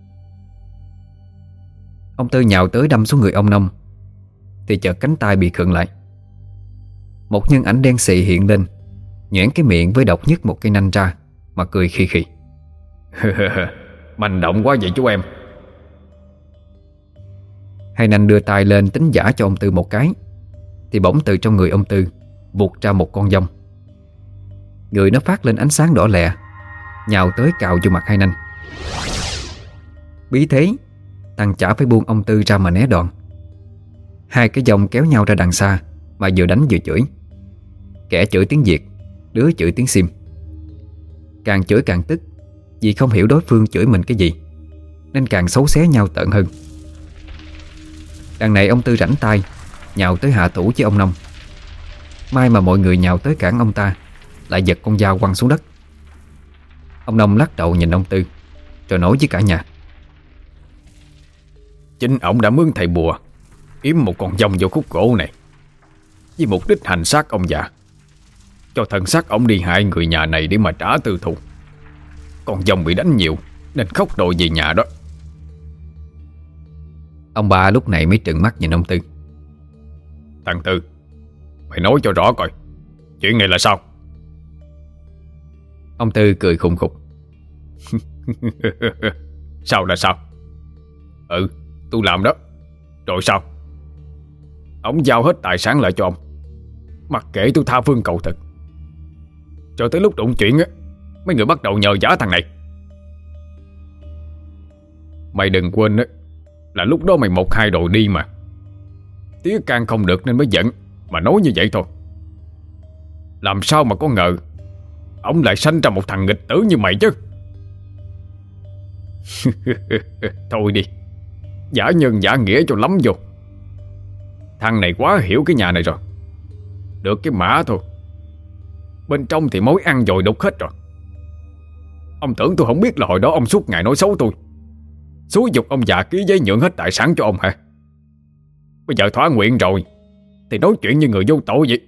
Ông Tư nhào tới đâm xuống người ông Nông, thì chợt cánh tay bị khựng lại. Một nhân ảnh đen xị hiện lên, nhoẻn cái miệng với độc nhất một cây nanh ra mà cười khì khì. Manh động quá vậy chú em. Hai nanh đưa tay lên tính giả cho ông Tư một cái, thì bỗng từ trong người ông Tư vụt ra một con dông. Người nó phát lên ánh sáng đỏ lè, nhào tới cào vô mặt hai nanh. Bí thế, thằng chả phải buông ông Tư ra mà né đòn. Hai cái dông kéo nhau ra đằng xa mà vừa đánh vừa chửi. Kẻ chửi tiếng Việt, đứa chửi tiếng Sim. Càng chửi càng tức, vì không hiểu đối phương chửi mình cái gì, nên càng xấu xé nhau tợn hơn. Đằng này ông Tư rảnh tay nhào tới hạ thủ với ông Nông. May mà mọi người nhào tới cản ông ta, lại giật con dao quăng xuống đất. Ông Nông lắc đầu nhìn ông Tư, rồi nói với cả nhà: Chính ổng đã mướn thầy bùa yếm một con dông vô khúc gỗ này với mục đích hành xác ông già, cho thân xác ổng đi hại người nhà này để mà trả tư thù. Con dông bị đánh nhiều nên khóc đội về nhà đó. Ông ba lúc này mới trừng mắt nhìn ông Tư: Thằng Tư, mày nói cho rõ coi, chuyện này là sao? Ông Tư cười khùng khục: Sao là sao? Tôi làm đó. Rồi sao? Ông giao hết tài sản lại cho ông, mặc kệ tôi tha phương cầu thực. Cho tới lúc đụng chuyện á, mấy người bắt đầu nhờ vả thằng này. Mày đừng quên á, là lúc đó mày một hai đồ đi mà. Tía can không được nên mới giận mà nói như vậy thôi. Làm sao mà có ngờ ông lại sanh ra một thằng nghịch tử như mày chứ. Thôi đi, giả nhân giả nghĩa cho lắm vô. Thằng này quá hiểu cái nhà này rồi. Được cái mã thôi, bên trong thì mối ăn dồi đục hết rồi. Ông tưởng tôi không biết là hồi đó ông suốt ngày nói xấu tôi, xúi giục ông già ký giấy nhượng hết tài sản cho ông hả? Bây giờ thỏa nguyện rồi thì nói chuyện như người vô tội vậy.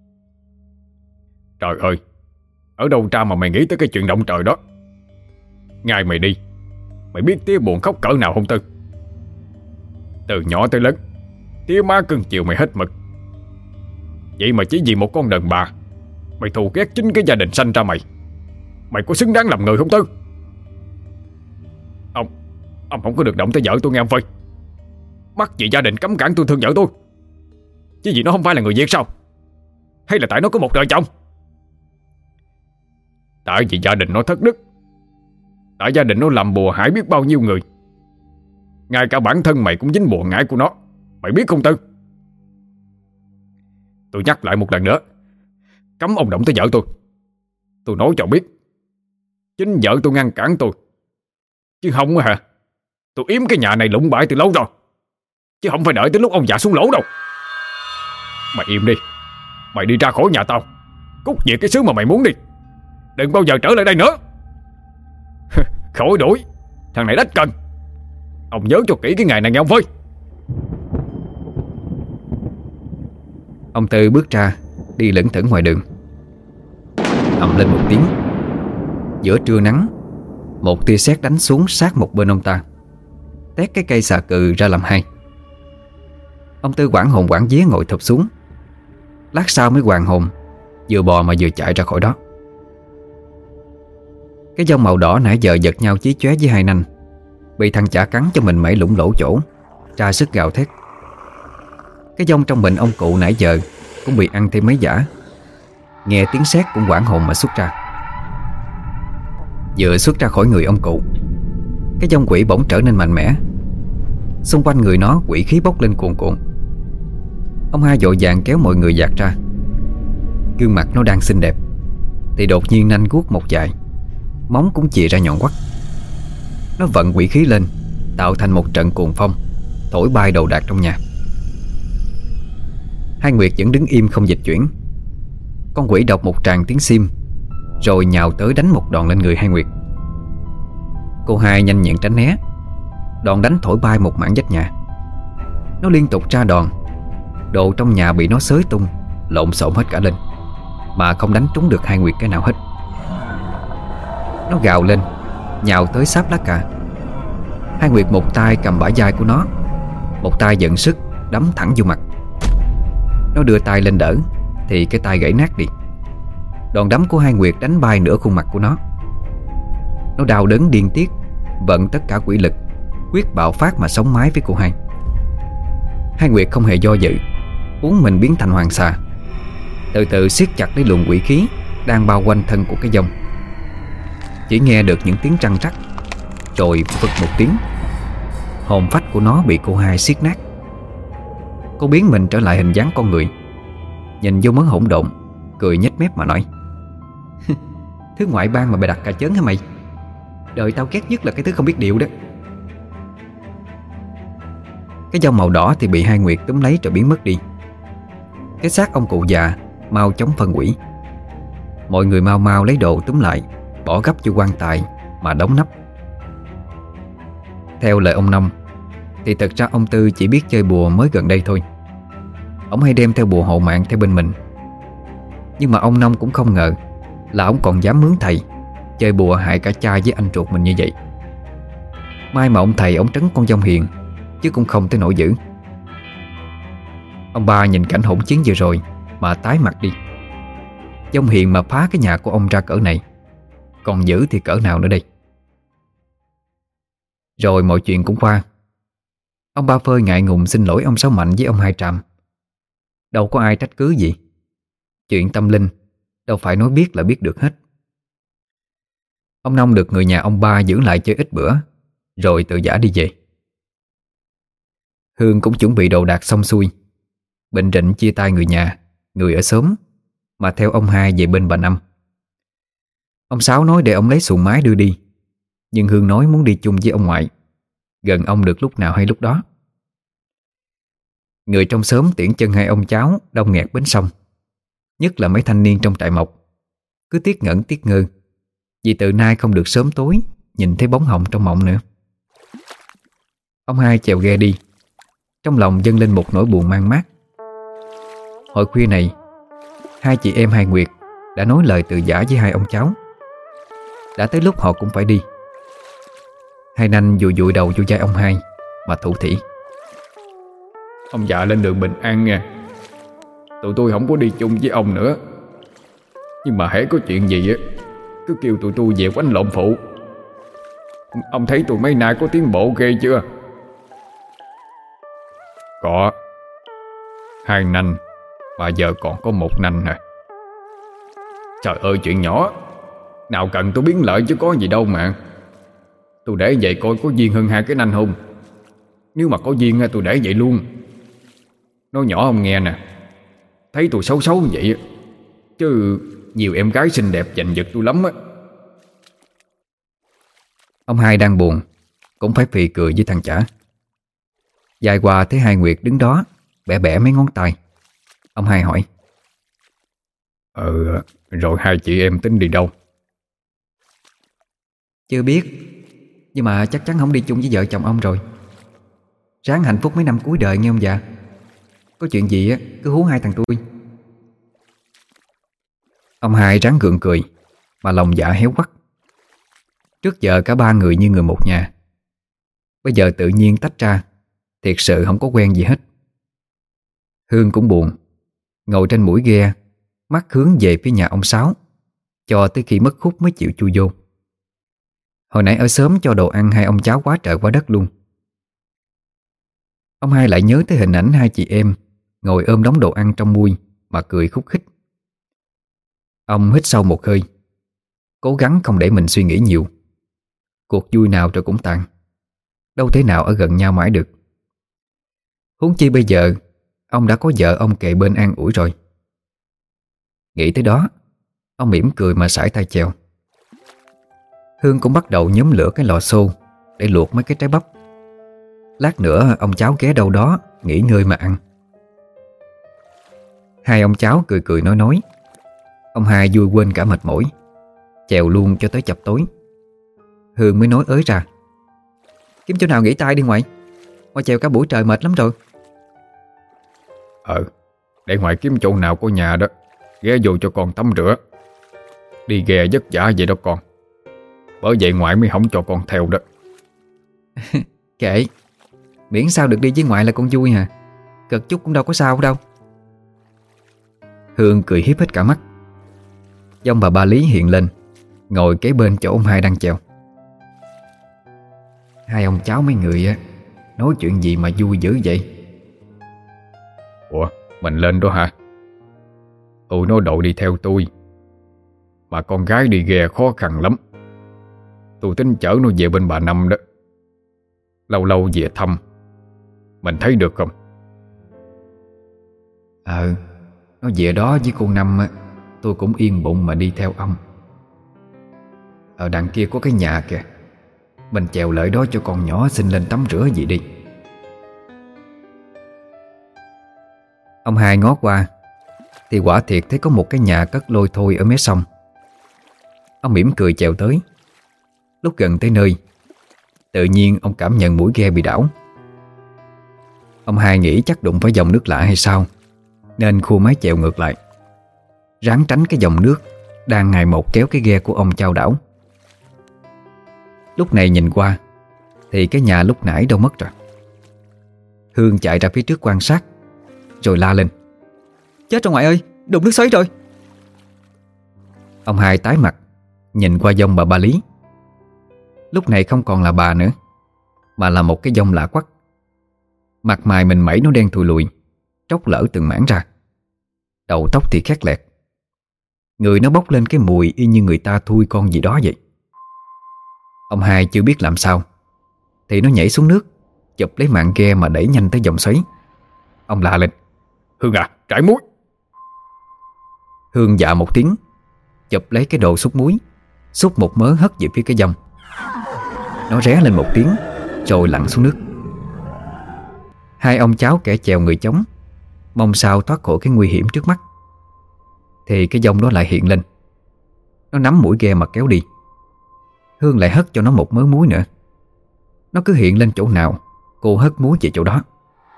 Trời ơi, ở đâu ra mà mày nghĩ tới cái chuyện động trời đó. Ngày mày đi, mày biết tía buồn khóc cỡ nào không Tư? Từ nhỏ tới lớn, tía má cưng chiều mày hết mực. Vậy mà chỉ vì một con đàn bà, mày thù ghét chính cái gia đình sanh ra mày. Mày có xứng đáng làm người không Tư? Ông không có được động tới vợ tôi nghe ông Phơi. Mắc gì gia đình cấm cản tôi thương vợ tôi? Chứ vì nó không phải là người Việt sao? Hay là tại nó có một đời chồng? Tại vì gia đình nó thất đức. Tại gia đình nó làm bùa hại biết bao nhiêu người. Ngay cả bản thân mày cũng dính bùa ngải của nó. Mày biết không Tư? Tôi nhắc lại một lần nữa, cấm ông động tới vợ tôi. Tôi nói cho ông biết, chính vợ tôi ngăn cản tôi, chứ không á hả, tôi yếm cái nhà này lụng bại từ lâu rồi. Chứ không phải đợi tới lúc ông già xuống lỗ đâu. Mày im đi. Mày đi ra khỏi nhà tao, cút về cái xứ mà mày muốn đi. Đừng bao giờ trở lại đây nữa. Khỏi đuổi, thằng này đách cần. Ông nhớ cho kỹ cái ngày này nghe ông Phơi. Ông Tư bước ra, đi lững thững ngoài đường. Ầm lên một tiếng, giữa trưa nắng, một tia sét đánh xuống sát một bên ông ta, tét cái cây xà cừ ra làm hai. Ông Tư hoảng hồn hoảng vía ngồi thụp xuống. Lát sau mới hoàn hồn, vừa bò mà vừa chạy ra khỏi đó. Cái dông màu đỏ nãy giờ giật nhau chí chóe với hai nanh, bị thằng chả cắn cho mình mẩy lủng lỗ chỗ, ra sức gào thét. Cái dông trong mình ông cụ nãy giờ cũng bị ăn thêm mấy dã, nghe tiếng sét cũng hoảng hồn mà xuất ra. Vừa xuất ra khỏi người ông cụ, cái dông quỷ bỗng trở nên mạnh mẽ. Xung quanh người nó quỷ khí bốc lên cuồn cuộn. Ông hai vội vàng kéo mọi người dạt ra. Gương mặt nó đang xinh đẹp thì đột nhiên nanh guốc một dài, móng cũng chìa ra nhọn quắt. Nó vận quỷ khí lên, tạo thành một trận cuồng phong, thổi bay đồ đạc trong nhà. Hai Nguyệt vẫn đứng im không dịch chuyển. Con quỷ đọc một tràng tiếng sim, rồi nhào tới đánh một đòn lên người Hai Nguyệt. Cô Hai nhanh nhẹn tránh né. Đòn đánh thổi bay một mảng vách nhà. Nó liên tục tra đòn. Đồ trong nhà bị nó xới tung, lộn xộn hết cả lên, mà không đánh trúng được Hai Nguyệt cái nào hết. Nó gào lên, nhào tới sáp lá cà. Hai Nguyệt một tay cầm bả vai của nó, một tay giận sức đấm thẳng vô mặt. Nó đưa tay lên đỡ thì cái tay gãy nát đi. Đòn đấm của Hai Nguyệt đánh bay nửa khuôn mặt của nó. Nó đau đớn điên tiết, vận tất cả quỷ lực, quyết bạo phát mà sống mái với cô Hai. Hai Nguyệt không hề do dự, uốn mình biến thành hoàng xà, từ từ siết chặt lấy luồng quỷ khí đang bao quanh thân của cái dông. Chỉ nghe được những tiếng trăng trắc, rồi phực một tiếng, hồn phách của nó bị cô Hai siết nát. Cô biến mình trở lại hình dáng con người, nhìn vô mớ hỗn độn, cười nhếch mép mà nói: Thứ ngoại bang mà bày đặt cà chớn hả mày? Đời tao ghét nhất là cái thứ không biết điệu đó. Cái dông màu đỏ thì bị Hai Nguyệt túm lấy rồi biến mất đi. Cái xác ông cụ già mau chóng phân hủy. Mọi người mau mau lấy đồ túm lại, bỏ gấp vô quan tài mà đóng nắp. Theo lời ông Nông thì thật ra ông Tư chỉ biết chơi bùa mới gần đây thôi. Ông hay đem theo bùa hộ mạng theo bên mình. Nhưng mà ông Nông cũng không ngờ là ông còn dám mướn thầy chơi bùa hại cả cha với anh ruột mình như vậy. May mà ông thầy ông trấn con dông hiền, chứ cũng không tới nỗi dữ. Ông ba nhìn cảnh hỗn chiến vừa rồi mà tái mặt đi. Dông hiền mà phá cái nhà của ông ra cỡ này, còn dữ thì cỡ nào nữa đây. Rồi mọi chuyện cũng qua. Ông ba Phơi ngại ngùng xin lỗi ông Sáu Mạnh với ông Hai Tràm. Đâu có ai trách cứ gì. Chuyện tâm linh đâu phải nói biết là biết được hết. Ông Nông được người nhà ông ba giữ lại chơi ít bữa, rồi tự giả đi về. Hương cũng chuẩn bị đồ đạc xong xuôi, bệnh rịnh chia tay người nhà, người ở xóm, mà theo ông Hai về bên bà Năm. Ông Sáu nói để ông lấy xuồng máy đưa đi, nhưng Hương nói muốn đi chung với ông ngoại, gần ông được lúc nào hay lúc đó. Người trong xóm tiễn chân hai ông cháu đông nghẹt bến sông, nhất là mấy thanh niên trong trại mộc, cứ tiếc ngẩn tiếc ngơ vì từ nay không được sớm tối nhìn thấy bóng hồng trong mộng nữa. Ông Hai chèo ghe đi, trong lòng dâng lên một nỗi buồn man mác. Hồi khuya này, hai chị em Hai Nguyệt đã nói lời từ giã với hai ông cháu. Đã tới lúc họ cũng phải đi. Hai nanh vùi vùi đầu vô vai ông Hai mà thủ thỉ: Ông già lên đường bình an nha. Tụi tôi không có đi chung với ông nữa, nhưng mà hễ có chuyện gì á, cứ kêu tụi tôi về quánh lộn phụ. Ông thấy tụi mấy nay có tiến bộ ghê chưa? Có. Hai nanh mà giờ còn có một nanh nè. Trời ơi, chuyện nhỏ, nào cần tôi biến lợi chứ có gì đâu mà. Tôi để vậy coi có duyên hơn hai cái nanh không. Nếu mà có duyên tôi để vậy luôn. Nói nhỏ ông nghe nè, thấy tôi xấu xấu như vậy chứ nhiều em gái xinh đẹp giành giật tôi lắm á. Ông Hai đang buồn cũng phải phì cười với thằng chả. Dài qua thấy Hai Nguyệt đứng đó bẻ bẻ mấy ngón tay. Ông Hai hỏi: Rồi hai chị em tính đi đâu? Chưa biết, nhưng mà chắc chắn không đi chung với vợ chồng ông rồi. Ráng hạnh phúc mấy năm cuối đời nghe ông già. Có chuyện gì á cứ hú hai thằng tôi. Ông Hai ráng gượng cười mà lòng dạ héo quắt. Trước giờ cả ba người như người một nhà, bây giờ tự nhiên tách ra, thiệt sự không có quen gì hết. Hương cũng buồn, ngồi trên mũi ghe, mắt hướng về phía nhà ông Sáu, cho tới khi mất khúc mới chịu chui vô. Hồi nãy ở xóm cho đồ ăn hai ông cháu quá trời quá đất luôn. Ông Hai lại nhớ tới hình ảnh hai chị em ngồi ôm đống đồ ăn trong mui mà cười khúc khích. Ông hít sâu một hơi, cố gắng không để mình suy nghĩ nhiều. Cuộc vui nào rồi cũng tàn, đâu thể nào ở gần nhau mãi được. Huống chi bây giờ ông đã có vợ ông kề bên an ủi rồi. Nghĩ tới đó, ông mỉm cười mà sải tay chèo. Hương cũng bắt đầu nhóm lửa cái lò xô để luộc mấy cái trái bắp. Lát nữa ông cháu ghé đâu đó nghỉ ngơi mà ăn. Hai ông cháu cười cười nói. Ông hai vui quên cả mệt mỏi, chèo luôn cho tới chập tối. Hương mới nói ới ra: kiếm chỗ nào nghỉ tay đi ngoại, ngoại chèo cả buổi trời mệt lắm rồi. Để ngoại kiếm chỗ nào có nhà đó, ghé vô cho con tắm rửa. Đi ghe vất vả vậy đó con, bởi vậy ngoại mới không cho con theo đó. Kệ, miễn sao được đi với ngoại là con vui hả. Cực chút cũng đâu có sao đâu. Hương cười hiếp hết cả mắt. Dòng bà Lý hiện lên, ngồi kế bên chỗ ông hai đang chèo. Hai ông cháu mấy người á, nói chuyện gì mà vui dữ vậy? Ủa, mình lên đó hả? Tụi nó đội đi theo tôi, mà con gái đi ghe khó khăn lắm. Tôi tính chở nó về bên bà Năm đó, lâu lâu về thăm. Mình thấy được không? Nó về đó với cô Năm á, tôi cũng yên bụng mà đi theo ông. Ở đằng kia có cái nhà kìa, mình chèo lại đó cho con nhỏ xin lên tắm rửa gì đi. Ông hai ngó qua thì quả thiệt thấy có một cái nhà cất lôi thôi ở mé sông. Ông mỉm cười chèo tới. Lúc gần tới nơi, tự nhiên ông cảm nhận mũi ghe bị đảo. Ông hai nghĩ chắc đụng phải dòng nước lạ hay sao, nên khua mái chèo ngược lại, ráng tránh cái dòng nước đang ngày một kéo cái ghe của ông chao đảo. Lúc này nhìn qua thì cái nhà lúc nãy đâu mất rồi. Hương chạy ra phía trước quan sát, rồi la lên: chết rồi ngoại ơi, đụng nước xoáy rồi. Ông hai tái mặt, nhìn qua dông bà Lý. Lúc này không còn là bà nữa, mà là một cái dông lạ quắc. Mặt mày mình mẩy nó đen thùi lùi, tróc lở từng mảng ra. Đầu tóc thì khét lẹt. Người nó bốc lên cái mùi y như người ta thui con gì đó vậy. Ông hai chưa biết làm sao thì nó nhảy xuống nước, chụp lấy mạn ghe mà đẩy nhanh tới dòng xoáy. Ông la lên: Hương à, trải muối. Hương dạ một tiếng, chụp lấy cái đồ xúc muối, xúc một mớ hất về phía cái dòng. Nó ré lên một tiếng rồi lặn xuống nước. Hai ông cháu kẻ chèo người chống, mong sao thoát khỏi cái nguy hiểm trước mắt. Thì cái dòng đó lại hiện lên. Nó nắm mũi ghe mà kéo đi. Hương lại hất cho nó một mớ muối nữa. Nó cứ hiện lên chỗ nào, cô hất muối về chỗ đó.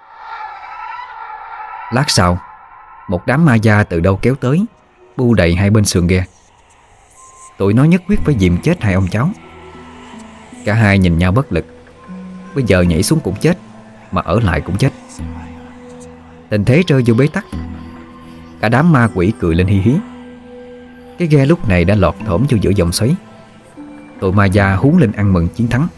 Lát sau, một đám ma da từ đâu kéo tới, bu đầy hai bên sườn ghe. Tụi nó nhất quyết phải dìm chết hai ông cháu. Cả hai nhìn nhau bất lực. Bây giờ nhảy xuống cũng chết, mà ở lại cũng chết. Tình thế rơi vô bế tắc. Cả đám ma quỷ cười lên hi hí. Cái ghe lúc này đã lọt thỏm vô giữa dòng xoáy. Tụi ma da hú lên ăn mừng chiến thắng.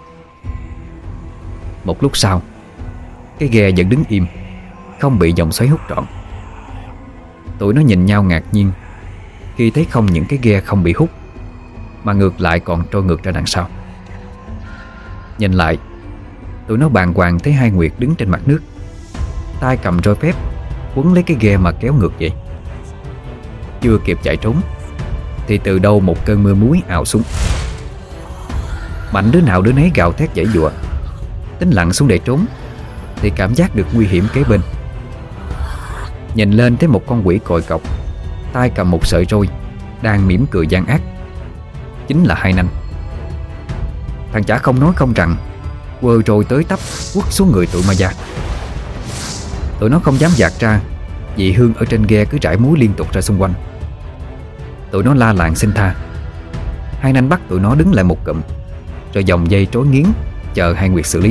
Một lúc sau, cái ghe vẫn đứng im, không bị dòng xoáy hút trọn. Tụi nó nhìn nhau ngạc nhiên khi thấy không những cái ghe không bị hút, mà ngược lại còn trôi ngược ra đằng sau. Nhìn lại, tụi nó bàng hoàng thấy hai Nguyệt đứng trên mặt nước, tay cầm roi phép quấn lấy cái ghe mà kéo ngược vậy. Chưa kịp chạy trốn thì từ đâu một cơn mưa muối ào xuống. Mạnh đứa nào đứa nấy gào thét giãy giụa, tính lặn xuống để trốn thì cảm giác được nguy hiểm kế bên. Nhìn lên thấy một con quỷ còi cọc, tay cầm một sợi roi, đang mỉm cười gian ác. Chính là Hai Nanh. Thằng chả không nói không rằng, quơ roi tới tấp quất xuống người tụi ma da. Tụi nó không dám dạt ra, vì Hương ở trên ghe cứ rải muối liên tục ra xung quanh. Tụi nó la làng xin tha. Hai Nanh bắt tụi nó đứng lại một cụm, rồi vòng dây trối nghiến chờ Hai Nguyệt xử lý.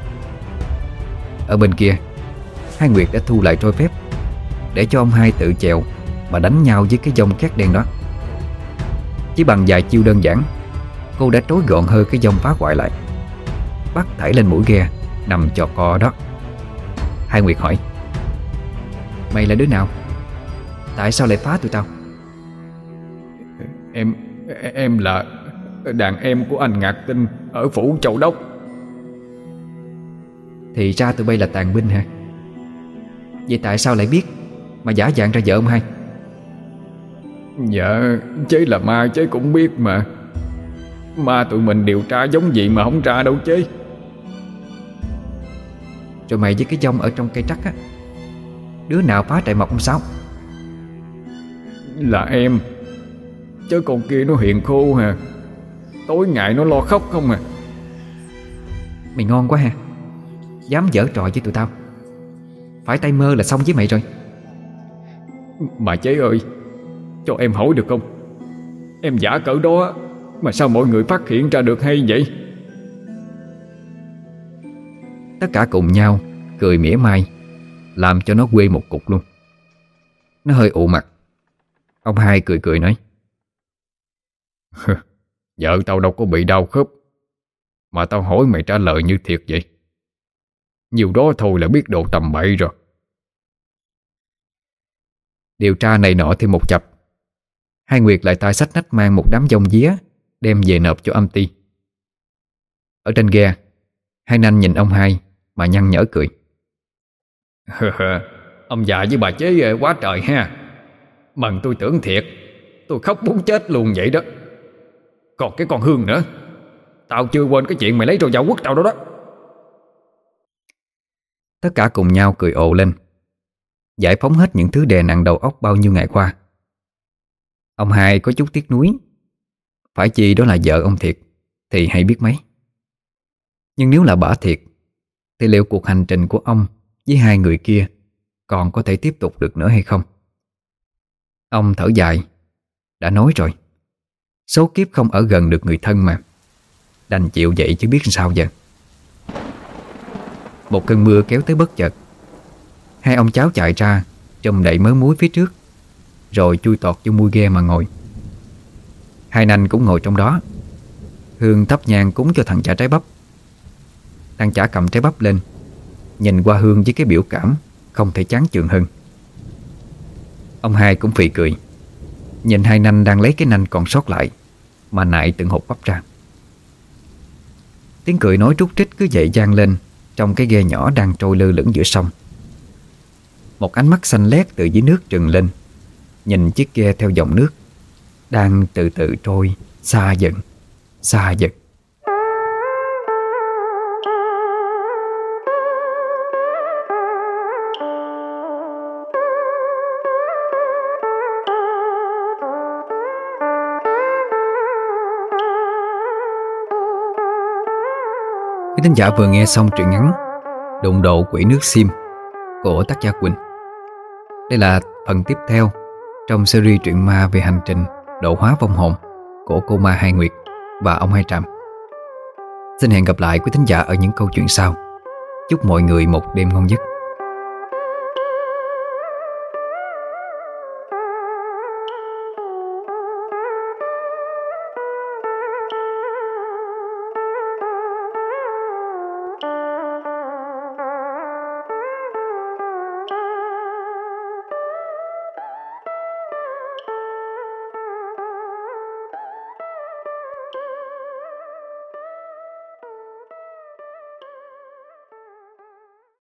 Ở bên kia, Hai Nguyệt đã thu lại roi phép để cho ông hai tự chèo mà đánh nhau với cái dông cát đen đó. Chỉ bằng vài chiêu đơn giản, cô đã trối gọn hơn cái dông phá hoại lại, bắt thảy lên mũi ghe nằm chò co đó. Hai Nguyệt hỏi: mày là đứa nào? Tại sao lại phá tụi tao? Em là đàn em của anh Ngạc Tinh ở phủ Châu Đốc. Thì ra tụi bay là tàn binh hả? Vậy tại sao lại biết mà giả dạng ra vợ ông hai? Dạ, chế là ma chế cũng biết mà. Ma tụi mình điều tra giống gì mà không tra đâu chế. Rồi mày với cái dông ở trong cây trắc á, đứa nào phá trại mọc ông Sáu? Là em. Chứ con kia nó hiền khô hà, tối ngày nó lo khóc không à. Mày ngon quá ha, dám giở trò với tụi tao. Phải tay mơ là xong với mày rồi. Bà chế ơi, cho em hỏi được không? Em giả cỡ đó mà sao mọi người phát hiện ra được hay vậy? Tất cả cùng nhau cười mỉa mai, làm cho nó quê một cục luôn. Nó hơi ụ mặt. Ông hai cười cười nói: Vợ tao đâu có bị đau khớp mà tao hỏi mày trả lời như thiệt vậy. Nhiều đó thôi là biết đồ tầm bậy rồi. Điều tra này nọ thêm một chập, hai Nguyệt lại tay xách nách mang một đám dông día đem về nộp cho âm ty. Ở trên ghe, hai nanh nhìn ông hai mà nhăn nhở cười: Ông già với bà chế quá trời ha. Mần tôi tưởng thiệt, tôi khóc muốn chết luôn vậy đó. Còn cái con Hương nữa, tao chưa quên cái chuyện mày lấy rồi dạo quất tao đó đó. Tất cả cùng nhau cười ồ lên, giải phóng hết những thứ đè nặng đầu óc bao nhiêu ngày qua. Ông hai có chút tiếc nuối, phải chi đó là vợ ông thiệt thì hay biết mấy. Nhưng nếu là bả thiệt thì liệu cuộc hành trình của ông với hai người kia còn có thể tiếp tục được nữa hay không? Ông thở dài. Đã nói rồi, số kiếp không ở gần được người thân mà, đành chịu vậy chứ biết sao giờ. Một cơn mưa kéo tới bất chợt. Hai ông cháu chạy ra trùm đậy mớ muối phía trước, rồi chui tọt vô mui ghe mà ngồi. Hai nanh cũng ngồi trong đó. Hương thắp nhang cúng cho thằng chả trái bắp. Thằng chả cầm trái bắp lên, nhìn qua Hương với cái biểu cảm không thể chán chường hơn. Ông hai cũng phì cười, nhìn hai nanh đang lấy cái nanh còn sót lại mà nại từng hột bắp ra. Tiếng cười nói trúc trích cứ vậy vang lên trong cái ghe nhỏ đang trôi lơ lửng giữa sông. Một ánh mắt xanh lét từ dưới nước trừng lên, nhìn chiếc ghe theo dòng nước đang từ từ trôi xa dần, xa dần. Quý thính giả vừa nghe xong truyện ngắn Đụng độ quỷ nước Sim của tác giả Quỳnh. Đây là phần tiếp theo trong series truyện ma về hành trình độ hóa vong hồn của cô ma Hai Nguyệt và ông Hai Trạm. Xin hẹn gặp lại quý thính giả ở những câu chuyện sau. Chúc mọi người một đêm ngon giấc.